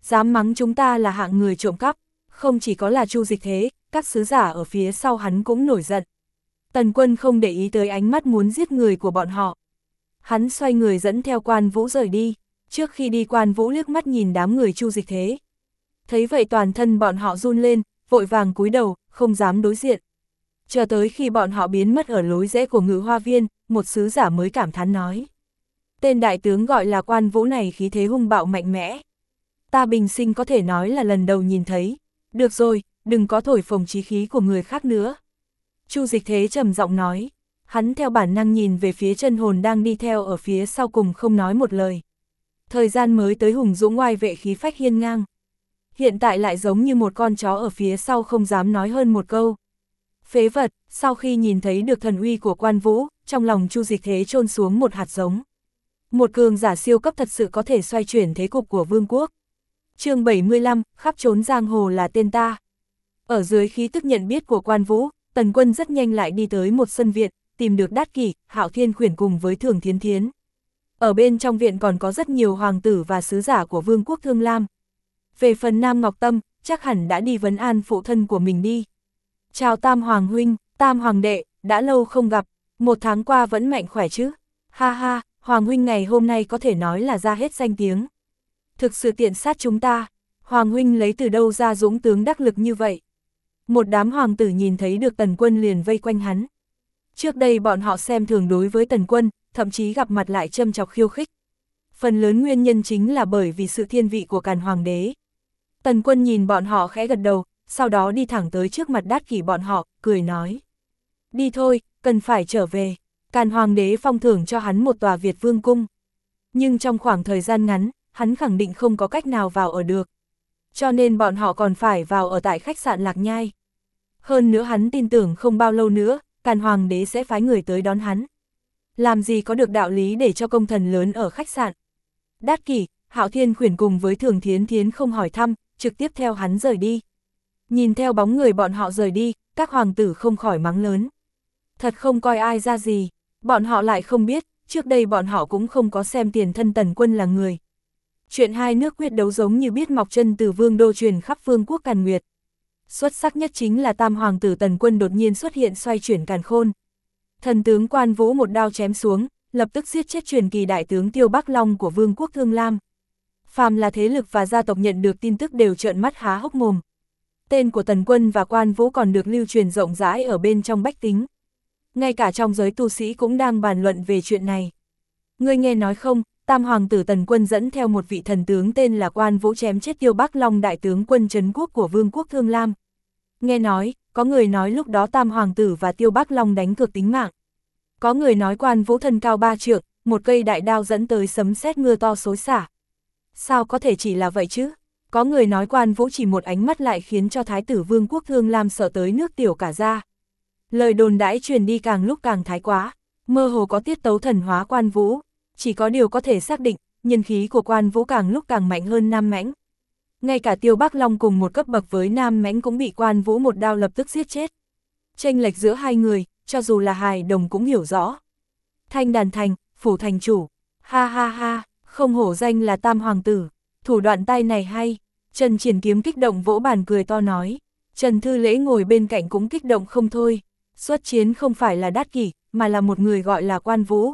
dám mắng chúng ta là hạng người trộm cắp, không chỉ có là Chu Dịch Thế, các sứ giả ở phía sau hắn cũng nổi giận. Tần Quân không để ý tới ánh mắt muốn giết người của bọn họ. Hắn xoay người dẫn theo Quan Vũ rời đi, trước khi đi Quan Vũ liếc mắt nhìn đám người Chu Dịch Thế. Thấy vậy toàn thân bọn họ run lên, vội vàng cúi đầu, không dám đối diện. Chờ tới khi bọn họ biến mất ở lối rẽ của Ngự Hoa Viên, một sứ giả mới cảm thán nói. Tên đại tướng gọi là Quan Vũ này khí thế hung bạo mạnh mẽ. Ta bình sinh có thể nói là lần đầu nhìn thấy. Được rồi, đừng có thổi phồng chí khí của người khác nữa. Chu Dịch Thế trầm giọng nói. Hắn theo bản năng nhìn về phía Chân Hồn đang đi theo ở phía sau cùng không nói một lời. Thời gian mới tới hùng dũng oai vệ khí phách hiên ngang. Hiện tại lại giống như một con chó ở phía sau không dám nói hơn một câu. Phế vật, sau khi nhìn thấy được thần uy của Quan Vũ, trong lòng Chu Dịch Thế chôn xuống một hạt giống. Một cường giả siêu cấp thật sự có thể xoay chuyển thế cục của vương quốc. Chương 75, khắp trốn giang hồ là tên ta. Ở dưới khí tức nhận biết của Quan Vũ, Tần Quân rất nhanh lại đi tới một sân viện, tìm được Đát Kỷ, Hạo Thiên Khuyển cùng với Thường Thiến Thiến. Ở bên trong viện còn có rất nhiều hoàng tử và sứ giả của vương quốc Thương Lam. Về phần Nam Ngọc Tâm, chắc hẳn đã đi vấn an phụ thân của mình đi. Chào Tam Hoàng huynh, Tam Hoàng đệ, đã lâu không gặp, 1 tháng qua vẫn mạnh khỏe chứ? Ha ha, Hoàng huynh ngày hôm nay có thể nói là ra hết danh tiếng. Thực sự tiện sát chúng ta, Hoàng huynh lấy từ đâu ra dũng tướng đắc lực như vậy? Một đám hoàng tử nhìn thấy được Tần Quân liền vây quanh hắn. Trước đây bọn họ xem thường đối với Tần Quân, thậm chí gặp mặt lại châm chọc khiêu khích. Phần lớn nguyên nhân chính là bởi vì sự thiên vị của Càn Hoàng đế. Tần Quân nhìn bọn họ khẽ gật đầu, sau đó đi thẳng tới trước mặt Đát Kỷ bọn họ, cười nói. Đi thôi, cần phải trở về. Càn Hoàng đế phong thưởng cho hắn một tòa Việt Vương cung. Nhưng trong khoảng thời gian ngắn, hắn khẳng định không có cách nào vào ở được. Cho nên bọn họ còn phải vào ở tại khách sạn Lạc Nhai. Hơn nữa hắn tin tưởng không bao lâu nữa, Càn Hoàng đế sẽ phái người tới đón hắn. Làm gì có được đạo lý để cho công thần lớn ở khách sạn. Đát Kỷ, Hạo Thiên Khuyển cùng với Thường Thiến Thiến không hỏi thăm, trực tiếp theo hắn rời đi. Nhìn theo bóng người bọn họ rời đi, các hoàng tử không khỏi mắng lớn. Thật không coi ai ra gì, bọn họ lại không biết, trước đây bọn họ cũng không có xem tiền thân Tần Quân là người. Chuyện hai nước quyết đấu giống như biết mọc chân từ vương đô truyền khắp vương quốc Càn Nguyệt. Xuất sắc nhất chính là tam hoàng tử Tần Quân đột nhiên xuất hiện xoay chuyển càn khôn. Thần tướng Quan Vũ một đao chém xuống, lập tức giết chết truyền kỳ đại tướng Tiêu Bắc Long của vương quốc Thương Lam. Phàm là thế lực và gia tộc nhận được tin tức đều trợn mắt há hốc mồm. Tên của Tần Quân và Quan Vũ còn được lưu truyền rộng rãi ở bên trong bách tính. Ngay cả trong giới tu sĩ cũng đang bàn luận về chuyện này. Ngươi nghe nói không, tam hoàng tử Tần Quân dẫn theo một vị thần tướng tên là Quan Vũ chém chết Tiêu Bắc Long đại tướng quân trấn quốc của vương quốc Thương Lam. Nghe nói, có người nói lúc đó tam hoàng tử và Tiêu Bắc Long đánh cược tính mạng. Có người nói Quan Vũ thân cao 3 trượng, một cây đại đao dẫn tới sấm sét mưa to xối xả. Sao có thể chỉ là vậy chứ? Có người nói Quan Vũ chỉ một ánh mắt lại khiến cho thái tử vương quốc Thương Lam sợ tới nước tiểu cả ra. Lời đồn đãi truyền đi càng lúc càng thái quá, mơ hồ có tiết tấu thần hóa Quan Vũ, chỉ có điều có thể xác định, nhân khí của Quan Vũ càng lúc càng mạnh hơn Nam Mãnh. Ngay cả Tiêu Bắc Long cùng một cấp bậc với Nam Mãnh cũng bị Quan Vũ một đao lập tức giết chết. Chênh lệch giữa hai người, cho dù là hài đồng cũng hiểu rõ. Thanh Đàn Thành, phủ thành chủ, ha ha ha, không hổ danh là tam hoàng tử, thủ đoạn tay này hay. Trần Triển Kiếm kích động vỗ bàn cười to nói. Trần Thư Lễ ngồi bên cạnh cũng kích động không thôi. Xuất chiến không phải là Đát Kỷ, mà là một người gọi là Quan Vũ.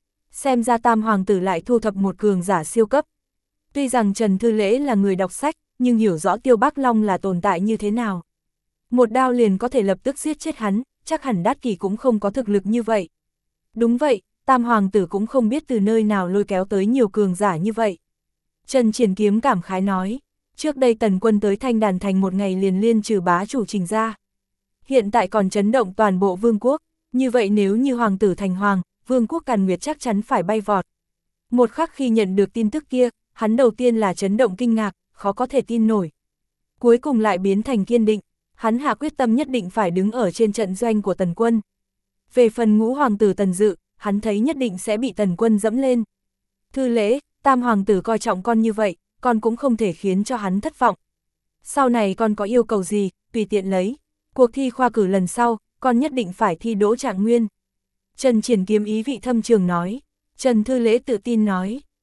Xem ra tam hoàng tử lại thu thập một cường giả siêu cấp. Tuy rằng Trần Thư Lễ là người đọc sách, nhưng hiểu rõ Tiêu Bắc Long là tồn tại như thế nào. Một đao liền có thể lập tức giết chết hắn, chắc hẳn Đát Kỷ cũng không có thực lực như vậy. Đúng vậy, tam hoàng tử cũng không biết từ nơi nào lôi kéo tới nhiều cường giả như vậy. Trần Triển Kiếm cảm khái nói. Trước đây Tần Quân tới Thanh Đàn Thành một ngày liền liên trừ bá chủ Trình ra. Hiện tại còn chấn động toàn bộ vương quốc, như vậy nếu như hoàng tử thành hoàng, vương quốc Càn Nguyệt chắc chắn phải bay vọt. Một khắc khi nhận được tin tức kia, hắn đầu tiên là chấn động kinh ngạc, khó có thể tin nổi. Cuối cùng lại biến thành kiên định, hắn hạ quyết tâm nhất định phải đứng ở trên trận doanh của Tần Quân. Về phần ngũ hoàng tử Tần Dự, hắn thấy nhất định sẽ bị Tần Quân dẫm lên. Thư Lễ, tam hoàng tử coi trọng con như vậy, con cũng không thể khiến cho hắn thất vọng. Sau này con có yêu cầu gì, tùy tiện lấy. Cuộc thi khoa cử lần sau, con nhất định phải thi đỗ trạng nguyên. Trần Triển Kiếm ý vị thâm trường nói. Trần Thư Lễ tự tin nói.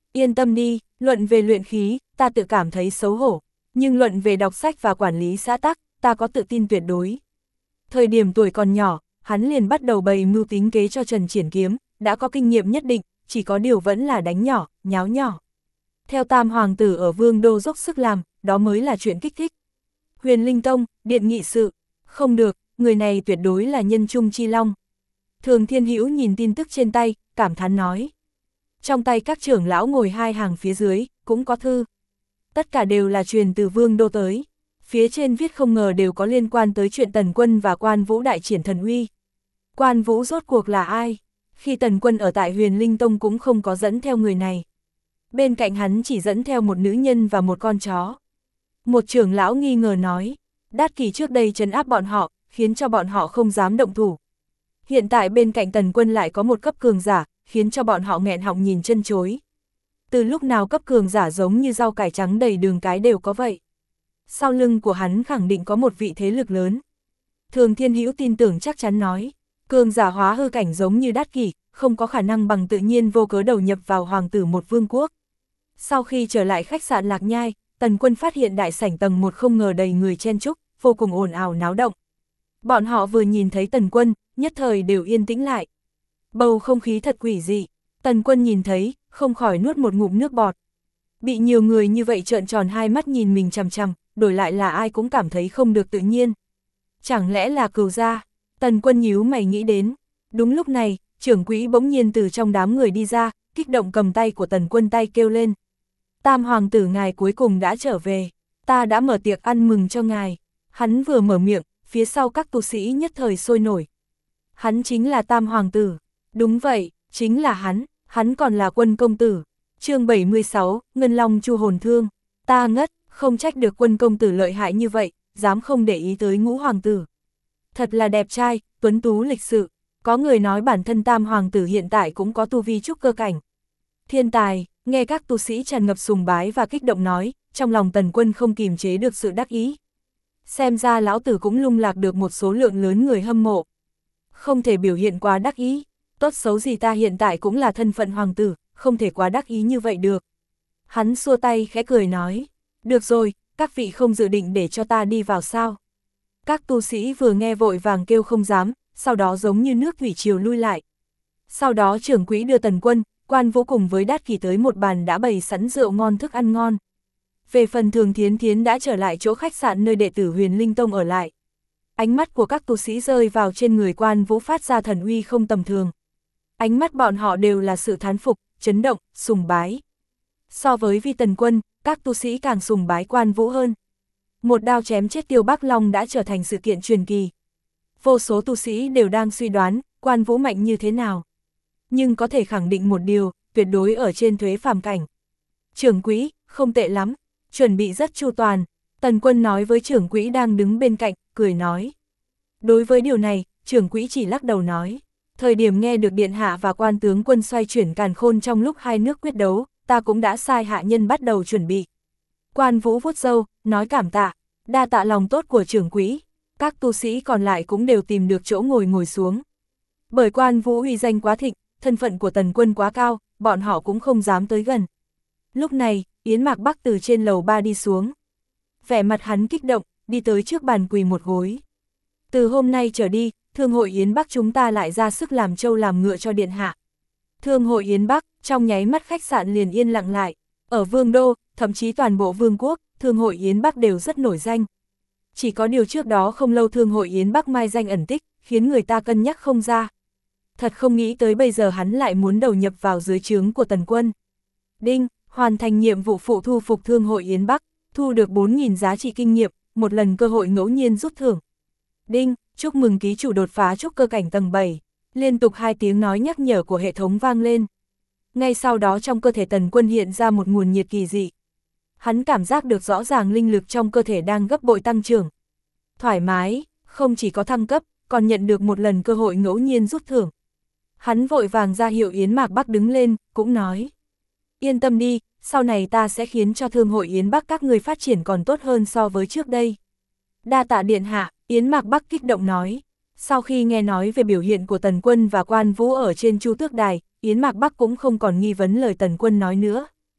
Yên tâm đi, luận về luyện khí, ta tự cảm thấy xấu hổ, nhưng luận về đọc sách và quản lý xã tắc, ta có tự tin tuyệt đối. Thời điểm tuổi còn nhỏ, hắn liền bắt đầu bày mưu tính kế cho Trần Triển Kiếm, đã có kinh nghiệm nhất định, chỉ có điều vẫn là đánh nhỏ, nháo nhỏ. Theo tam hoàng tử ở Vương Đô dốc sức làm, đó mới là chuyện kích thích. Huyền Linh Tông, điện nghị sự, không được, người này tuyệt đối là nhân trung chi long. Thường Thiên Hữu nhìn tin tức trên tay, cảm thán nói. Trong tay các trưởng lão ngồi hai hàng phía dưới, cũng có thư. Tất cả đều là truyền từ Vương Đô tới. Phía trên viết không ngờ đều có liên quan tới chuyện Tần Quân và Quan Vũ đại triển thần uy. Quan Vũ rốt cuộc là ai? Khi Tần Quân ở tại Huyền Linh Tông cũng không có dẫn theo người này. Bên cạnh hắn chỉ dẫn theo một nữ nhân và một con chó. Một trưởng lão nghi ngờ nói, Đát Kỷ trước đây trấn áp bọn họ, khiến cho bọn họ không dám động thủ. Hiện tại bên cạnh Tần Quân lại có một cấp cường giả, khiến cho bọn họ nghẹn họng nhìn chân chối. Từ lúc nào cấp cường giả giống như rau cải trắng đầy đường cái đều có vậy. Sau lưng của hắn khẳng định có một vị thế lực lớn. Thường Thiên Hữu tin tưởng chắc chắn nói, cường giả hóa hư cảnh giống như Đát Kỷ, không có khả năng bằng tự nhiên vô cớ đầu nhập vào hoàng tử một vương quốc. Sau khi trở lại khách sạn Lạc Nhai, Tần Quân phát hiện đại sảnh tầng 1 không ngờ đầy người chen chúc, vô cùng ồn ào náo động. Bọn họ vừa nhìn thấy Tần Quân, nhất thời đều yên tĩnh lại. Bầu không khí thật quỷ dị, Tần Quân nhìn thấy, không khỏi nuốt một ngụm nước bọt. Bị nhiều người như vậy trợn tròn hai mắt nhìn mình chằm chằm, đổi lại là ai cũng cảm thấy không được tự nhiên. Chẳng lẽ là Cừu gia? Tần Quân nhíu mày nghĩ đến. Đúng lúc này, trưởng quỹ bỗng nhiên từ trong đám người đi ra, kích động cầm tay của Tần Quân tay kêu lên. Tam hoàng tử ngài cuối cùng đã trở về, ta đã mở tiệc ăn mừng cho ngài. Hắn vừa mở miệng, phía sau các tu sĩ nhất thời sôi nổi. Hắn chính là Tam hoàng tử. Đúng vậy, chính là hắn còn là Quân công tử. Chương 76, Ngân Long Chu hồn thương. Ta ngất, không trách được Quân công tử lợi hại như vậy, dám không để ý tới Ngũ hoàng tử. Thật là đẹp trai, tuấn tú lịch sự. Có người nói bản thân Tam hoàng tử hiện tại cũng có tu vi trúc cơ cảnh. Thiên tài, nghe các tu sĩ tràn ngập sùng bái và kích động nói, trong lòng Tần Quân không kìm chế được sự đắc ý. Xem ra lão tử cũng lung lạc được một số lượng lớn người hâm mộ. Không thể biểu hiện quá đắc ý, tốt xấu gì ta hiện tại cũng là thân phận hoàng tử, không thể quá đắc ý như vậy được. Hắn xua tay khẽ cười nói, được rồi, các vị không dự định để cho ta đi vào sao. Các tu sĩ vừa nghe vội vàng kêu không dám, sau đó giống như nước thủy triều lui lại. Sau đó trưởng quỹ đưa Tần Quân, Quan Vũ cùng với Đát Kỷ tới một bàn đã bày sẵn rượu ngon thức ăn ngon. Về phần Thường Thiến Thiến đã trở lại chỗ khách sạn nơi đệ tử Huyền Linh Tông ở lại. Ánh mắt của các tu sĩ rơi vào trên người Quan Vũ phát ra thần uy không tầm thường. Ánh mắt bọn họ đều là sự thán phục, chấn động, sùng bái. So với Vi Tần Quân, các tu sĩ càng sùng bái Quan Vũ hơn. Một đao chém chết Tiêu Bắc Long đã trở thành sự kiện truyền kỳ. Vô số tu sĩ đều đang suy đoán, Quan Vũ mạnh như thế nào. Nhưng có thể khẳng định một điều, tuyệt đối ở trên thuế phàm cảnh. Trưởng quỹ, không tệ lắm, chuẩn bị rất chu toàn. Tần Quân nói với trưởng quỹ đang đứng bên cạnh, cười nói. Đối với điều này, trưởng quỹ chỉ lắc đầu nói. Thời điểm nghe được điện hạ và quan tướng quân xoay chuyển càn khôn trong lúc hai nước quyết đấu, ta cũng đã sai hạ nhân bắt đầu chuẩn bị. Quan Vũ vuốt râu, nói cảm tạ, đa tạ lòng tốt của trưởng quỹ. Các tu sĩ còn lại cũng đều tìm được chỗ ngồi xuống. Bởi Quan Vũ uy danh quá thịnh, thân phận của Tần Quân quá cao, bọn họ cũng không dám tới gần. Lúc này, Yến Mạc Bắc từ trên lầu 3 đi xuống. Vẻ mặt hắn kích động, đi tới trước bàn quỳ một gối. Từ hôm nay trở đi, Thương hội Yến Bắc chúng ta lại ra sức làm trâu làm ngựa cho điện hạ. Thương hội Yến Bắc, trong nháy mắt khách sạn liền yên lặng lại. Ở Vương Đô, thậm chí toàn bộ Vương quốc, Thương hội Yến Bắc đều rất nổi danh. Chỉ có điều trước đó không lâu Thương hội Yến Bắc mai danh ẩn tích, khiến người ta cân nhắc không ra. Thật không nghĩ tới bây giờ hắn lại muốn đầu nhập vào dưới trướng của Tần Quân. Đinh, hoàn thành nhiệm vụ phụ thu phục Thương hội Yến Bắc, thu được 4.000 giá trị kinh nghiệm, một lần cơ hội ngẫu nhiên rút thưởng. Đinh, chúc mừng ký chủ đột phá trúc cơ cảnh tầng 7. Liên tục 2 tiếng nói nhắc nhở của hệ thống vang lên. Ngay sau đó trong cơ thể Tần Quân hiện ra một nguồn nhiệt kỳ dị. Hắn cảm giác được rõ ràng linh lực trong cơ thể đang gấp bội tăng trưởng. Thoải mái, không chỉ có thăng cấp, còn nhận được một lần cơ hội ngẫu nhiên rút thưởng. Hắn vội vàng ra hiệu Yến Mạc Bắc đứng lên, cũng nói. Yên tâm đi, sau này ta sẽ khiến cho Thương hội Yến Bắc các người phát triển còn tốt hơn so với trước đây. Đa tạ điện hạ, Yến Mạc Bắc kích động nói. Sau khi nghe nói về biểu hiện của Tần Quân và Quan Vũ ở trên Chu Tước Đài, Yến Mạc Bắc cũng không còn nghi vấn lời Tần Quân nói nữa.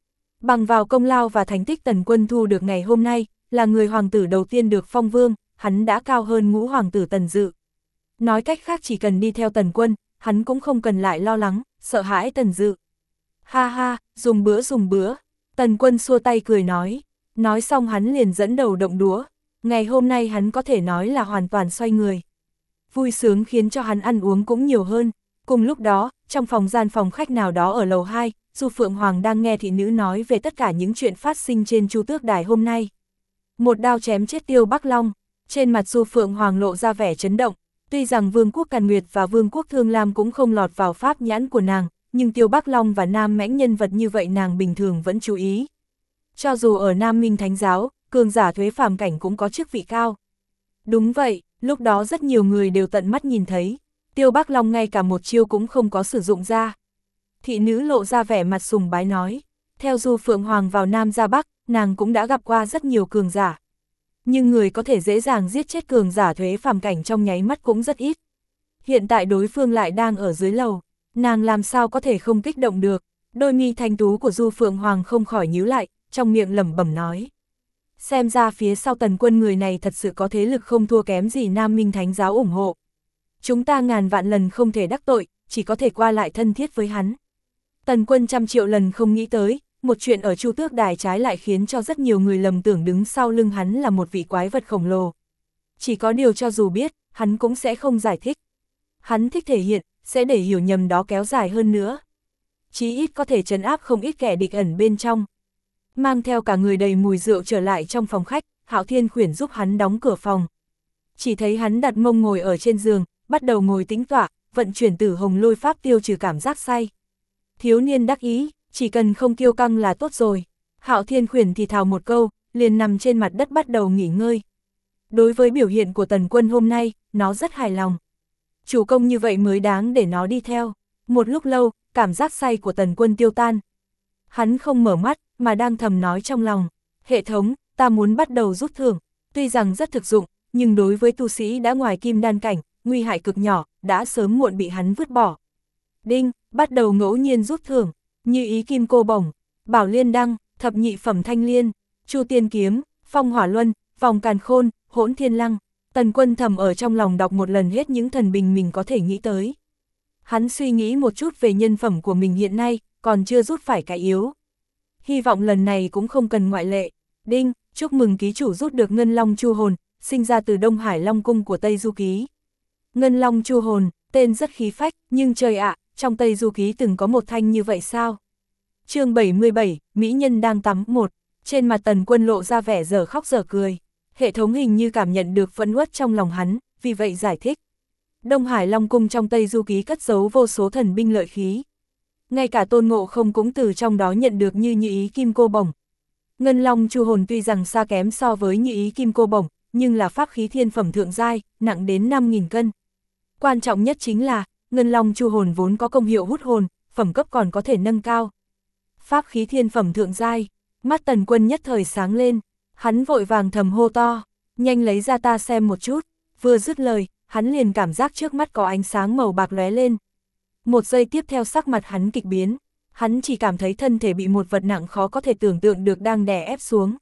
Bằng vào công lao và thành tích Tần Quân thu được ngày hôm nay, là người hoàng tử đầu tiên được phong vương, hắn đã cao hơn ngũ hoàng tử Tần Dự. Nói cách khác chỉ cần đi theo Tần Quân, hắn cũng không cần lại lo lắng, sợ hãi Tần Dự. Ha ha, dùng bữa. Tần Quân xua tay cười nói xong hắn liền dẫn đầu động đũa. Ngày hôm nay hắn có thể nói là hoàn toàn xoay người. Vui sướng khiến cho hắn ăn uống cũng nhiều hơn. Cùng lúc đó, trong phòng khách nào đó ở lầu 2, Du Phượng Hoàng đang nghe thị nữ nói về tất cả những chuyện phát sinh trên Chu Tước Đài hôm nay. Một đao chém chết Tiêu Bắc Long, trên mặt Du Phượng Hoàng lộ ra vẻ chấn động. Tuy rằng Vương quốc Càn Nguyệt và Vương quốc Thương Lam cũng không lọt vào pháp nhãn của nàng, nhưng Tiêu Bắc Long và Nam Mãnh nhân vật như vậy nàng bình thường vẫn chú ý. Cho dù ở Nam Minh Thánh Giáo, cường giả thuế phàm cảnh cũng có chức vị cao. Đúng vậy, lúc đó rất nhiều người đều tận mắt nhìn thấy, Tiêu Bắc Long ngay cả một chiêu cũng không có sử dụng ra. Thị nữ lộ ra vẻ mặt sùng bái nói, theo Du Phượng Hoàng vào Nam ra Bắc, nàng cũng đã gặp qua rất nhiều cường giả. Nhưng người có thể dễ dàng giết chết cường giả thuế phàm cảnh trong nháy mắt cũng rất ít. Hiện tại đối phương lại đang ở dưới lầu, nàng làm sao có thể không kích động được. Đôi mi thanh tú của Du Phượng Hoàng không khỏi nhíu lại, trong miệng lẩm bẩm nói. Xem ra phía sau Tần Quân người này thật sự có thế lực không thua kém gì Nam Minh Thánh Giáo ủng hộ. Chúng ta ngàn vạn lần không thể đắc tội, chỉ có thể qua lại thân thiết với hắn. Tần Quân trăm triệu lần không nghĩ tới, một chuyện ở Chu Tước Đài trái lại khiến cho rất nhiều người lầm tưởng đứng sau lưng hắn là một vị quái vật khổng lồ. Chỉ có điều cho dù biết, hắn cũng sẽ không giải thích. Hắn thích thể hiện, sẽ để hiểu nhầm đó kéo dài hơn nữa. Chí ít có thể trấn áp không ít kẻ địch ẩn bên trong. Mang theo cả người đầy mùi rượu trở lại trong phòng khách, Hạo Thiên Khuyển giúp hắn đóng cửa phòng. Chỉ thấy hắn đặt mông ngồi ở trên giường, bắt đầu ngồi tĩnh tọa, vận chuyển Tử Hồng Lôi pháp tiêu trừ cảm giác say. Thiếu niên đắc ý, chỉ cần không kiêu căng là tốt rồi. Hạo Thiên Khuyển thì thào một câu, liền nằm trên mặt đất bắt đầu nghỉ ngơi. Đối với biểu hiện của Tần Quân hôm nay, nó rất hài lòng. Chủ công như vậy mới đáng để nó đi theo. Một lúc lâu, cảm giác say của Tần Quân tiêu tan. Hắn không mở mắt, mà đang thầm nói trong lòng. Hệ thống, ta muốn bắt đầu rút thưởng. Tuy rằng rất thực dụng, nhưng đối với tu sĩ đã ngoài kim đan cảnh, nguy hại cực nhỏ, đã sớm muộn bị hắn vứt bỏ. Đinh, bắt đầu ngẫu nhiên rút thưởng. Như ý kim cô bổng, bảo liên đăng, thập nhị phẩm thanh liên, chu tiên kiếm, phong hỏa luân, vòng càn khôn, hỗn thiên lăng. Tần Quân thầm ở trong lòng đọc một lần hết những thần binh mình có thể nghĩ tới. Hắn suy nghĩ một chút về nhân phẩm của mình hiện nay, còn chưa rút phải cái yếu. Hy vọng lần này cũng không cần ngoại lệ. Đinh, chúc mừng ký chủ rút được Ngân Long Chu Hồn, sinh ra từ Đông Hải Long Cung của Tây Du Ký. Ngân Long Chu Hồn, tên rất khí phách, nhưng trời ạ, trong Tây Du Ký từng có một thanh như vậy sao? Chương 77, Mỹ Nhân đang tắm một. Trên mặt Tần Quân lộ ra vẻ dở khóc dở cười. Hệ thống hình như cảm nhận được phẫn uất trong lòng hắn, vì vậy giải thích. Đông Hải Long Cung trong Tây Du Ký cất giấu vô số thần binh lợi khí. Ngay cả Tôn Ngộ Không cũng từ trong đó nhận được như ý kim cô bổng. Ngân Long Chu Hồn tuy rằng xa kém so với như ý kim cô bổng, nhưng là pháp khí thiên phẩm thượng giai, nặng đến 5.000 cân. Quan trọng nhất chính là, Ngân Long Chu Hồn vốn có công hiệu hút hồn, phẩm cấp còn có thể nâng cao. Pháp khí thiên phẩm thượng giai, mắt Tần Quân nhất thời sáng lên, hắn vội vàng thầm hô to, nhanh lấy ra ta xem một chút. Vừa dứt lời, hắn liền cảm giác trước mắt có ánh sáng màu bạc lóe lên. Một giây tiếp theo sắc mặt hắn kịch biến, hắn chỉ cảm thấy thân thể bị một vật nặng khó có thể tưởng tượng được đang đè ép xuống.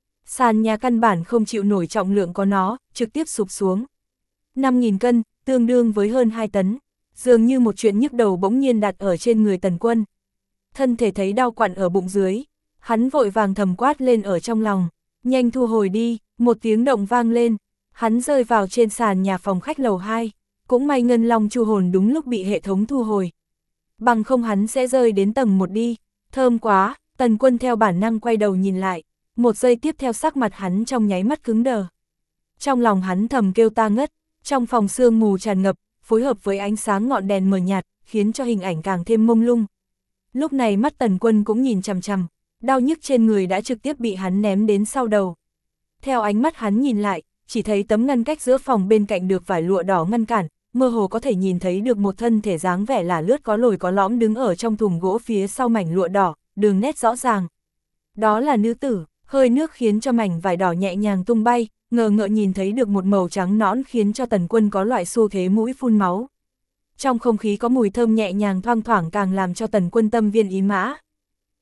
Sàn nhà căn bản không chịu nổi trọng lượng có nó, trực tiếp sụp xuống. 5.000 cân, tương đương với hơn 2 tấn, dường như một chuyện nhức đầu bỗng nhiên đặt ở trên người Tần Quân. Thân thể thấy đau quặn ở bụng dưới, hắn vội vàng thầm quát lên ở trong lòng, nhanh thu hồi đi, một tiếng động vang lên, hắn rơi vào trên sàn nhà phòng khách lầu 2, cũng may Ngân Long Chu Hồn đúng lúc bị hệ thống thu hồi. Bằng không hắn sẽ rơi đến tầng 1 đi, thơm quá, Tần Quân theo bản năng quay đầu nhìn lại, một giây tiếp theo sắc mặt hắn trong nháy mắt cứng đờ. Trong lòng hắn thầm kêu ta ngất, trong phòng sương mù tràn ngập, phối hợp với ánh sáng ngọn đèn mờ nhạt, khiến cho hình ảnh càng thêm mông lung. Lúc này mắt Tần Quân cũng nhìn chằm chằm, đau nhức trên người đã trực tiếp bị hắn ném đến sau đầu. Theo ánh mắt hắn nhìn lại, chỉ thấy tấm ngăn cách giữa phòng bên cạnh được vải lụa đỏ ngăn cản, mơ hồ có thể nhìn thấy được một thân thể dáng vẻ là lướt có lồi có lõm đứng ở trong thùng gỗ phía sau mảnh lụa đỏ, đường nét rõ ràng. Đó là nữ tử, hơi nước khiến cho mảnh vải đỏ nhẹ nhàng tung bay, ngờ ngợ nhìn thấy được một màu trắng nõn khiến cho Tần Quân có loại xu thế mũi phun máu. Trong không khí có mùi thơm nhẹ nhàng thoang thoảng càng làm cho Tần Quân tâm viên ý mã.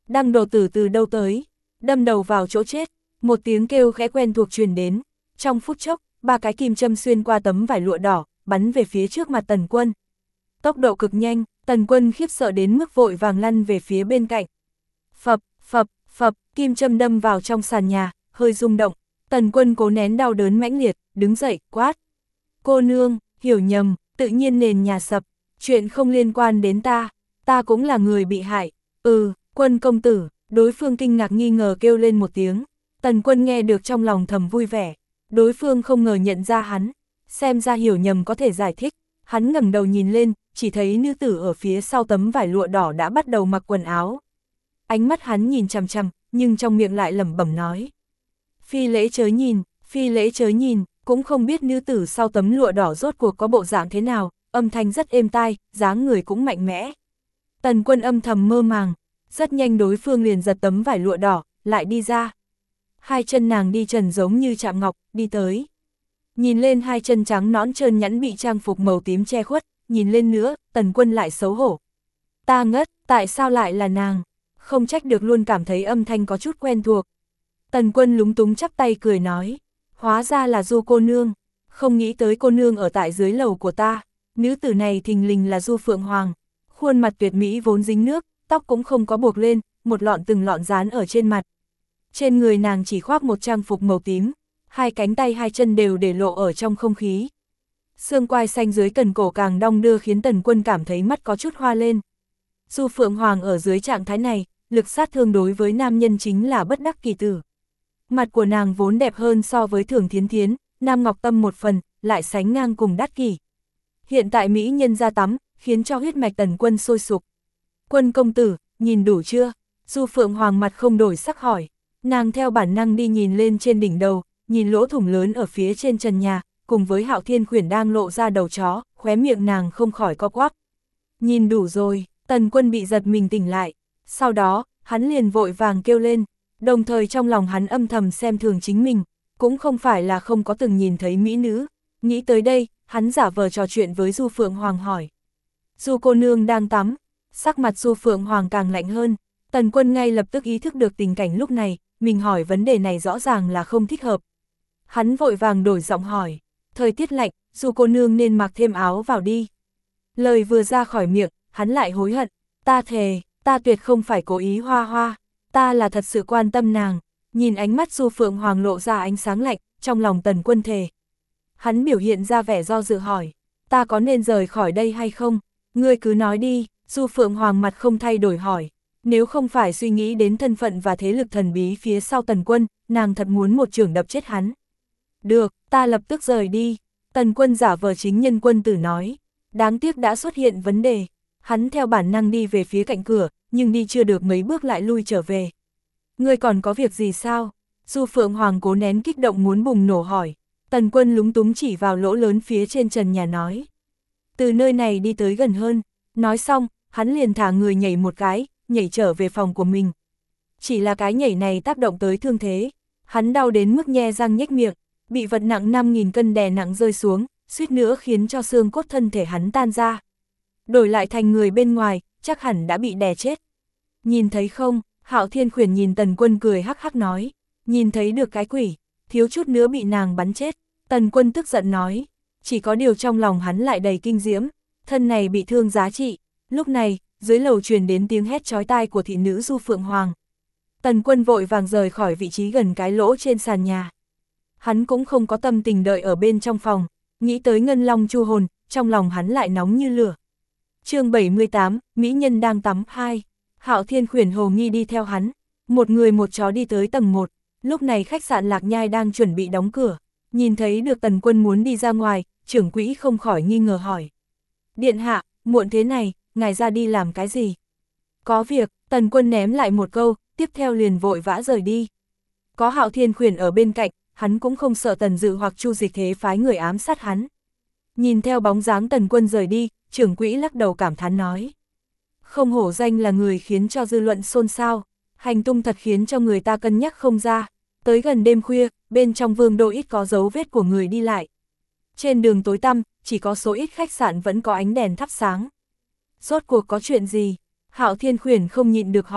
Đăng đồ tử từ đâu tới, đâm đầu vào chỗ chết, một tiếng kêu khẽ quen thuộc truyền đến, trong phút chốc, 3 cái kim châm xuyên qua tấm vải lụa đỏ, bắn về phía trước mặt Tần Quân. Tốc độ cực nhanh, Tần Quân khiếp sợ đến mức vội vàng lăn về phía bên cạnh. Phập, phập, phập, kim châm đâm vào trong sàn nhà, hơi rung động. Tần Quân cố nén đau đớn mãnh liệt, đứng dậy, quát. Cô nương, hiểu nhầm, tự nhiên nền nhà sập, chuyện không liên quan đến ta cũng là người bị hại. Quân công tử, đối phương kinh ngạc nghi ngờ kêu lên một tiếng. Tần Quân nghe được trong lòng thầm vui vẻ, đối phương không ngờ nhận ra hắn, xem ra hiểu nhầm có thể giải thích. Hắn ngẩng đầu nhìn lên, chỉ thấy nữ tử ở phía sau tấm vải lụa đỏ đã bắt đầu mặc quần áo. Ánh mắt hắn nhìn chằm chằm, nhưng trong miệng lại lẩm bẩm nói. Phi lễ chớ nhìn, phi lễ chớ nhìn, cũng không biết nữ tử sau tấm lụa đỏ rốt cuộc có bộ dạng thế nào, âm thanh rất êm tai, dáng người cũng mạnh mẽ. Tần Quân âm thầm mơ màng, rất nhanh đối phương liền giật tấm vải lụa đỏ, lại đi ra. Hai chân nàng đi trần giống như chạm ngọc, đi tới. Nhìn lên hai chân trắng nõn trơn nhẵn bị trang phục màu tím che khuất, nhìn lên nữa, Tần Quân lại xấu hổ. Ta ngất, tại sao lại là nàng? Không trách được luôn cảm thấy âm thanh có chút quen thuộc. Tần Quân lúng túng chắp tay cười nói, hóa ra là Du cô nương, không nghĩ tới cô nương ở tại dưới lầu của ta. Nữ tử này thình lình là Du Phượng Hoàng, khuôn mặt tuyệt mỹ vốn dính nước, tóc cũng không có buộc lên, một lọn từng lọn dán ở trên mặt. Trên người nàng chỉ khoác một trang phục màu tím, hai cánh tay hai chân đều để lộ ở trong không khí. Xương quai xanh dưới cần cổ càng đong đưa khiến Tần Quân cảm thấy mắt có chút hoa lên. Du Phượng Hoàng ở dưới trạng thái này, lực sát thương đối với nam nhân chính là bất đắc kỳ tử. Mặt của nàng vốn đẹp hơn so với Thường Thiến Thiến, Nam Ngọc Tâm một phần, lại sánh ngang cùng Đắc Kỷ. Hiện tại mỹ nhân ra tắm, khiến cho huyết mạch Tần Quân sôi sục. Quân công tử, nhìn đủ chưa? Du Phượng Hoàng mặt không đổi sắc hỏi. Nàng theo bản năng đi nhìn lên trên đỉnh đầu, nhìn lỗ thủng lớn ở phía trên trần nhà, cùng với Hạo Thiên Khuyển đang lộ ra đầu chó, khóe miệng nàng không khỏi co quắp. Nhìn đủ rồi, Tần Quân bị giật mình tỉnh lại. Sau đó, hắn liền vội vàng kêu lên, đồng thời trong lòng hắn âm thầm xem thường chính mình, cũng không phải là không có từng nhìn thấy mỹ nữ. Nghĩ tới đây, hắn giả vờ trò chuyện với Du Phượng Hoàng hỏi. Du cô nương đang tắm, sắc mặt Du Phượng Hoàng càng lạnh hơn. Tần Quân ngay lập tức ý thức được tình cảnh lúc này, mình hỏi vấn đề này rõ ràng là không thích hợp. Hắn vội vàng đổi giọng hỏi, thời tiết lạnh, Du cô nương nên mặc thêm áo vào đi. Lời vừa ra khỏi miệng, hắn lại hối hận, ta thề, ta tuyệt không phải cố ý hoa hoa, ta là thật sự quan tâm nàng. Nhìn ánh mắt Du Phượng Hoàng lộ ra ánh sáng lạnh, trong lòng Tần Quân thề. Hắn biểu hiện ra vẻ do dự hỏi, ta có nên rời khỏi đây hay không? Ngươi cứ nói đi. Du Phượng Hoàng mặt không thay đổi hỏi, nếu không phải suy nghĩ đến thân phận và thế lực thần bí phía sau Tần Quân, nàng thật muốn một chưởng đập chết hắn. Được, ta lập tức rời đi. Tần Quân giả vờ chính nhân quân tử nói, đáng tiếc đã xuất hiện vấn đề. Hắn theo bản năng đi về phía cạnh cửa, nhưng đi chưa được mấy bước lại lui trở về. Ngươi còn có việc gì sao? Du Phượng Hoàng cố nén kích động muốn bùng nổ hỏi. Tần Quân lúng túng chỉ vào lỗ lớn phía trên trần nhà nói, từ nơi này đi tới gần hơn. Nói xong, hắn liền thả người nhảy một cái, nhảy trở về phòng của mình. Chỉ là cái nhảy này tác động tới thương thế. Hắn đau đến mức nhe răng nhếch miệng, bị vật nặng 5.000 cân đè nặng rơi xuống, suýt nữa khiến cho xương cốt thân thể hắn tan ra. Đổi lại thành người bên ngoài, chắc hẳn đã bị đè chết. Nhìn thấy không? Hạo Thiên Khuyển nhìn Tần Quân cười hắc hắc nói, nhìn thấy được cái quỷ, thiếu chút nữa bị nàng bắn chết. Tần Quân tức giận nói, chỉ có điều trong lòng hắn lại đầy kinh diễm, thân này bị thương giá trị. Lúc này, dưới lầu truyền đến tiếng hét chói tai của thị nữ Du Phượng Hoàng. Tần Quân vội vàng rời khỏi vị trí gần cái lỗ trên sàn nhà. Hắn cũng không có tâm tình đợi ở bên trong phòng, nghĩ tới Ngân Long Chu hồn, trong lòng hắn lại nóng như lửa. Chương 78, Mỹ nhân đang tắm 2. Hạo Thiên Khuyển hồ nghi đi theo hắn, một người một chó đi tới tầng 1. Lúc này khách sạn Lạc Nhai đang chuẩn bị đóng cửa, nhìn thấy được Tần Quân muốn đi ra ngoài, trưởng quỹ không khỏi nghi ngờ hỏi. Điện hạ, muộn thế này, ngài ra đi làm cái gì? Có việc, Tần Quân ném lại một câu, tiếp theo liền vội vã rời đi. Có Hạo Thiên Khuyển ở bên cạnh, hắn cũng không sợ Tần Dự hoặc Chu Dịch Thế phái người ám sát hắn. Nhìn theo bóng dáng Tần Quân rời đi, trưởng quỹ lắc đầu cảm thán nói. Không hổ danh là người khiến cho dư luận xôn xao, hành tung thật khiến cho người ta cân nhắc không ra. Tới gần đêm khuya, bên trong vương đô ít có dấu vết của người đi lại. Trên đường tối tăm, chỉ có số ít khách sạn vẫn có ánh đèn thắp sáng. Rốt cuộc có chuyện gì? Hạo Thiên Khuyển không nhịn được hỏi.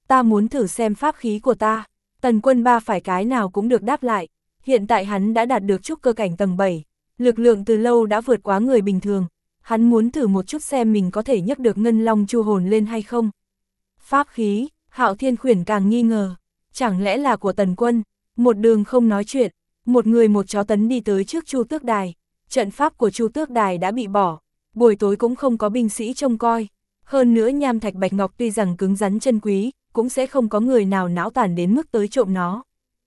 Ta muốn thử xem pháp khí của ta. Tần Quân ba phải cái nào cũng được đáp lại. Hiện tại hắn đã đạt được trúc cơ cảnh tầng 7. Lực lượng từ lâu đã vượt quá người bình thường. Hắn muốn thử một chút xem mình có thể nhấc được ngân long chu hồn lên hay không. Pháp khí, Hạo Thiên Khuyển càng nghi ngờ. Chẳng lẽ là của Tần Quân? Một đường không nói chuyện, một người một chó tấn đi tới trước Chu Tước Đài. Trận pháp của Chu Tước Đài đã bị bỏ. Buổi tối cũng không có binh sĩ trông coi. Hơn nữa nham thạch bạch ngọc tuy rằng cứng rắn chân quý, cũng sẽ không có người nào não tàn đến mức tới trộm nó.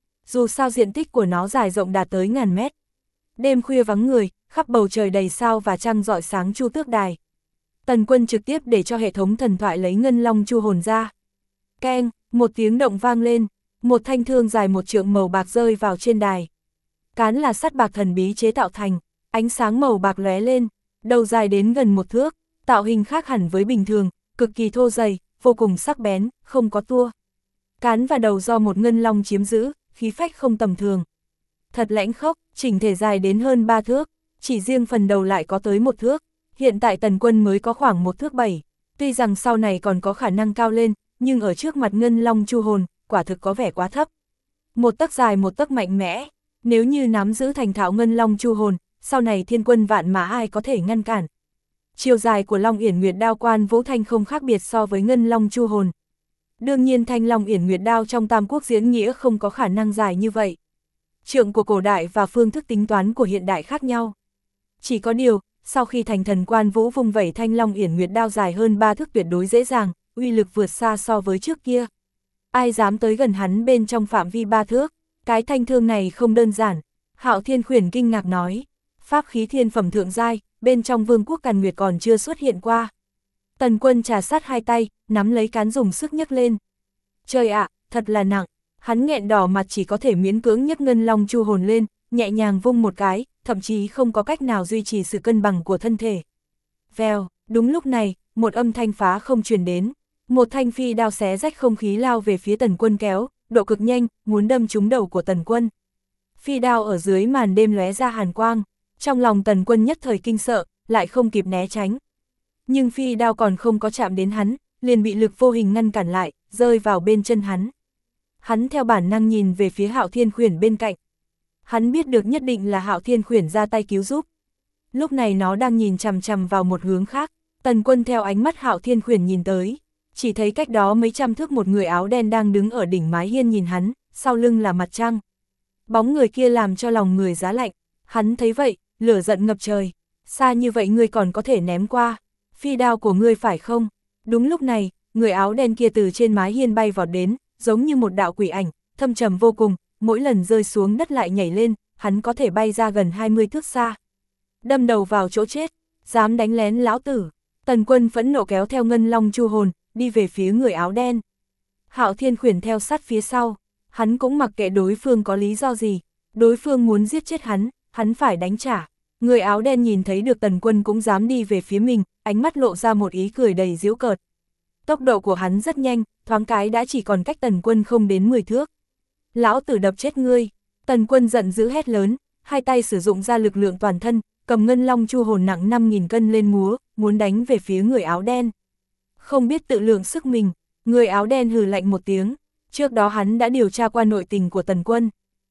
Dù sao diện tích của nó dài rộng đạt tới ngàn mét. Đêm khuya vắng người, khắp bầu trời đầy sao và trăng rọi sáng Chu Tước Đài. Tần Quân trực tiếp để cho hệ thống thần thoại lấy ngân long chu hồn ra. Keng, một tiếng động vang lên, một thanh thương dài 1 trượng màu bạc rơi vào trên đài. Cán là sắt bạc thần bí chế tạo thành, ánh sáng màu bạc lóe lên, đầu dài đến gần 1 thước, tạo hình khác hẳn với bình thường, cực kỳ thô dày, vô cùng sắc bén, không có tua. Cán và đầu do một ngân long chiếm giữ, khí phách không tầm thường. Thật lãnh khốc, chỉnh thể dài đến hơn 3 thước, chỉ riêng phần đầu lại có tới 1 thước. Hiện tại Tần Quân mới có khoảng 1 thước 7, tuy rằng sau này còn có khả năng cao lên, nhưng ở trước mặt ngân long chu hồn, quả thực có vẻ quá thấp. 1 tấc dài 1 tấc mạnh mẽ, nếu như nắm giữ thành thạo ngân long chu hồn, sau này thiên quân vạn mã ai có thể ngăn cản. Chiều dài của Long Yển Nguyệt Đao Quan Vũ Thanh không khác biệt so với ngân long chu hồn. Đương nhiên thanh Long Yển Nguyệt Đao trong Tam Quốc diễn nghĩa không có khả năng dài như vậy. Trượng của cổ đại và phương thức tính toán của hiện đại khác nhau. Chỉ có điều, sau khi thành thần Quan Vũ vung vẩy thanh Long Yển Nguyệt Đao dài hơn 3 thước tuyệt đối dễ dàng, uy lực vượt xa so với trước kia. Ai dám tới gần hắn bên trong phạm vi 3 thước, cái thanh thương này không đơn giản. Hạo Thiên Khuyển kinh ngạc nói, pháp khí thiên phẩm thượng giai, bên trong Vương quốc Càn Nguyệt còn chưa xuất hiện qua. Tần Quân trà sát hai tay, nắm lấy cán dùng sức nhấc lên. Trời ạ, thật là nặng. Hắn nghẹn đỏ mặt chỉ có thể miễn cưỡng nhấc ngân long chu hồn lên, nhẹ nhàng vung một cái, thậm chí không có cách nào duy trì sự cân bằng của thân thể. Vèo, đúng lúc này, một âm thanh phá không truyền đến. Một thanh phi đao xé rách không khí lao về phía Tần Quân kéo, độ cực nhanh, muốn đâm trúng đầu của Tần Quân. Phi đao ở dưới màn đêm lóe ra hàn quang, trong lòng Tần Quân nhất thời kinh sợ, lại không kịp né tránh. Nhưng phi đao còn không có chạm đến hắn, liền bị lực vô hình ngăn cản lại, rơi vào bên chân hắn. Hắn theo bản năng nhìn về phía Hạo Thiên Khuyển bên cạnh. Hắn biết được nhất định là Hạo Thiên Khuyển ra tay cứu giúp. Lúc này nó đang nhìn chằm chằm vào một hướng khác, Tần Quân theo ánh mắt Hạo Thiên Khuyển nhìn tới, chỉ thấy cách đó mấy trăm thước một người áo đen đang đứng ở đỉnh mái hiên nhìn hắn, sau lưng là mặt trăng. Bóng người kia làm cho lòng người giá lạnh, hắn thấy vậy, lửa giận ngập trời, xa như vậy ngươi còn có thể ném qua, phi đao của ngươi phải không? Đúng lúc này, người áo đen kia từ trên mái hiên bay vọt đến, giống như một đạo quỷ ảnh, thâm trầm vô cùng, mỗi lần rơi xuống đất lại nhảy lên, hắn có thể bay ra gần 20 thước xa. Đâm đầu vào chỗ chết, dám đánh lén lão tử. Tần Quân phẫn nộ kéo theo ngân long chu hồn, đi về phía người áo đen. Hạo Thiên Khuyển theo sát phía sau, hắn cũng mặc kệ đối phương có lý do gì, đối phương muốn giết chết hắn phải đánh trả. Người áo đen nhìn thấy được Tần Quân cũng dám đi về phía mình, ánh mắt lộ ra một ý cười đầy giễu cợt. Tốc độ của hắn rất nhanh, thoáng cái đã chỉ còn cách Tần Quân không đến 10 thước. Lão tử đập chết ngươi! Tần Quân giận dữ hét lớn, hai tay sử dụng ra lực lượng toàn thân, cầm ngân long chu hồn nặng 5.000 cân lên múa, muốn đánh về phía người áo đen. Không biết tự lượng sức mình, người áo đen hừ lạnh một tiếng, trước đó hắn đã điều tra qua nội tình của Tần Quân.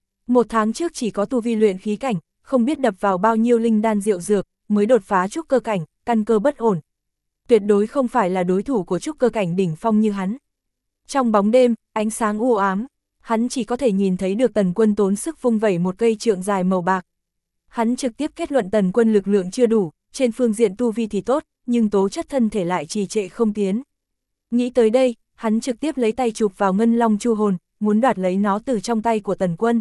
1 tháng trước chỉ có tu vi luyện khí cảnh, không biết đập vào bao nhiêu linh đan rượu dược, mới đột phá trúc cơ cảnh, căn cơ bất ổn. Tuyệt đối không phải là đối thủ của trúc cơ cảnh đỉnh phong như hắn. Trong bóng đêm, ánh sáng u ám, hắn chỉ có thể nhìn thấy được Tần Quân tốn sức vung vẩy một cây trượng dài màu bạc. Hắn trực tiếp kết luận Tần Quân lực lượng chưa đủ, trên phương diện tu vi thì tốt, nhưng tố chất thân thể lại trì trệ không tiến. Nghĩ tới đây, hắn trực tiếp lấy tay chụp vào ngân long chu hồn, muốn đoạt lấy nó từ trong tay của Tần Quân.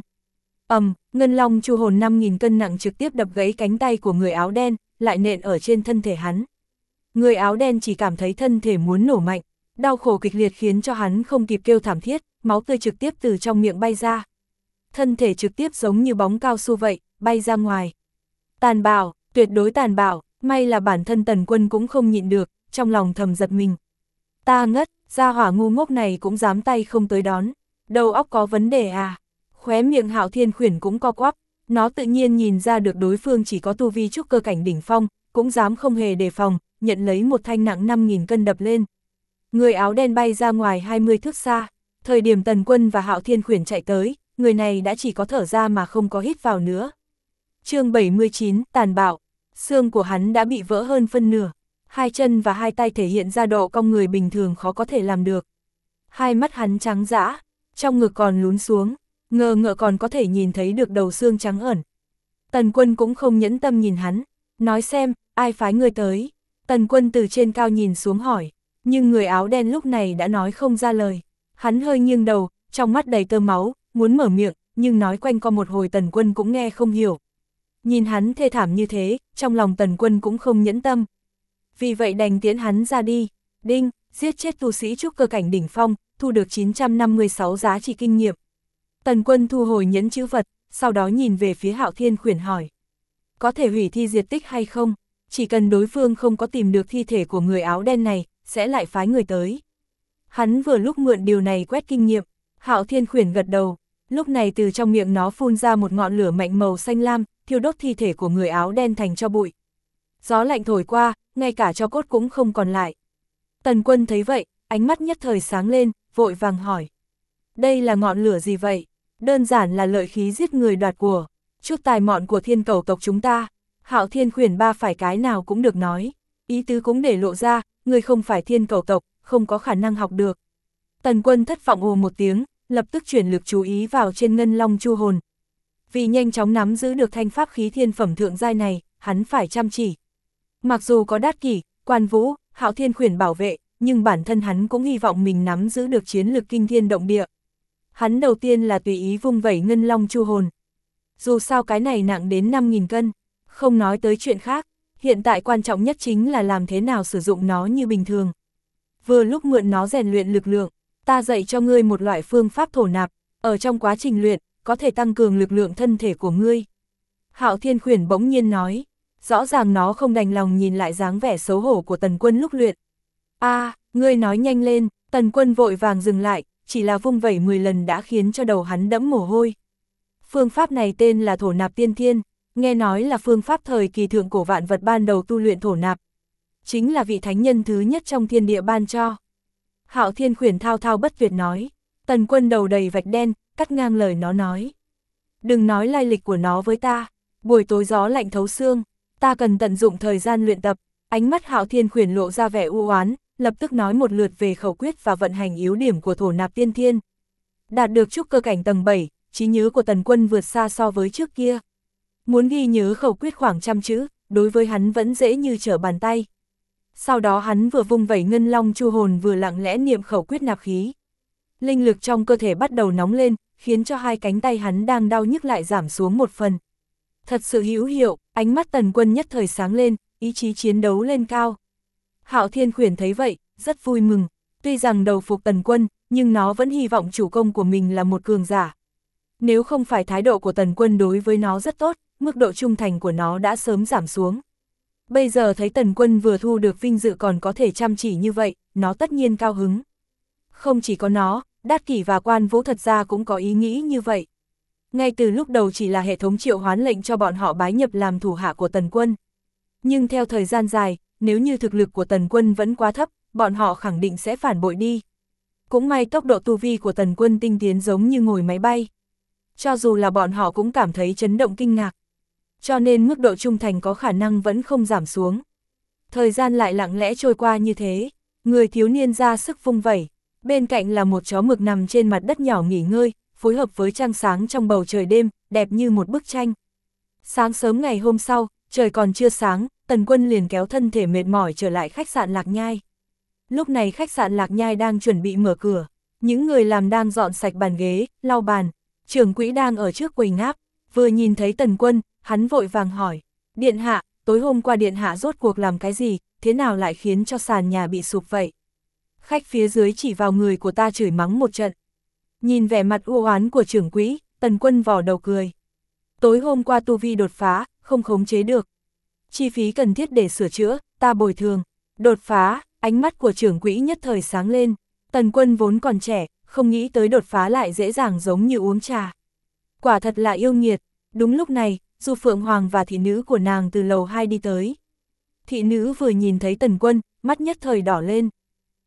Ngân long chu hồn 5.000 cân nặng trực tiếp đập gãy cánh tay của người áo đen, lại nện ở trên thân thể hắn. Người áo đen chỉ cảm thấy thân thể muốn nổ mạnh, đau khổ kịch liệt khiến cho hắn không kịp kêu thảm thiết, máu tươi trực tiếp từ trong miệng bay ra. Thân thể trực tiếp giống như bóng cao su vậy, bay ra ngoài. Tàn bạo, tuyệt đối tàn bạo, may là bản thân Tần Quân cũng không nhịn được, trong lòng thầm giật mình. Ta ngất, gia hỏa ngu ngốc này cũng dám tay không tới đón, đầu óc có vấn đề à? Khóe miệng Hạo Thiên Khuyển cũng co quắp, nó tự nhiên nhìn ra được đối phương chỉ có tu vi trúc cơ cảnh đỉnh phong, cũng dám không hề đề phòng, nhận lấy một thanh nặng 5.000 cân đập lên. Người áo đen bay ra ngoài 20 thước xa, thời điểm Tần Quân và Hạo Thiên Khuyển chạy tới, người này đã chỉ có thở ra mà không có hít vào nữa. Chương 79, tàn bạo, xương của hắn đã bị vỡ hơn phân nửa, hai chân và hai tay thể hiện ra độ cong người bình thường khó có thể làm được. Hai mắt hắn trắng dã, trong ngực còn lún xuống, ngờ ngợ còn có thể nhìn thấy được đầu xương trắng ẩn. Tần Quân cũng không nhẫn tâm nhìn hắn, nói xem, ai phái người tới. Tần Quân từ trên cao nhìn xuống hỏi, nhưng người áo đen lúc này đã nói không ra lời. Hắn hơi nghiêng đầu, trong mắt đầy tơ máu, muốn mở miệng, nhưng nói quanh co một hồi Tần Quân cũng nghe không hiểu. Nhìn hắn thê thảm như thế, trong lòng Tần Quân cũng không nhẫn tâm. Vì vậy đành tiễn hắn ra đi. Đinh, giết chết tu sĩ trúc cơ cảnh đỉnh phong, thu được 956 giá trị kinh nghiệm. Tần Quân thu hồi nhẫn chữ vật, sau đó nhìn về phía Hạo Thiên Khuyển hỏi. Có thể hủy thi diệt tích hay không? Chỉ cần đối phương không có tìm được thi thể của người áo đen này, sẽ lại phái người tới. Hắn vừa lúc mượn điều này quét kinh nghiệm, Hạo Thiên Khuyển gật đầu, lúc này từ trong miệng nó phun ra một ngọn lửa mạnh màu xanh lam, thiêu đốt thi thể của người áo đen thành tro bụi. Gió lạnh thổi qua, ngay cả tro cốt cũng không còn lại. Tần Quân thấy vậy, ánh mắt nhất thời sáng lên, vội vàng hỏi. Đây là ngọn lửa gì vậy? Đơn giản là lợi khí giết người đoạt của, chút tài mọn của thiên cầu tộc chúng ta. Hạo Thiên Khuyển ba phải cái nào cũng được nói, ý tứ cũng để lộ ra, người không phải thiên cầu tộc, không có khả năng học được. Tần Quân thất vọng ồ một tiếng, lập tức chuyển lực chú ý vào trên ngân long chu hồn. Vì nhanh chóng nắm giữ được thanh pháp khí thiên phẩm thượng giai này, hắn phải chăm chỉ. Mặc dù có Đát Kỷ, Quan Vũ, Hạo Thiên Khuyển bảo vệ, nhưng bản thân hắn cũng hy vọng mình nắm giữ được chiến lực kinh thiên động địa. Hắn đầu tiên là tùy ý vung vẩy ngân long chu hồn. Dù sao cái này nặng đến 5.000 cân, không nói tới chuyện khác, hiện tại quan trọng nhất chính là làm thế nào sử dụng nó như bình thường. Vừa lúc mượn nó rèn luyện lực lượng, ta dạy cho ngươi một loại phương pháp thổ nạp, ở trong quá trình luyện, có thể tăng cường lực lượng thân thể của ngươi. Hạo Thiên Khuyển bỗng nhiên nói, rõ ràng nó không đành lòng nhìn lại dáng vẻ xấu hổ của Tần Quân lúc luyện. Ngươi nói nhanh lên, Tần Quân vội vàng dừng lại, chỉ là vung vẩy 10 lần đã khiến cho đầu hắn đẫm mồ hôi. Phương pháp này tên là thổ nạp tiên thiên, nghe nói là phương pháp thời kỳ thượng cổ vạn vật ban đầu tu luyện thổ nạp. Chính là vị thánh nhân thứ nhất trong thiên địa ban cho. Hạo Thiên Khuyển thao thao bất tuyệt nói, Tần Quân đầu đầy vạch đen, cắt ngang lời nó nói. Đừng nói lai lịch của nó với ta, buổi tối gió lạnh thấu xương, ta cần tận dụng thời gian luyện tập. Ánh mắt Hạo Thiên Khuyển lộ ra vẻ u oán, lập tức nói một lượt về khẩu quyết và vận hành yếu điểm của thổ nạp tiên thiên. Đạt được trúc cơ cảnh tầng 7, trí nhớ của Tần Quân vượt xa so với trước kia. Muốn ghi nhớ khẩu quyết khoảng 100 chữ, đối với hắn vẫn dễ như trở bàn tay. Sau đó hắn vừa vung vẩy ngân long chu hồn vừa lặng lẽ niệm khẩu quyết nạp khí. Linh lực trong cơ thể bắt đầu nóng lên, khiến cho hai cánh tay hắn đang đau nhức lại giảm xuống một phần. Thật sự hữu hiệu, ánh mắt Tần Quân nhất thời sáng lên, ý chí chiến đấu lên cao. Hạo Thiên Khuyển thấy vậy, rất vui mừng, tuy rằng đầu phục Tần Quân, nhưng nó vẫn hy vọng chủ công của mình là một cường giả. Nếu không phải thái độ của Tần Quân đối với nó rất tốt, mức độ trung thành của nó đã sớm giảm xuống. Bây giờ thấy Tần Quân vừa thu được vinh dự còn có thể chăm chỉ như vậy, nó tất nhiên cao hứng. Không chỉ có nó, Đát Kỷ và Quan Vũ thật ra cũng có ý nghĩ như vậy. Ngay từ lúc đầu chỉ là hệ thống triệu hoán lệnh cho bọn họ bái nhập làm thủ hạ của Tần Quân. Nhưng theo thời gian dài, nếu như thực lực của Tần Quân vẫn quá thấp, bọn họ khẳng định sẽ phản bội đi. Cũng may tốc độ tu vi của Tần Quân tinh tiến giống như ngồi máy bay. Cho dù là bọn họ cũng cảm thấy chấn động kinh ngạc. Cho nên mức độ trung thành có khả năng vẫn không giảm xuống. Thời gian lại lặng lẽ trôi qua như thế, người thiếu niên ra sức vung vẩy. Bên cạnh là một chó mực nằm trên mặt đất nhỏ nghỉ ngơi, phối hợp với trăng sáng trong bầu trời đêm, đẹp như một bức tranh. Sáng sớm ngày hôm sau, trời còn chưa sáng, Tần Quân liền kéo thân thể mệt mỏi trở lại khách sạn Lạc Nhai. Lúc này khách sạn Lạc Nhai đang chuẩn bị mở cửa, những người làm đang dọn sạch bàn ghế, lau bàn, trưởng quỹ đang ở trước quầy ngáp, vừa nhìn thấy Tần Quân, hắn vội vàng hỏi, Điện hạ, tối hôm qua Điện hạ rốt cuộc làm cái gì, thế nào lại khiến cho sàn nhà bị sụp vậy? Khách phía dưới chỉ vào người của ta chửi mắng một trận. Nhìn vẻ mặt u oán của trưởng quỹ, Tần Quân vò đầu cười. Tối hôm qua tu vi đột phá, không khống chế được. Chi phí cần thiết để sửa chữa, ta bồi thường. Đột phá, ánh mắt của trưởng quỹ nhất thời sáng lên. Tần Quân vốn còn trẻ, không nghĩ tới đột phá lại dễ dàng giống như uống trà. Quả thật là yêu nghiệt. Đúng lúc này, Du Phượng Hoàng và thị nữ của nàng từ lầu 2 đi tới. Thị nữ vừa nhìn thấy Tần Quân, mắt nhất thời đỏ lên.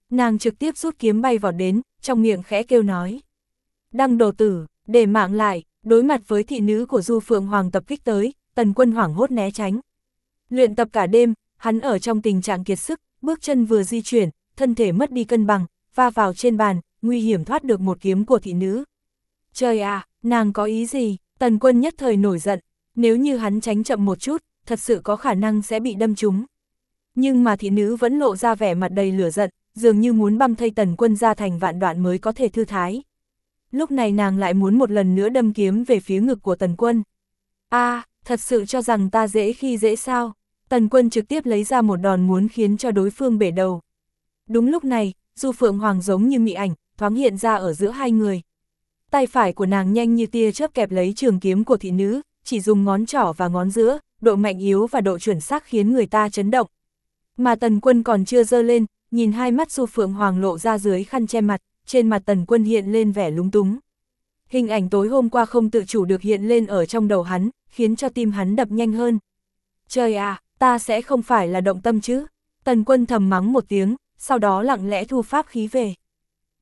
Nàng trực tiếp rút kiếm bay vào đến, trong miệng khẽ kêu nói. Đăng đồ tử, để mạng lại, đối mặt với thị nữ của Du Phượng Hoàng tập kích tới, Tần Quân hoảng hốt né tránh. Luyện tập cả đêm, hắn ở trong tình trạng kiệt sức, bước chân vừa di chuyển, thân thể mất đi cân bằng, va vào trên bàn, nguy hiểm thoát được một kiếm của thị nữ. Trời à, nàng có ý gì? Tần Quân nhất thời nổi giận, nếu như hắn tránh chậm một chút, thật sự có khả năng sẽ bị đâm trúng. Nhưng mà thị nữ vẫn lộ ra vẻ mặt đầy lửa giận, dường như muốn băm thây Tần Quân ra thành vạn đoạn mới có thể thư thái. Lúc này nàng lại muốn một lần nữa đâm kiếm về phía ngực của Tần Quân. Thật sự cho rằng ta dễ khi dễ sao? Tần Quân trực tiếp lấy ra một đòn muốn khiến cho đối phương bể đầu. Đúng lúc này, Du Phượng Hoàng giống như mị ảnh, thoáng hiện ra ở giữa hai người. Tay phải của nàng nhanh như tia chớp kẹp lấy trường kiếm của thị nữ, chỉ dùng ngón trỏ và ngón giữa, độ mạnh yếu và độ chuẩn xác khiến người ta chấn động. Mà Tần Quân còn chưa giơ lên, nhìn hai mắt Du Phượng Hoàng lộ ra dưới khăn che mặt, trên mặt Tần Quân hiện lên vẻ lúng túng. Hình ảnh tối hôm qua không tự chủ được hiện lên ở trong đầu hắn, khiến cho tim hắn đập nhanh hơn. Trời à, ta sẽ không phải là động tâm chứ? Tần Quân thầm mắng một tiếng, sau đó lặng lẽ thu pháp khí về.